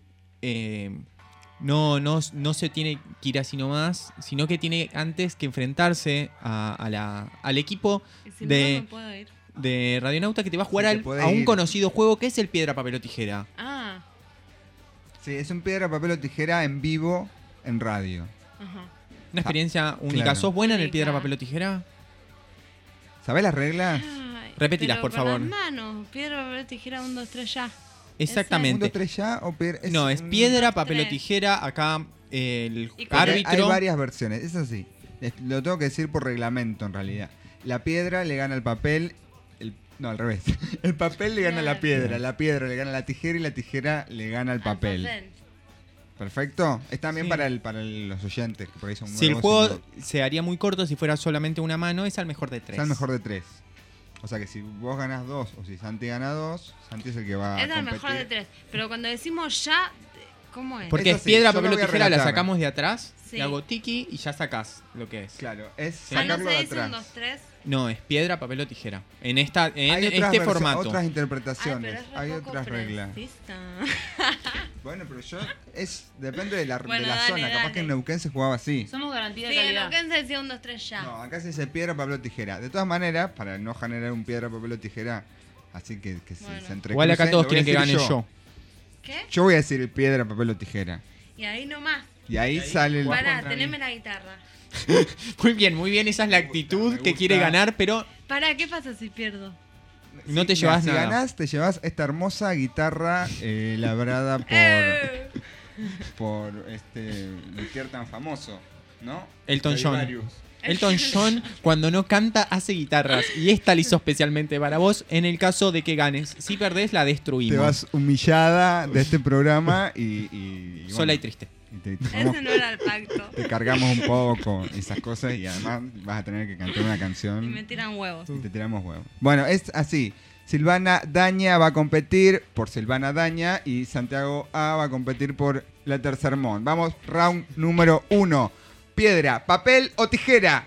No se tiene que ir así nomás, sino que tiene antes que enfrentarse al equipo Y si no, de, me puedo ir. de Radionauta que te va a jugar Sí, te puede a un ir. conocido juego que es el Piedra, Papel o Tijera. Ah, Sí, es un piedra, papel o tijera en vivo en radio. ajá. Una experiencia única. claro. ¿Sos buena en el Única. Piedra, Papel o Tijera? ¿Sabés las reglas? Ay, Repetilas, pero por con favor. las manos. Piedra, papel, tijera, 1, 2, 3, ya. Exactamente. 1, 2, 3 ya o No, es piedra, papel o tres. tijera. Acá el Y Porque árbitro. Hay varias versiones, es así. Lo tengo que decir por reglamento en realidad. La piedra le gana al papel. No, al revés. El papel le gana a la piedra le gana a la tijera y la tijera le gana al papel. ¿Perfecto? Está bien Sí. para los oyentes, que por ahí son Si el nuevos y juego no- se haría muy corto si fuera solamente una mano, es al mejor de tres. Es al mejor de 3. O sea que si vos ganás 2 o si Santi gana 2, Santi es el que va a Es el competir. mejor de 3. Pero cuando decimos ya, ¿cómo es? Porque Eso es sí, piedra, yo papel lo o voy a tijera, la relatar. sacamos de atrás, Sí. le hago tiki y ya sacás lo que es. Claro, es Sí. Ah, sacarlo no de se dice atrás. 1, 2, 3. No, es piedra, papel o tijera. En Hay este otras formato. otras Ay, interpretaciones, pero es re hay poco otras reglas. precisa. Bueno, pero depende de la Bueno, zona. dale, Capaz dale. que en Neuquén se jugaba así. Somos garantía de Sí, en calidad. Neuquén se decía 1, 2, 3, ya. No, acá se dice piedra, papel o tijera. De todas maneras, para no generar un piedra, papel o tijera, así que Bueno. se entrecrucen. Igual acá todos lo voy a quieren que decir gane yo. ¿Qué? Yo voy a decir piedra, papel o tijera. Y ahí nomás. Y ahí sale el... Pará, teneme la guitarra. Muy bien, esa es la actitud que quiere ganar, pero Pará, ¿qué pasa si pierdo? no te llevas si nada. ganás, te llevas esta hermosa guitarra labrada por este luthier tan famoso, ¿no? Elton John. Stradivarius. Elton John, cuando no canta, hace guitarras. Y esta la hizo especialmente para vos, en el caso de que ganes. Si perdés, la destruimos. Te vas humillada de este programa y Sola y triste. Ese no era el pacto. Te cargamos un poco esas cosas y además vas a tener que cantar una Y canción. me tiran huevos. Y te tiramos huevos. Bueno, es así. Silvana Daña va a competir por Silvana Daña y Santiago A va a competir por la Tercer Mon. Vamos, round número 1. Piedra, papel o tijera.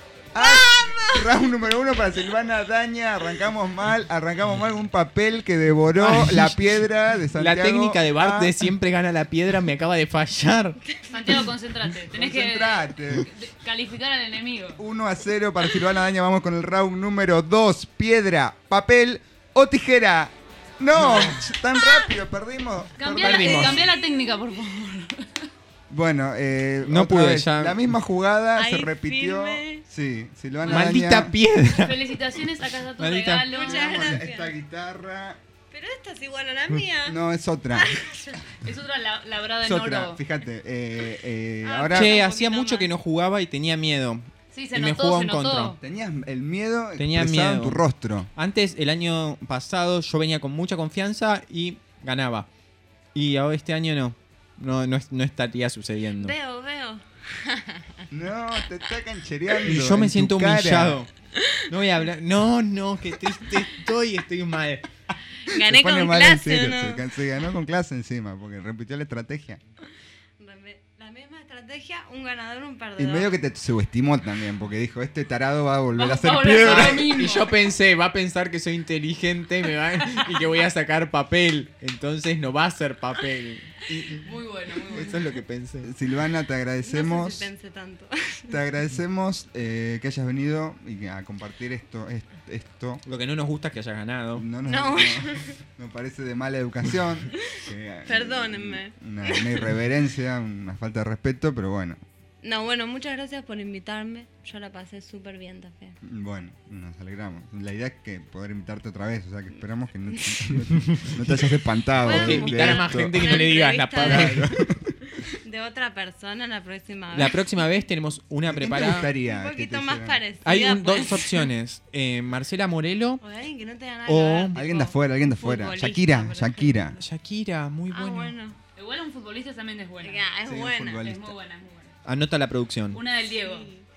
Round número 1 para Silvana Daña. Arrancamos mal un papel que devoró la piedra de Santiago. La técnica de Bart A. de siempre gana la piedra me acaba de fallar. Santiago, concentrate. Tenés Concentrate. que calificar al enemigo. 1-0 para Silvana Daña. Vamos con el round número 2. Piedra, papel o tijera. No, tan rápido, perdimos. Cambia la técnica, por favor. Bueno, No otra pude, vez, ya. la misma jugada se Ahí, repitió. firme. Sí, Silvana Maldita Daña. piedra. Felicitaciones, acá está tu Maldita. regalo. Muchas gracias. Esta guitarra. Pero esta es igual a la mía. No, es otra. Es otra labrada Es en otra, oro. fíjate. Ahora Che, hacía mucho que no jugaba y tenía miedo. Sí, se y me notó, jugó se en notó. contra. tenías el miedo Tenía expresado miedo. en tu rostro. Antes, el año pasado, yo venía con mucha confianza y ganaba. Y ahora este año no. No estaría sucediendo. Veo. No, te está canchereando. Y yo me en tu siento cara. humillado. No voy a hablar. No, que triste estoy mal. Gané Se pone con mal en clase, serio, ¿no? se ganó con clase encima, porque repitió la estrategia. La misma estrategia, un ganador, un Y perdedor. medio que te subestimó también, porque dijo, este tarado va a volver a Va hacer a volver a piedra. hacer lo mismo. Y yo pensé, va a pensar que soy inteligente y que voy a sacar papel. Entonces no va a ser papel. Muy bueno. Eso es lo que pensé. Silvana, te agradecemos. No sé si pensé tanto. Te agradecemos que hayas venido y a compartir esto. Lo que no nos gusta es que hayas ganado. No. Me parece de mala educación. Perdónenme. Una irreverencia, una falta de respeto, pero bueno. No, bueno, muchas gracias por invitarme. Yo la pasé súper bien también. Bueno, nos alegramos. La idea es que poder invitarte otra vez, o sea que esperamos que no te hayas espantado. Bueno, de invitar a más esto. gente que no le digas la Entrevista palabra. De otra persona la próxima vez. La próxima vez tenemos una ¿Quién te preparada. gustaría Un que poquito te más hicieran? parecida. Hay pues. dos opciones. Marcela Morelo O alguien que no tenga nada o que ver, Alguien de afuera, alguien de afuera. futbolista, Shakira. Shakira, muy Ah, bueno. bueno. Igual un futbolista también es buena. Ya, es Sí, un buena. futbolista. Es muy buena. Anota la producción. Una del Diego.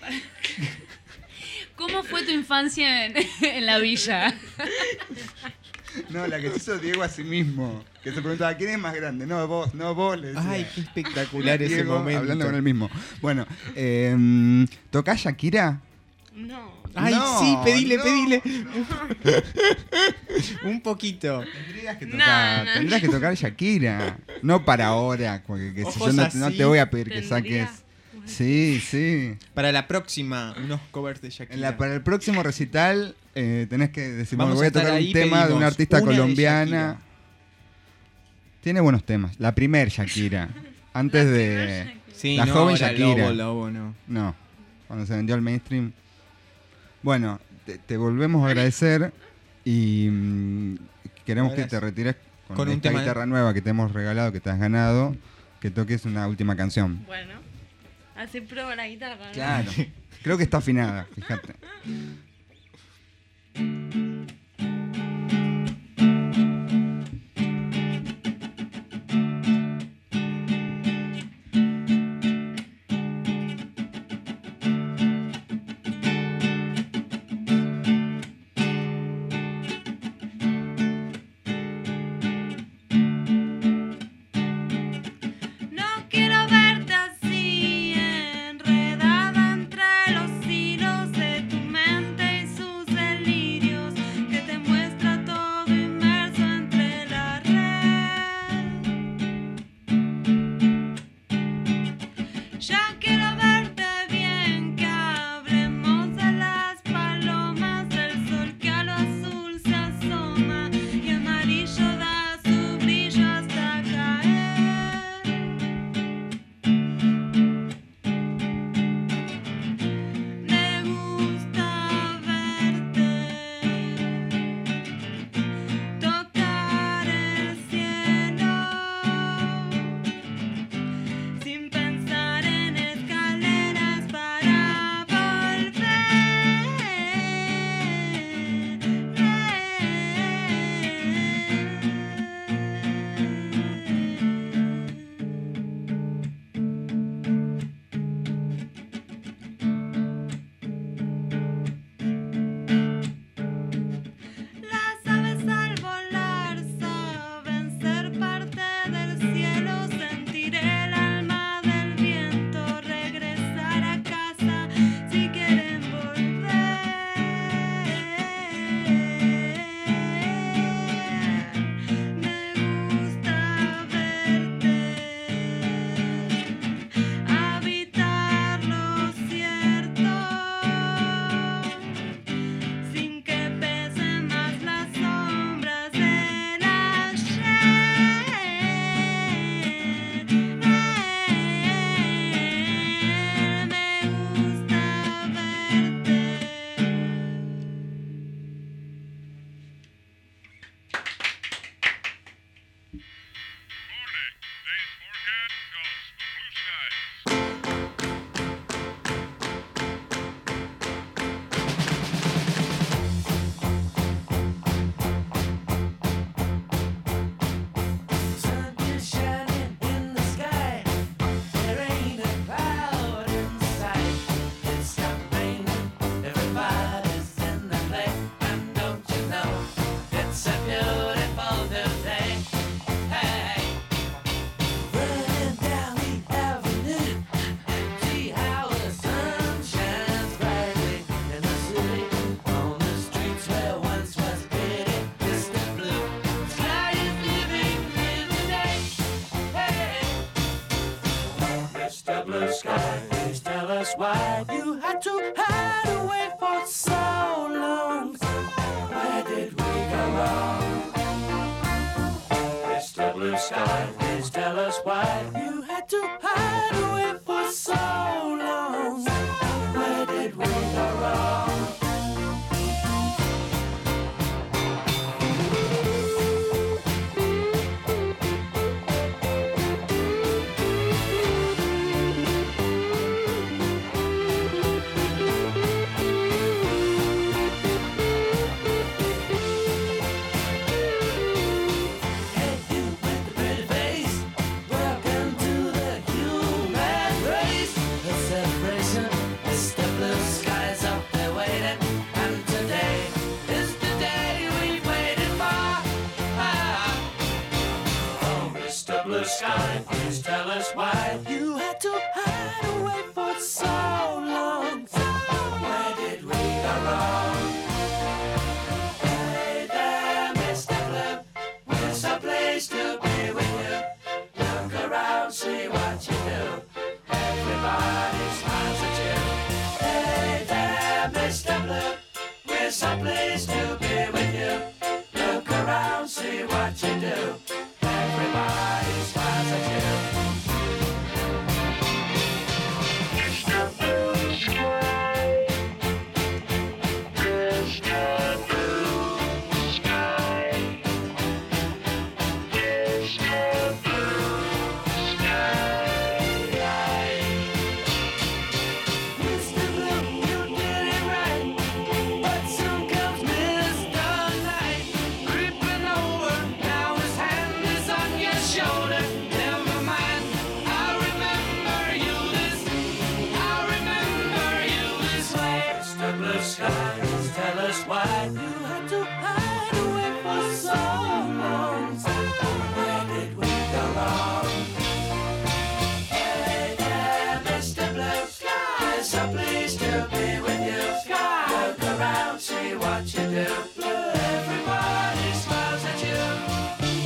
¿Cómo fue tu infancia en la villa? No, la que se hizo Diego a sí mismo. Que se preguntaba, ¿quién es más grande? No, vos, le decía. Ay, qué espectacular ese Diego momento. hablando con él mismo. Bueno, ¿tocás Shakira? No. Ay, No, sí, pedile. no. Un poquito. Tendrías que tocar Shakira. No para ahora, porque que si Ojos yo así. no te voy a pedir que Tendría. saques. Sí. Para la próxima, unos covers de Shakira. Para el próximo recital tenés que decir, Vamos bueno, voy a a tocar estar un ahí, tema de pedimos una artista una de colombiana. Shakira. Tiene buenos temas. La primer Shakira. Antes de Sí, la no, joven ahora Shakira. Lobo, no. No, cuando se vendió al mainstream. Bueno, te volvemos a agradecer y queremos que te retires con un esta tema guitarra nueva que te hemos regalado, que te has ganado, que toques una última canción. Bueno. Así pruebo la guitarra, ¿no? Claro. Creo que está afinada, fíjate. No quiero verte así, enredada entre los hilos de tu mente y sus delirios. Mr. Blue Sky, please tell us why you had to hide away for so long. Where did we go wrong? Mr. Blue Sky, please tell us why you had to hide away for so long. Where did we go wrong? Sky, please tell us why you had to hide away for so long. Where did we go wrong? Hey there, Mr. Blue, where's a place to be with you? Look around, see what you do. Everybody smiles at you. Hey there, Mr. Blue, where's a place to be with you? Look around, see what you do. Everybody smiles at you. Mr. Blue Sky, Mr. Blue Sky, Mr. Blue Sky. Mr. Blue, you did it right, but soon comes Mr. Night, creeping over. Now his hand is on your shoulder. Never mind, I remember you this way. Mr. Blue Sky, please tell us why you had to hide away for so long. Where did we go wrong? Hey there, Mr. Blue Sky, there's a place to be with you. Look around, see what you do. Everybody smiles at you.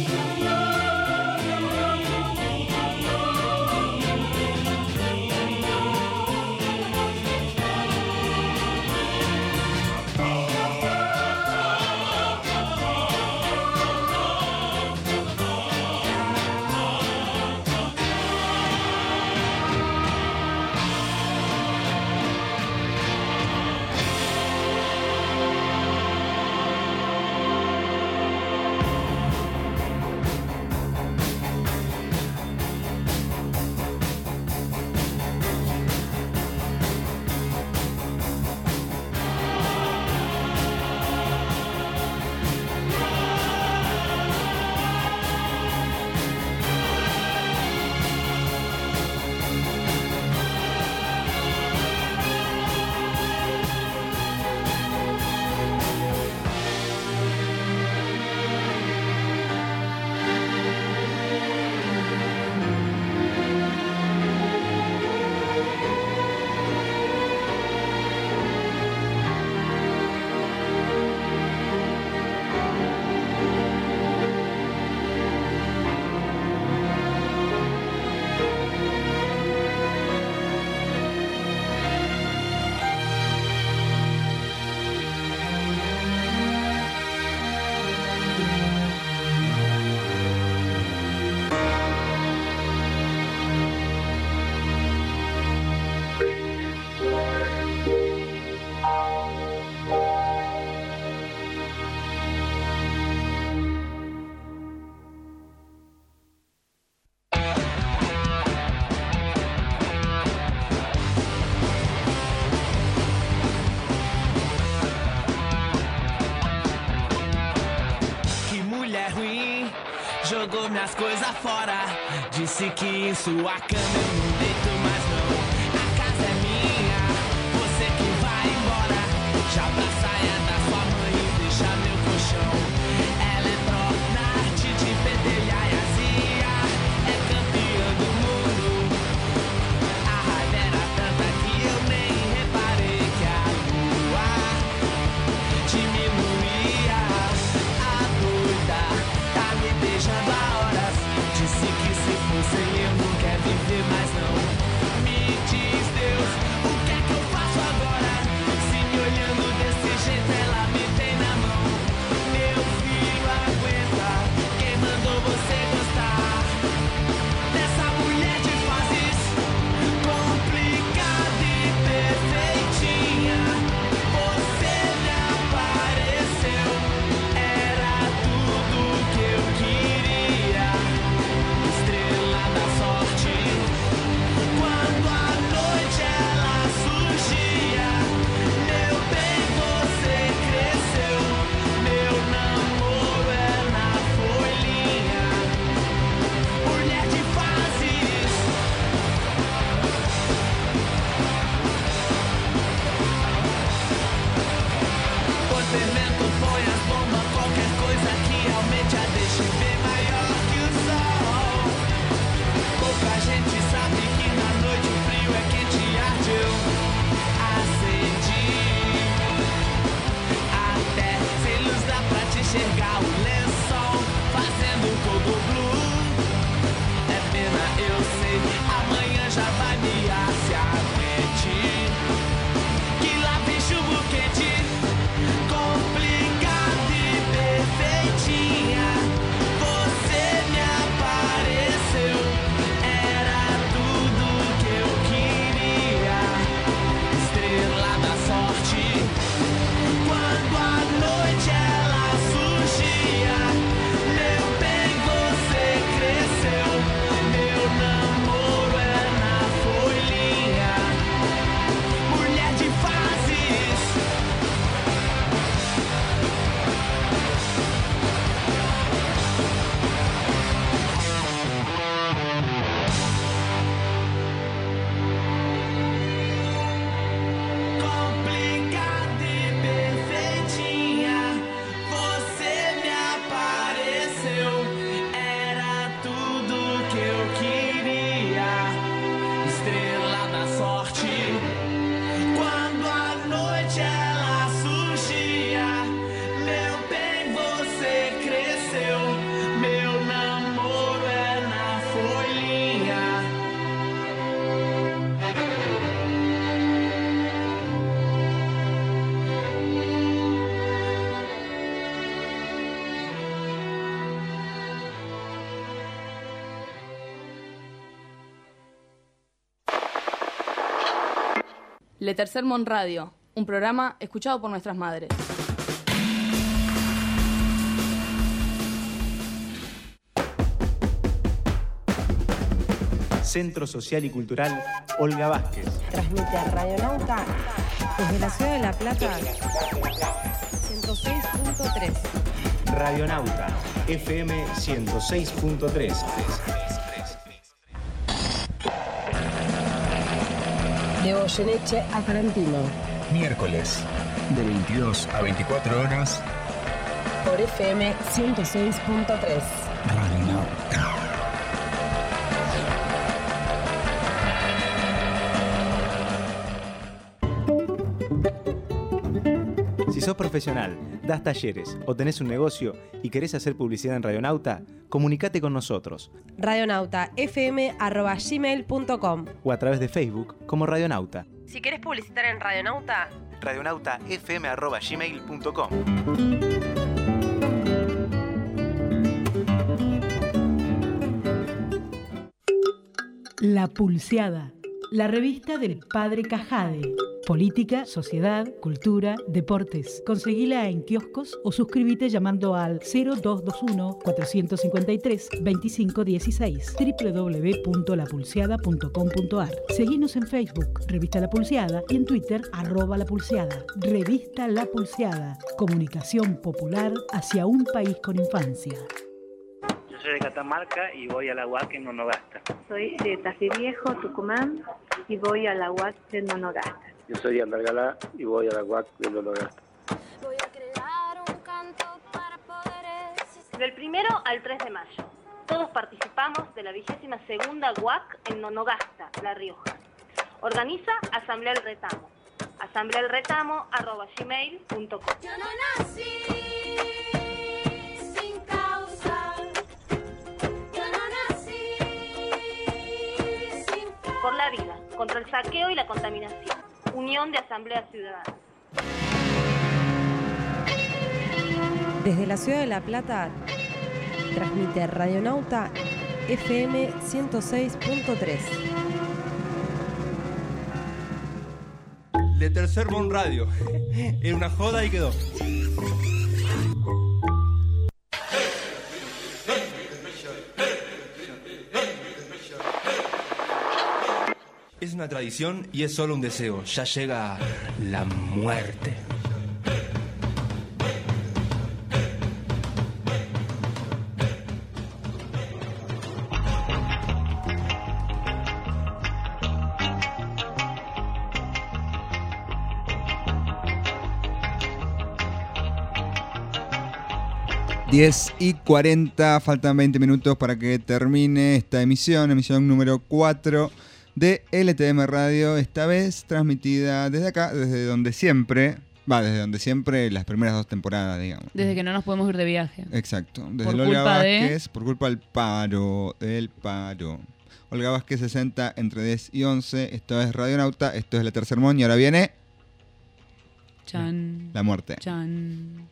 Jogou minhas coisas fora. Disse que em sua cama eu não deito mais não. A casa é minha, você que vai embora. Já pra saia da sua mãe e deixa meu colchão. Eletroarte de pentelhar e azia. É campeã do mundo. A raiva era tanta que eu nem reparei que a lua diminuía. A doida tá me beijando há horas. Disse que se fosse eu não quer viver mais não. enxergar o lençol fazendo todo blue. É pena, eu sei, amanhã já vai me se aguente. Que lá tem chumbo quente, complicada e perfeitinha. Você me apareceu, era tudo que eu queria. Estrela da sorte, quando a noite ela surgia. Meu bem, você cresceu, meu namoro é na folhinha. Mulher de fases, complicada e perfeitinha. Você me apareceu, era tudo que eu queria. Estrela da sorte, quando a noite ela surgia. Meu bem, você cresceu, meu namoro é na folhinha. Le Tercer Mon Radio, un programa escuchado por nuestras madres. Centro Social y Cultural Olga Vázquez. Transmite a Radionauta desde la ciudad de La Plata, 106.3. Radionauta, FM 106.3. De Goyeneche a Tarantino, Miércoles, de 22 a 24 horas, por FM 106.3. Radionauta. Si sos profesional, das talleres o tenés un negocio y querés hacer publicidad en Radionauta, comunicate con nosotros radionautafm@gmail.com o a través de Facebook como Radionauta. Si querés publicitar en Radionauta, radionautafm@gmail.com. La Pulseada, la revista del Padre Cajade. Política, sociedad, cultura, deportes. Conseguila en kioscos o suscríbete llamando al 0221-453-2516 www.lapulseada.com.ar. Seguinos en Facebook, Revista La Pulseada, y en Twitter, @lapulseada. Revista La Pulseada. Comunicación popular hacia un país con infancia. Yo soy de Catamarca y voy a la UAC en Nonogasta. Soy de Tafí Viejo, Tucumán, y voy a la UAC de Nonogasta. Yo soy de Andalgalá y voy a la UAC de Nonogasta. Del 1 al 3 de mayo, todos participamos de la 22ª UAC en Nonogasta, La Rioja. Organiza Asamblea El Retamo. asambleaelretamo@gmail.com. Yo no nací sin causa. Yo no nací sin causa. Por la vida, contra el saqueo y la contaminación. Unión de Asamblea Ciudadana. desde la ciudad de La Plata, transmite Radionauta FM 106.3. Le Tercer Mon Radio. Era una joda y quedó. Es una tradición y es solo un deseo. Ya llega la muerte. y 40, faltan 20 minutos para que termine esta emisión número 4 de LTM Radio, esta vez transmitida desde acá, desde donde siempre Va, desde donde siempre, las primeras 2 temporadas, digamos. Desde que no nos podemos ir de viaje. Exacto. Desde Por Olga culpa de- Vázquez, por culpa del paro. Olga Vázquez 60 entre 10 y 11. Esto es Radionauta, esto es La Tercer Mon y ahora viene Chan. la muerte. Chan.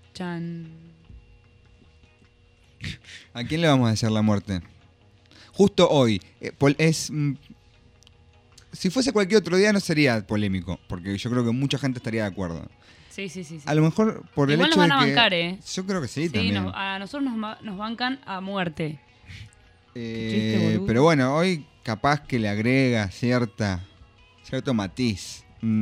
¿A quién le vamos a decir la muerte? Justo hoy. Si fuese cualquier otro día no sería polémico, porque yo creo que mucha gente estaría de acuerdo. Sí. A lo mejor por Igual el hecho nos van a de que... bancar, ¿eh? Yo creo que sí, Sí, también. a nosotros nos bancan a muerte. chiste, boludo. Pero bueno, hoy capaz que le agrega cierto matiz.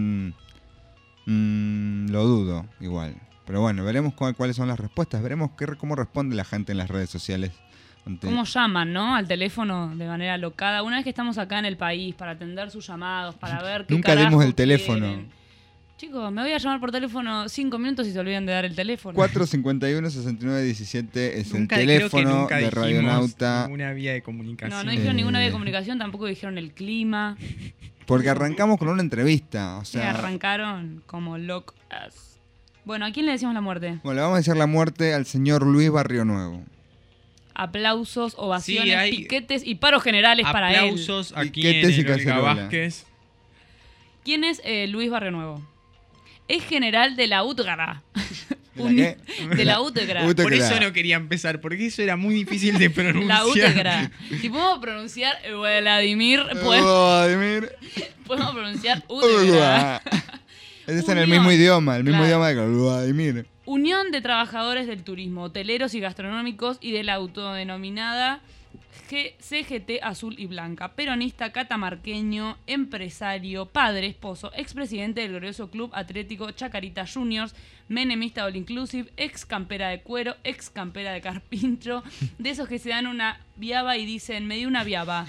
Lo dudo, igual. Pero bueno, veremos cuáles son las respuestas. Veremos cómo responde la gente en las redes sociales. ¿Cómo llaman, no? Al teléfono de manera locada. Una vez que estamos acá en el país para atender sus llamados, para ver qué Nunca dimos carajo el teléfono. quieren. Chicos, me voy a llamar por teléfono 5 minutos y se olvidan de dar el teléfono. 451-6917 es Nunca, el creo que teléfono nunca de dijimos Radionauta. ninguna vía de comunicación. No dijeron ninguna vía de comunicación, tampoco dijeron el clima. Porque arrancamos con una entrevista. O Se sea, arrancaron como locas. Bueno, ¿a quién le decimos la muerte? bueno, le vamos a decir la muerte al señor Luis Barrio Nuevo. Aplausos, ovaciones, Sí, hay piquetes y paros generales para él. Aplausos aquí Piquetes y en Olga cacerola. Vázquez. ¿Quién es Luis Barrio Nuevo? Es general de la UTGRA. ¿De De la UTGRA. Por eso no quería empezar, porque eso era muy difícil de pronunciar. La UTGRA. Si podemos pronunciar Vladimir, podemos pronunciar UTGRA. Ese está en el mismo idioma, Claro. idioma de Vladimir. Unión de Trabajadores del Turismo, Hoteleros y Gastronómicos y de la autodenominada CGT Azul y Blanca. Peronista, catamarqueño, empresario, padre, esposo, expresidente del glorioso Club Atlético Chacarita Juniors, menemista all inclusive, ex campera de cuero, ex campera de carpincho, de esos que se dan una viaba y dicen, me di una viaba.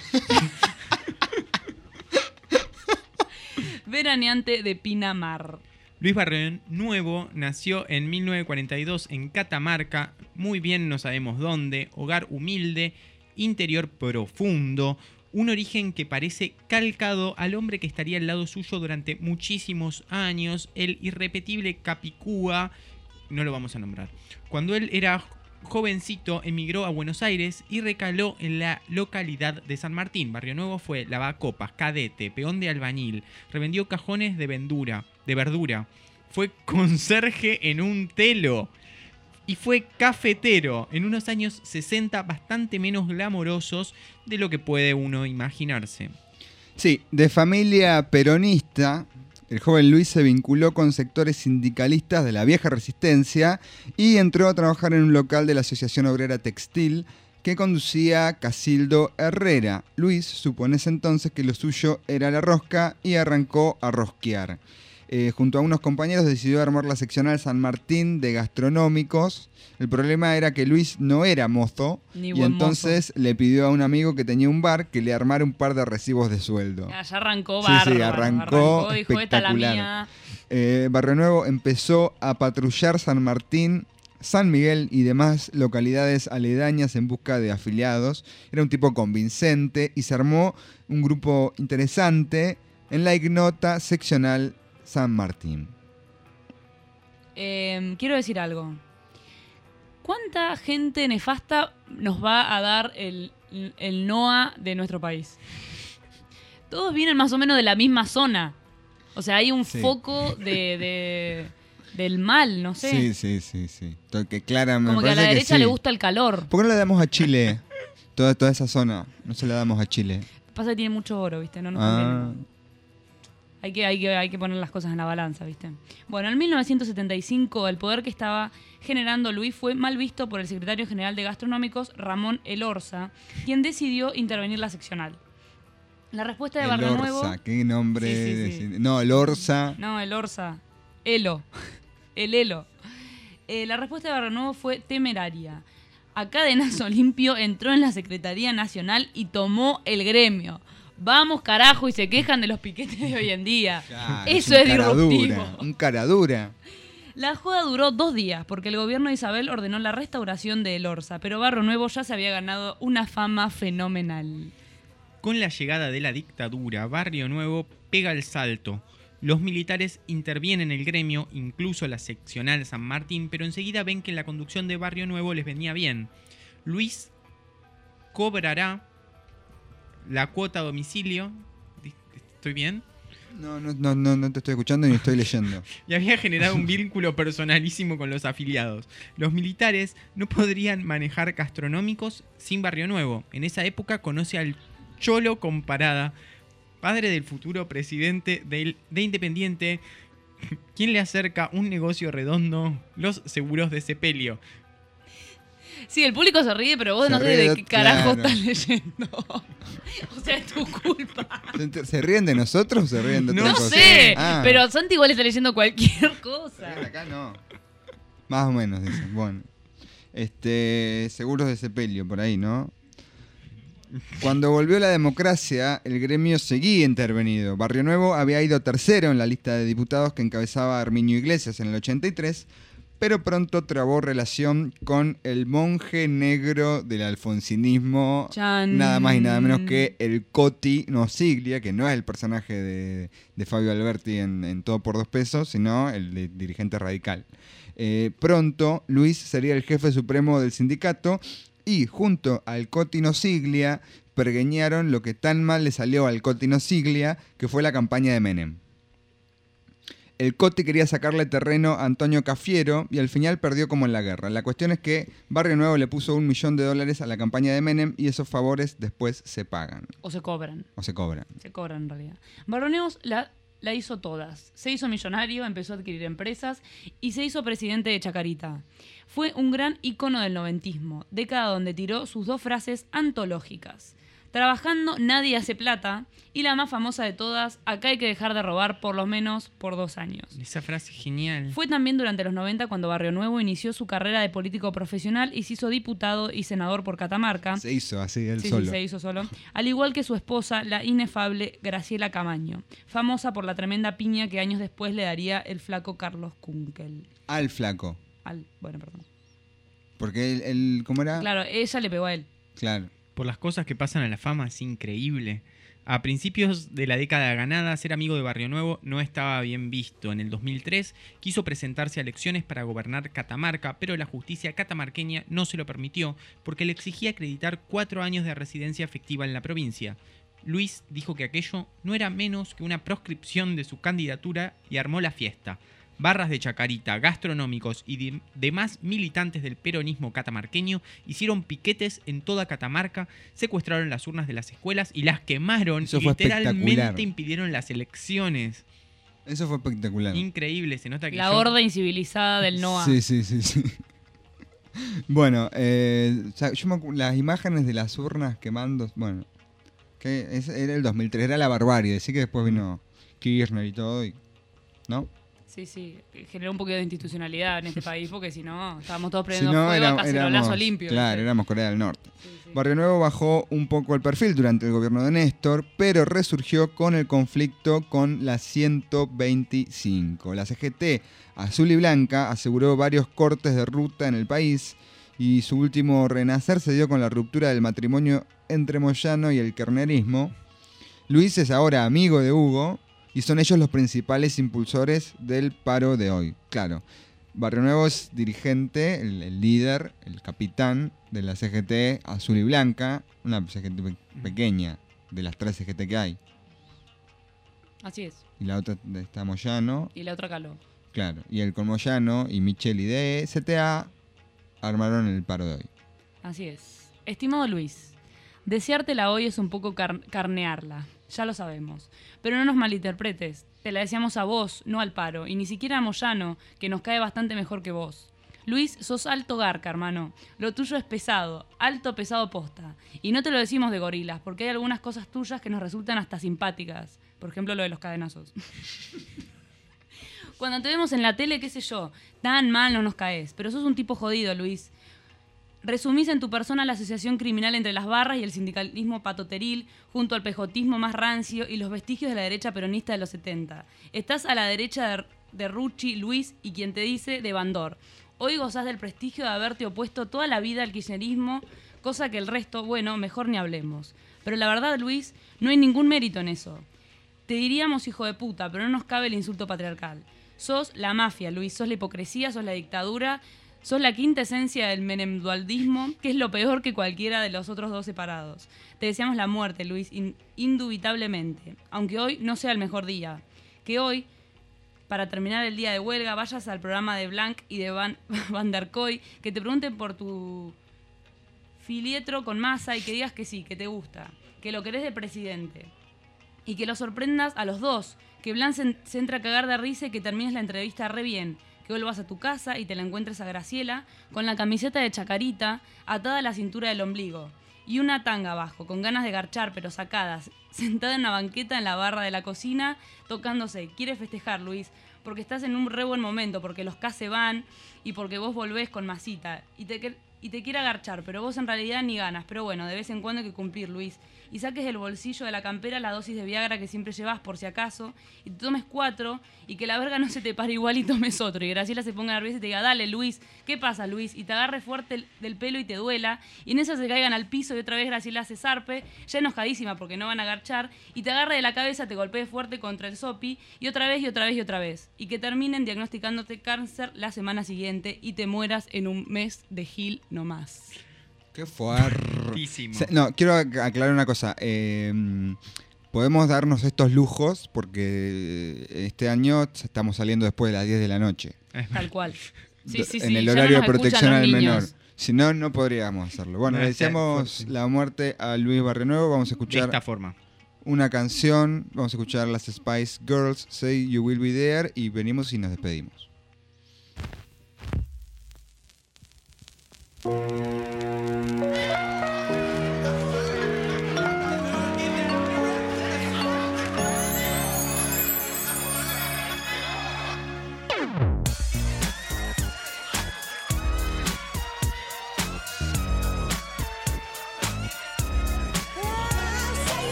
Veraneante de Pinamar. Luis Barrio Nuevo nació en 1942 en Catamarca, muy bien no sabemos dónde, hogar humilde, interior profundo, un origen que parece calcado al hombre que estaría al lado suyo durante muchísimos años, el irrepetible Capicúa, no lo vamos a nombrar. Cuando él era jovencito emigró a Buenos Aires y recaló en la localidad de San Martín. Barrio Nuevo fue lavacopas, cadete, peón de albañil, revendió cajones de verdura, fue conserje en un telo y fue cafetero en unos años 60 bastante menos glamorosos de lo que puede uno imaginarse. Sí, de familia peronista, el joven Luis se vinculó con sectores sindicalistas de la vieja resistencia y entró a trabajar en un local de la Asociación Obrera Textil que conducía Casildo Herrera. Luis supo en ese entonces que lo suyo era la rosca y arrancó a rosquear. Junto a unos compañeros decidió armar la seccional San Martín de Gastronómicos. El problema era que Luis no era mozo Ni y buen entonces le pidió a un amigo que tenía un bar que le armara un par de recibos de sueldo. Ya arrancó Sí, bárbaro. sí, arrancó dijo, esta la espectacular. mía. Barrio Nuevo empezó a patrullar San Martín, San Miguel y demás localidades aledañas en busca de afiliados. Era un tipo convincente y se armó un grupo interesante en la ignota seccional San Martín. Quiero decir algo. ¿Cuánta gente nefasta nos va a dar el NOA de nuestro país? Todos vienen más o menos de la misma zona. O sea, hay un Sí. foco del mal, no sé. Sí. Que claramente, Como que a la derecha le gusta el calor. ¿Por qué no le damos a Chile toda esa zona? No se la damos a Chile. Pasa que tiene mucho oro, ¿viste? No nos conviene. Ah, Hay que poner las cosas en la balanza, ¿viste? Bueno, en 1975 el poder que estaba generando Luis fue mal visto por el secretario general de Gastronómicos, Ramón Elorza, quien decidió intervenir la seccional. La respuesta de el Barrio Orza, Nuevo... qué nombre. Sí. No, el Orza. No, el Orza. Elo. El Elo. La respuesta de Barrio Nuevo fue temeraria. A cadenazo limpio entró en la Secretaría Nacional y tomó el gremio. Vamos, carajo, y se quejan de los piquetes de hoy en día. Claro, Eso es disruptivo. Un caradura. La joda duró 2 días porque el gobierno de Isabel ordenó la restauración de El Orza, pero Barrio Nuevo ya se había ganado una fama fenomenal. Con la llegada de la dictadura, Barrio Nuevo pega el salto. Los militares intervienen en el gremio, incluso la seccional San Martín, pero enseguida ven que la conducción de Barrio Nuevo les venía bien. Luis cobrará la cuota a domicilio. ¿Estoy bien? No te estoy escuchando ni estoy leyendo. Y había generado un vínculo personalísimo con los afiliados. Los militares no podrían manejar gastronómicos sin Barrio Nuevo. En esa época conoce al Cholo Comparada, padre del futuro presidente de Independiente, quien le acerca un negocio redondo, los seguros de sepelio. Sí, el público se ríe, pero vos no sé de qué carajo estás leyendo. O sea, es tu culpa. ¿Se ríen de nosotros o se ríen de otra cosa? No sé, pero Santi igual está leyendo cualquier cosa. Acá no. Más o menos, dicen. Bueno. Seguros de sepelio, por ahí, ¿no? Cuando volvió la democracia, el gremio seguía intervenido. Barrio Nuevo había ido tercero en la lista de diputados que encabezaba Arminio Iglesias en el 83, pero pronto trabó relación con el monje negro del alfonsinismo, nada más y nada menos que el Coti Nosiglia, que no es el personaje de Fabio Alberti en Todo por 2 pesos, sino el dirigente radical. Pronto, Luis sería el jefe supremo del sindicato y, junto al Coti Nosiglia, pergeñaron lo que tan mal le salió al Coti Nosiglia, que fue la campaña de Menem. El Coti quería sacarle terreno a Antonio Cafiero y al final perdió como en la guerra. La cuestión es que Barrio Nuevo le puso $1 millón a la campaña de Menem y esos favores después se pagan. O se cobran. Se cobran en realidad. Barrio Nuevo la hizo todas. Se hizo millonario, empezó a adquirir empresas y se hizo presidente de Chacarita. Fue un gran ícono del noventismo, década donde tiró sus 2 frases antológicas. Trabajando nadie hace plata y la más famosa de todas, acá hay que dejar de robar por lo menos por 2 años. Esa frase es genial. Fue también durante los 90 cuando Barrio Nuevo inició su carrera de político profesional y se hizo diputado y senador por Catamarca. Se hizo así, él Sí, solo. sí, se hizo solo. Al igual que su esposa, la inefable Graciela Camaño, famosa por la tremenda piña que años después le daría el flaco Carlos Kunkel. Al flaco. Bueno, perdón. Porque él ¿cómo era? Claro, ella le pegó a él. Claro. Por las cosas que pasan a la fama es increíble. A principios de la década ganada, ser amigo de Barrio Nuevo no estaba bien visto. En el 2003 quiso presentarse a elecciones para gobernar Catamarca, pero la justicia catamarqueña no se lo permitió porque le exigía acreditar 4 años de residencia efectiva en la provincia. Luis dijo que aquello no era menos que una proscripción de su candidatura y armó la fiesta. Barras de Chacarita, gastronómicos y demás militantes del peronismo catamarqueño hicieron piquetes en toda Catamarca, secuestraron las urnas de las escuelas y las quemaron. Eso y fue literalmente espectacular. Impidieron las elecciones. Eso fue espectacular. Increíble, se nota que La horda incivilizada del NOA. Sí. Bueno, las imágenes de las urnas quemando, bueno, era el 2003, era la barbarie, decir que después vino Kirchner y todo, ¿no? Sí, generó un poquito de institucionalidad en este país, porque si no, estábamos todos prendiendo fuego a cacerolazo limpio. Claro, éramos Corea del Norte. Sí. Barrio Nuevo bajó un poco el perfil durante el gobierno de Néstor, pero resurgió con el conflicto con la 125. La CGT azul y blanca aseguró varios cortes de ruta en el país y su último renacer se dio con la ruptura del matrimonio entre Moyano y el kirchnerismo. Luis es ahora amigo de Hugo, y son ellos los principales impulsores del paro de hoy. Claro, Barrio Nuevo es dirigente, el líder, el capitán de la CGT azul y blanca, una CGT pequeña, de las 3 CGT que hay. Así es. Y la otra está Moyano. Y la otra Caló. Claro, y él con Moyano y Micheli de CTA armaron el paro de hoy. Así es. Estimado Luis, deseártela hoy es un poco carnearla. Ya lo sabemos. Pero no nos malinterpretes. Te la deseamos a vos, no al paro. Y ni siquiera a Moyano, que nos cae bastante mejor que vos. Luis, sos alto garca, hermano. Lo tuyo es pesado. Alto, pesado posta. Y no te lo decimos de gorilas, porque hay algunas cosas tuyas que nos resultan hasta simpáticas. Por ejemplo, lo de los cadenazos. Cuando te vemos en la tele, qué sé yo, tan mal no nos caes. Pero sos un tipo jodido, Luis. Resumís en tu persona la asociación criminal entre las barras y el sindicalismo patoteril, junto al pejotismo más rancio y los vestigios de la derecha peronista de los 70. Estás a la derecha de Rucci, Luis y quien te dice de Bandor. Hoy gozás del prestigio de haberte opuesto toda la vida al kirchnerismo, cosa que el resto, bueno, mejor ni hablemos. Pero la verdad, Luis, no hay ningún mérito en eso. Te diríamos hijo de puta, pero no nos cabe el insulto patriarcal. Sos la mafia, Luis, sos la hipocresía, sos la dictadura, sos la quinta esencia del menemdualdismo, que es lo peor que cualquiera de los otros dos separados. Te deseamos la muerte, Luis, indubitablemente, aunque hoy no sea el mejor día. Que hoy, para terminar el día de huelga, vayas al programa de Blanc y de Van der Kooi, que te pregunten por tu filietro con Massa y que digas que sí, que te gusta, que lo querés de presidente. Y que lo sorprendas a los dos, que Blanc se entre a cagar de risa y que termines la entrevista re bien. Que vuelvas a tu casa y te la encuentres a Graciela con la camiseta de Chacarita atada a la cintura del ombligo y una tanga abajo, con ganas de garchar pero sacadas, sentada en una banqueta en la barra de la cocina, tocándose. Quiere festejar, Luis, porque estás en un re buen momento, porque los K se van y porque vos volvés con Masita y te quiere agarchar, pero vos en realidad ni ganas. Pero bueno, de vez en cuando hay que cumplir, Luis. Y saques del bolsillo de la campera la dosis de Viagra que siempre llevas por si acaso, y te tomes 4, y que la verga no se te pare igual y tomes otro. Y Graciela se ponga nerviosa y te diga, dale, Luis, ¿qué pasa, Luis? Y te agarre fuerte del pelo y te duela, y en eso se caigan al piso y otra vez Graciela se zarpe, ya enojadísima porque no van a agarchar, y te agarre de la cabeza, te golpee fuerte contra el sopi, y otra vez, y otra vez, y otra vez. Y que terminen diagnosticándote cáncer la semana siguiente y te mueras en un mes de Gil nomás. Qué fuertísimo. No, quiero aclarar una cosa. Podemos darnos estos lujos porque este año estamos saliendo después de las 10 de la noche. Tal cual. Sí, en el horario de protección al menor. Si no, no podríamos hacerlo. Bueno, le deseamos la muerte a Luis Barrienuevo. Vamos a escuchar de esta forma una canción. Vamos a escuchar las Spice Girls, Say You Will Be There, y venimos y nos despedimos.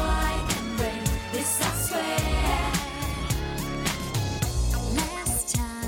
Last time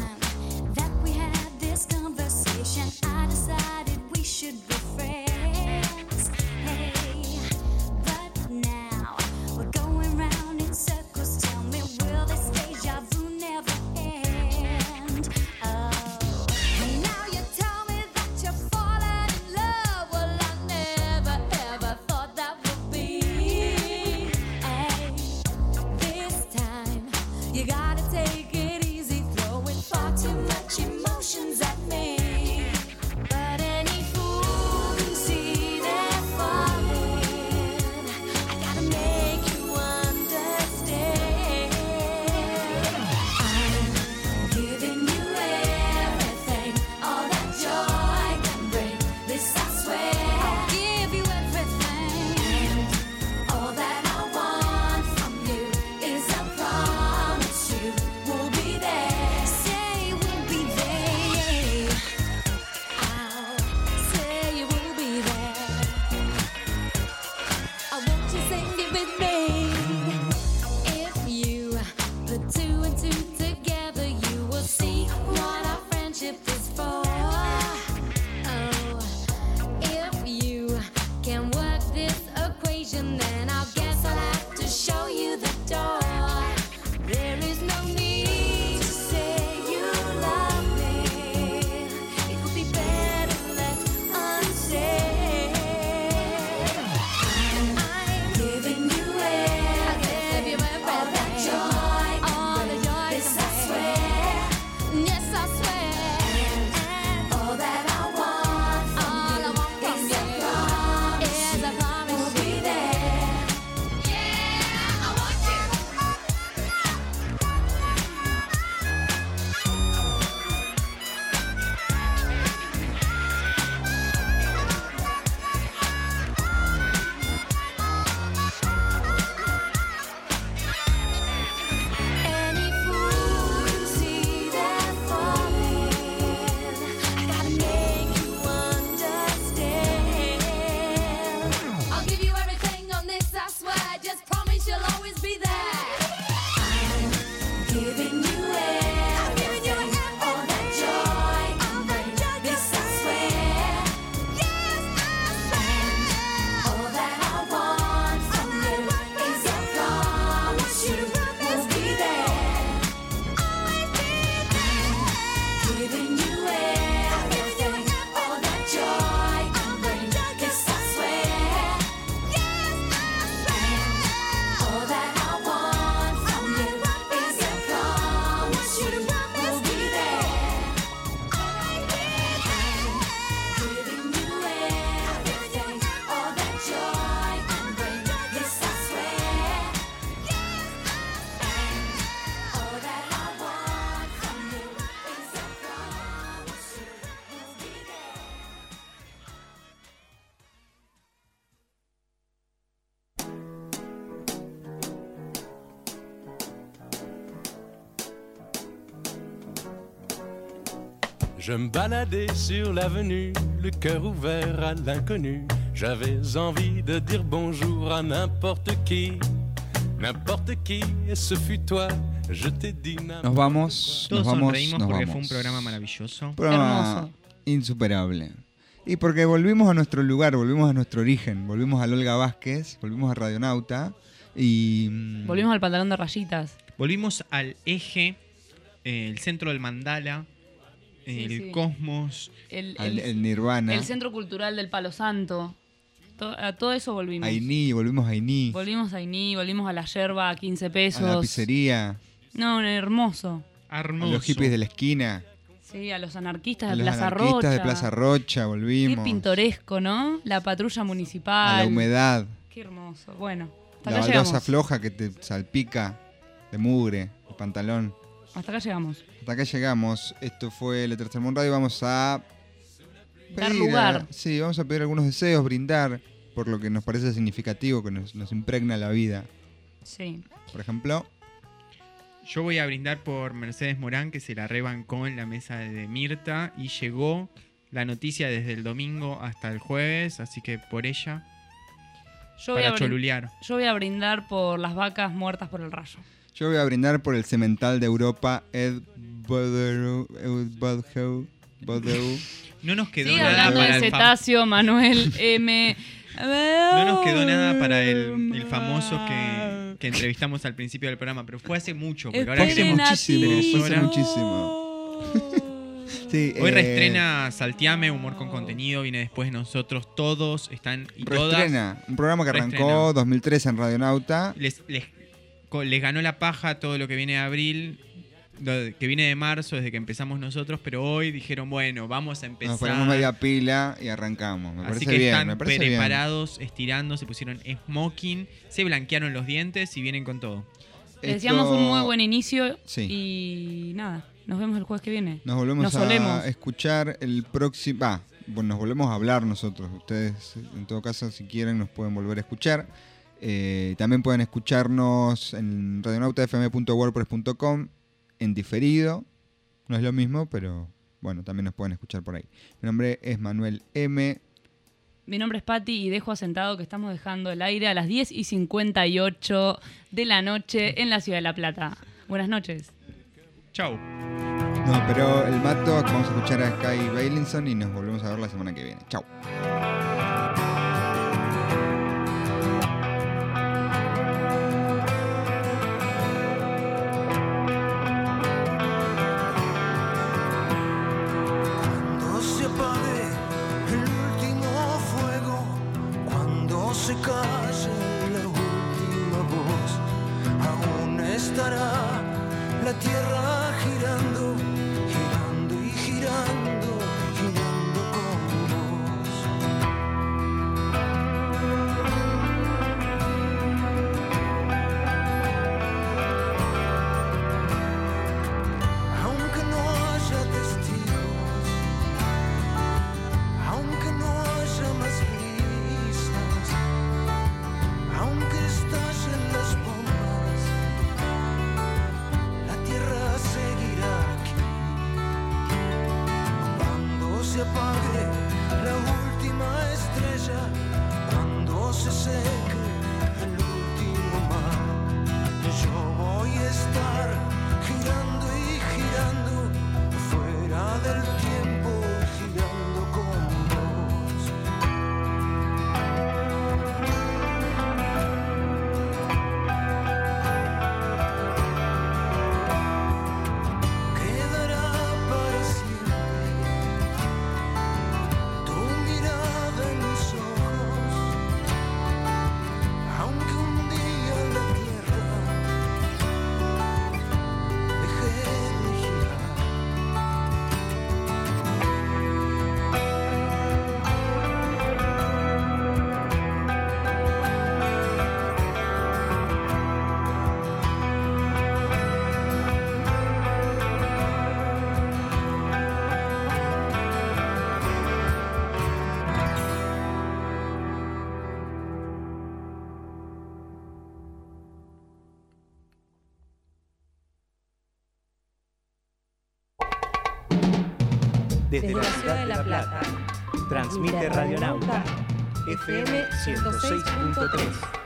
Je me baladais sur l'avenue, le cœur ouvert à l'inconnu. J'avais envie de dire bonjour à n'importe qui, et ce fut toi. Je te dis Nos vamos, Todos nos vamos, sonreímos nos porque vamos. fue un programa maravilloso. Programa insuperable. Y porque volvimos a nuestro lugar, volvimos a nuestro origen, volvimos al Olga Vázquez, volvimos a Radionauta y... Volvimos al pantalón de rayitas. Volvimos al eje, el centro del mandala, el sí. cosmos, el Nirvana, El Centro Cultural del Palo Santo. A todo eso volvimos. Ainí, volvimos a Ainí, Volvimos a Ainí, volvimos a la yerba a 15 pesos. a la pizzería, No, hermoso. a los hippies de la esquina, Sí, a los anarquistas a de los Plaza anarquistas Rocha. de Plaza Rocha, Qué volvimos, pintoresco, ¿no? La patrulla municipal. a la humedad, Qué hermoso. Bueno, hasta la acá baldosa llegamos. floja que te salpica de mugre, el pantalón. Hasta acá llegamos. Hasta acá llegamos. Esto fue el Tercer Mundo Radio. Vamos a Dar pedir, lugar. sí, vamos a pedir algunos deseos, brindar por lo que nos parece significativo, que nos impregna la vida. Sí. Por ejemplo, Yo voy a brindar por Mercedes Morán, que se la rebancó en la mesa de Mirta y llegó la noticia desde el domingo hasta el jueves, así que por ella, Yo voy para a cholulear. Yo voy a brindar por las vacas muertas por el rayo. yo voy a brindar por el cemental de Europa, Ed Bodeau. No nos quedó Sigue nada hablando para del el cetáceo Manuel M. No nos quedó nada para el famoso que entrevistamos al principio del programa, pero fue hace mucho. Porque ahora Fue hace viene muchísimo, fue hace Venezuela. muchísimo. Sí, Hoy reestrena Salteame, Humor con Contenido, viene después de nosotros, todos están y todas. reestrena, un programa que arrancó Reestrena. 2013 en Radionauta. Les ganó la paja todo lo que viene de abril, que viene de marzo, desde que empezamos nosotros, pero hoy dijeron, bueno, vamos a empezar. Nos ponemos media pila y arrancamos. Me Así parece que bien, están me parece bien. preparados, estirando, se pusieron smoking, se blanquearon los dientes y vienen con todo. Les deseamos un muy buen inicio Sí. y nada, nos vemos el jueves que viene. Nos volvemos solemos. a escuchar el próximo... bueno, nos volvemos a hablar nosotros. Ustedes, en todo caso, si quieren, nos pueden volver a escuchar. También pueden escucharnos en radionautafm.wordpress.com en diferido. No es lo mismo, pero bueno, también nos pueden escuchar por ahí. Mi nombre es Manuel M. Mi nombre es Patti y dejo asentado que estamos dejando el aire a las 10:58 de la noche en la ciudad de La Plata. Buenas noches. Chau. No, pero el mato, vamos a escuchar a Sky Bailinson y nos volvemos a ver la semana que viene. Chau. Cuando se apague el último fuego, cuando se calle la última voz, aún estará la tierra girando, girando y girando, girando con vos. desde la ciudad de La Plata. Transmite Radionauta, FM 106.3.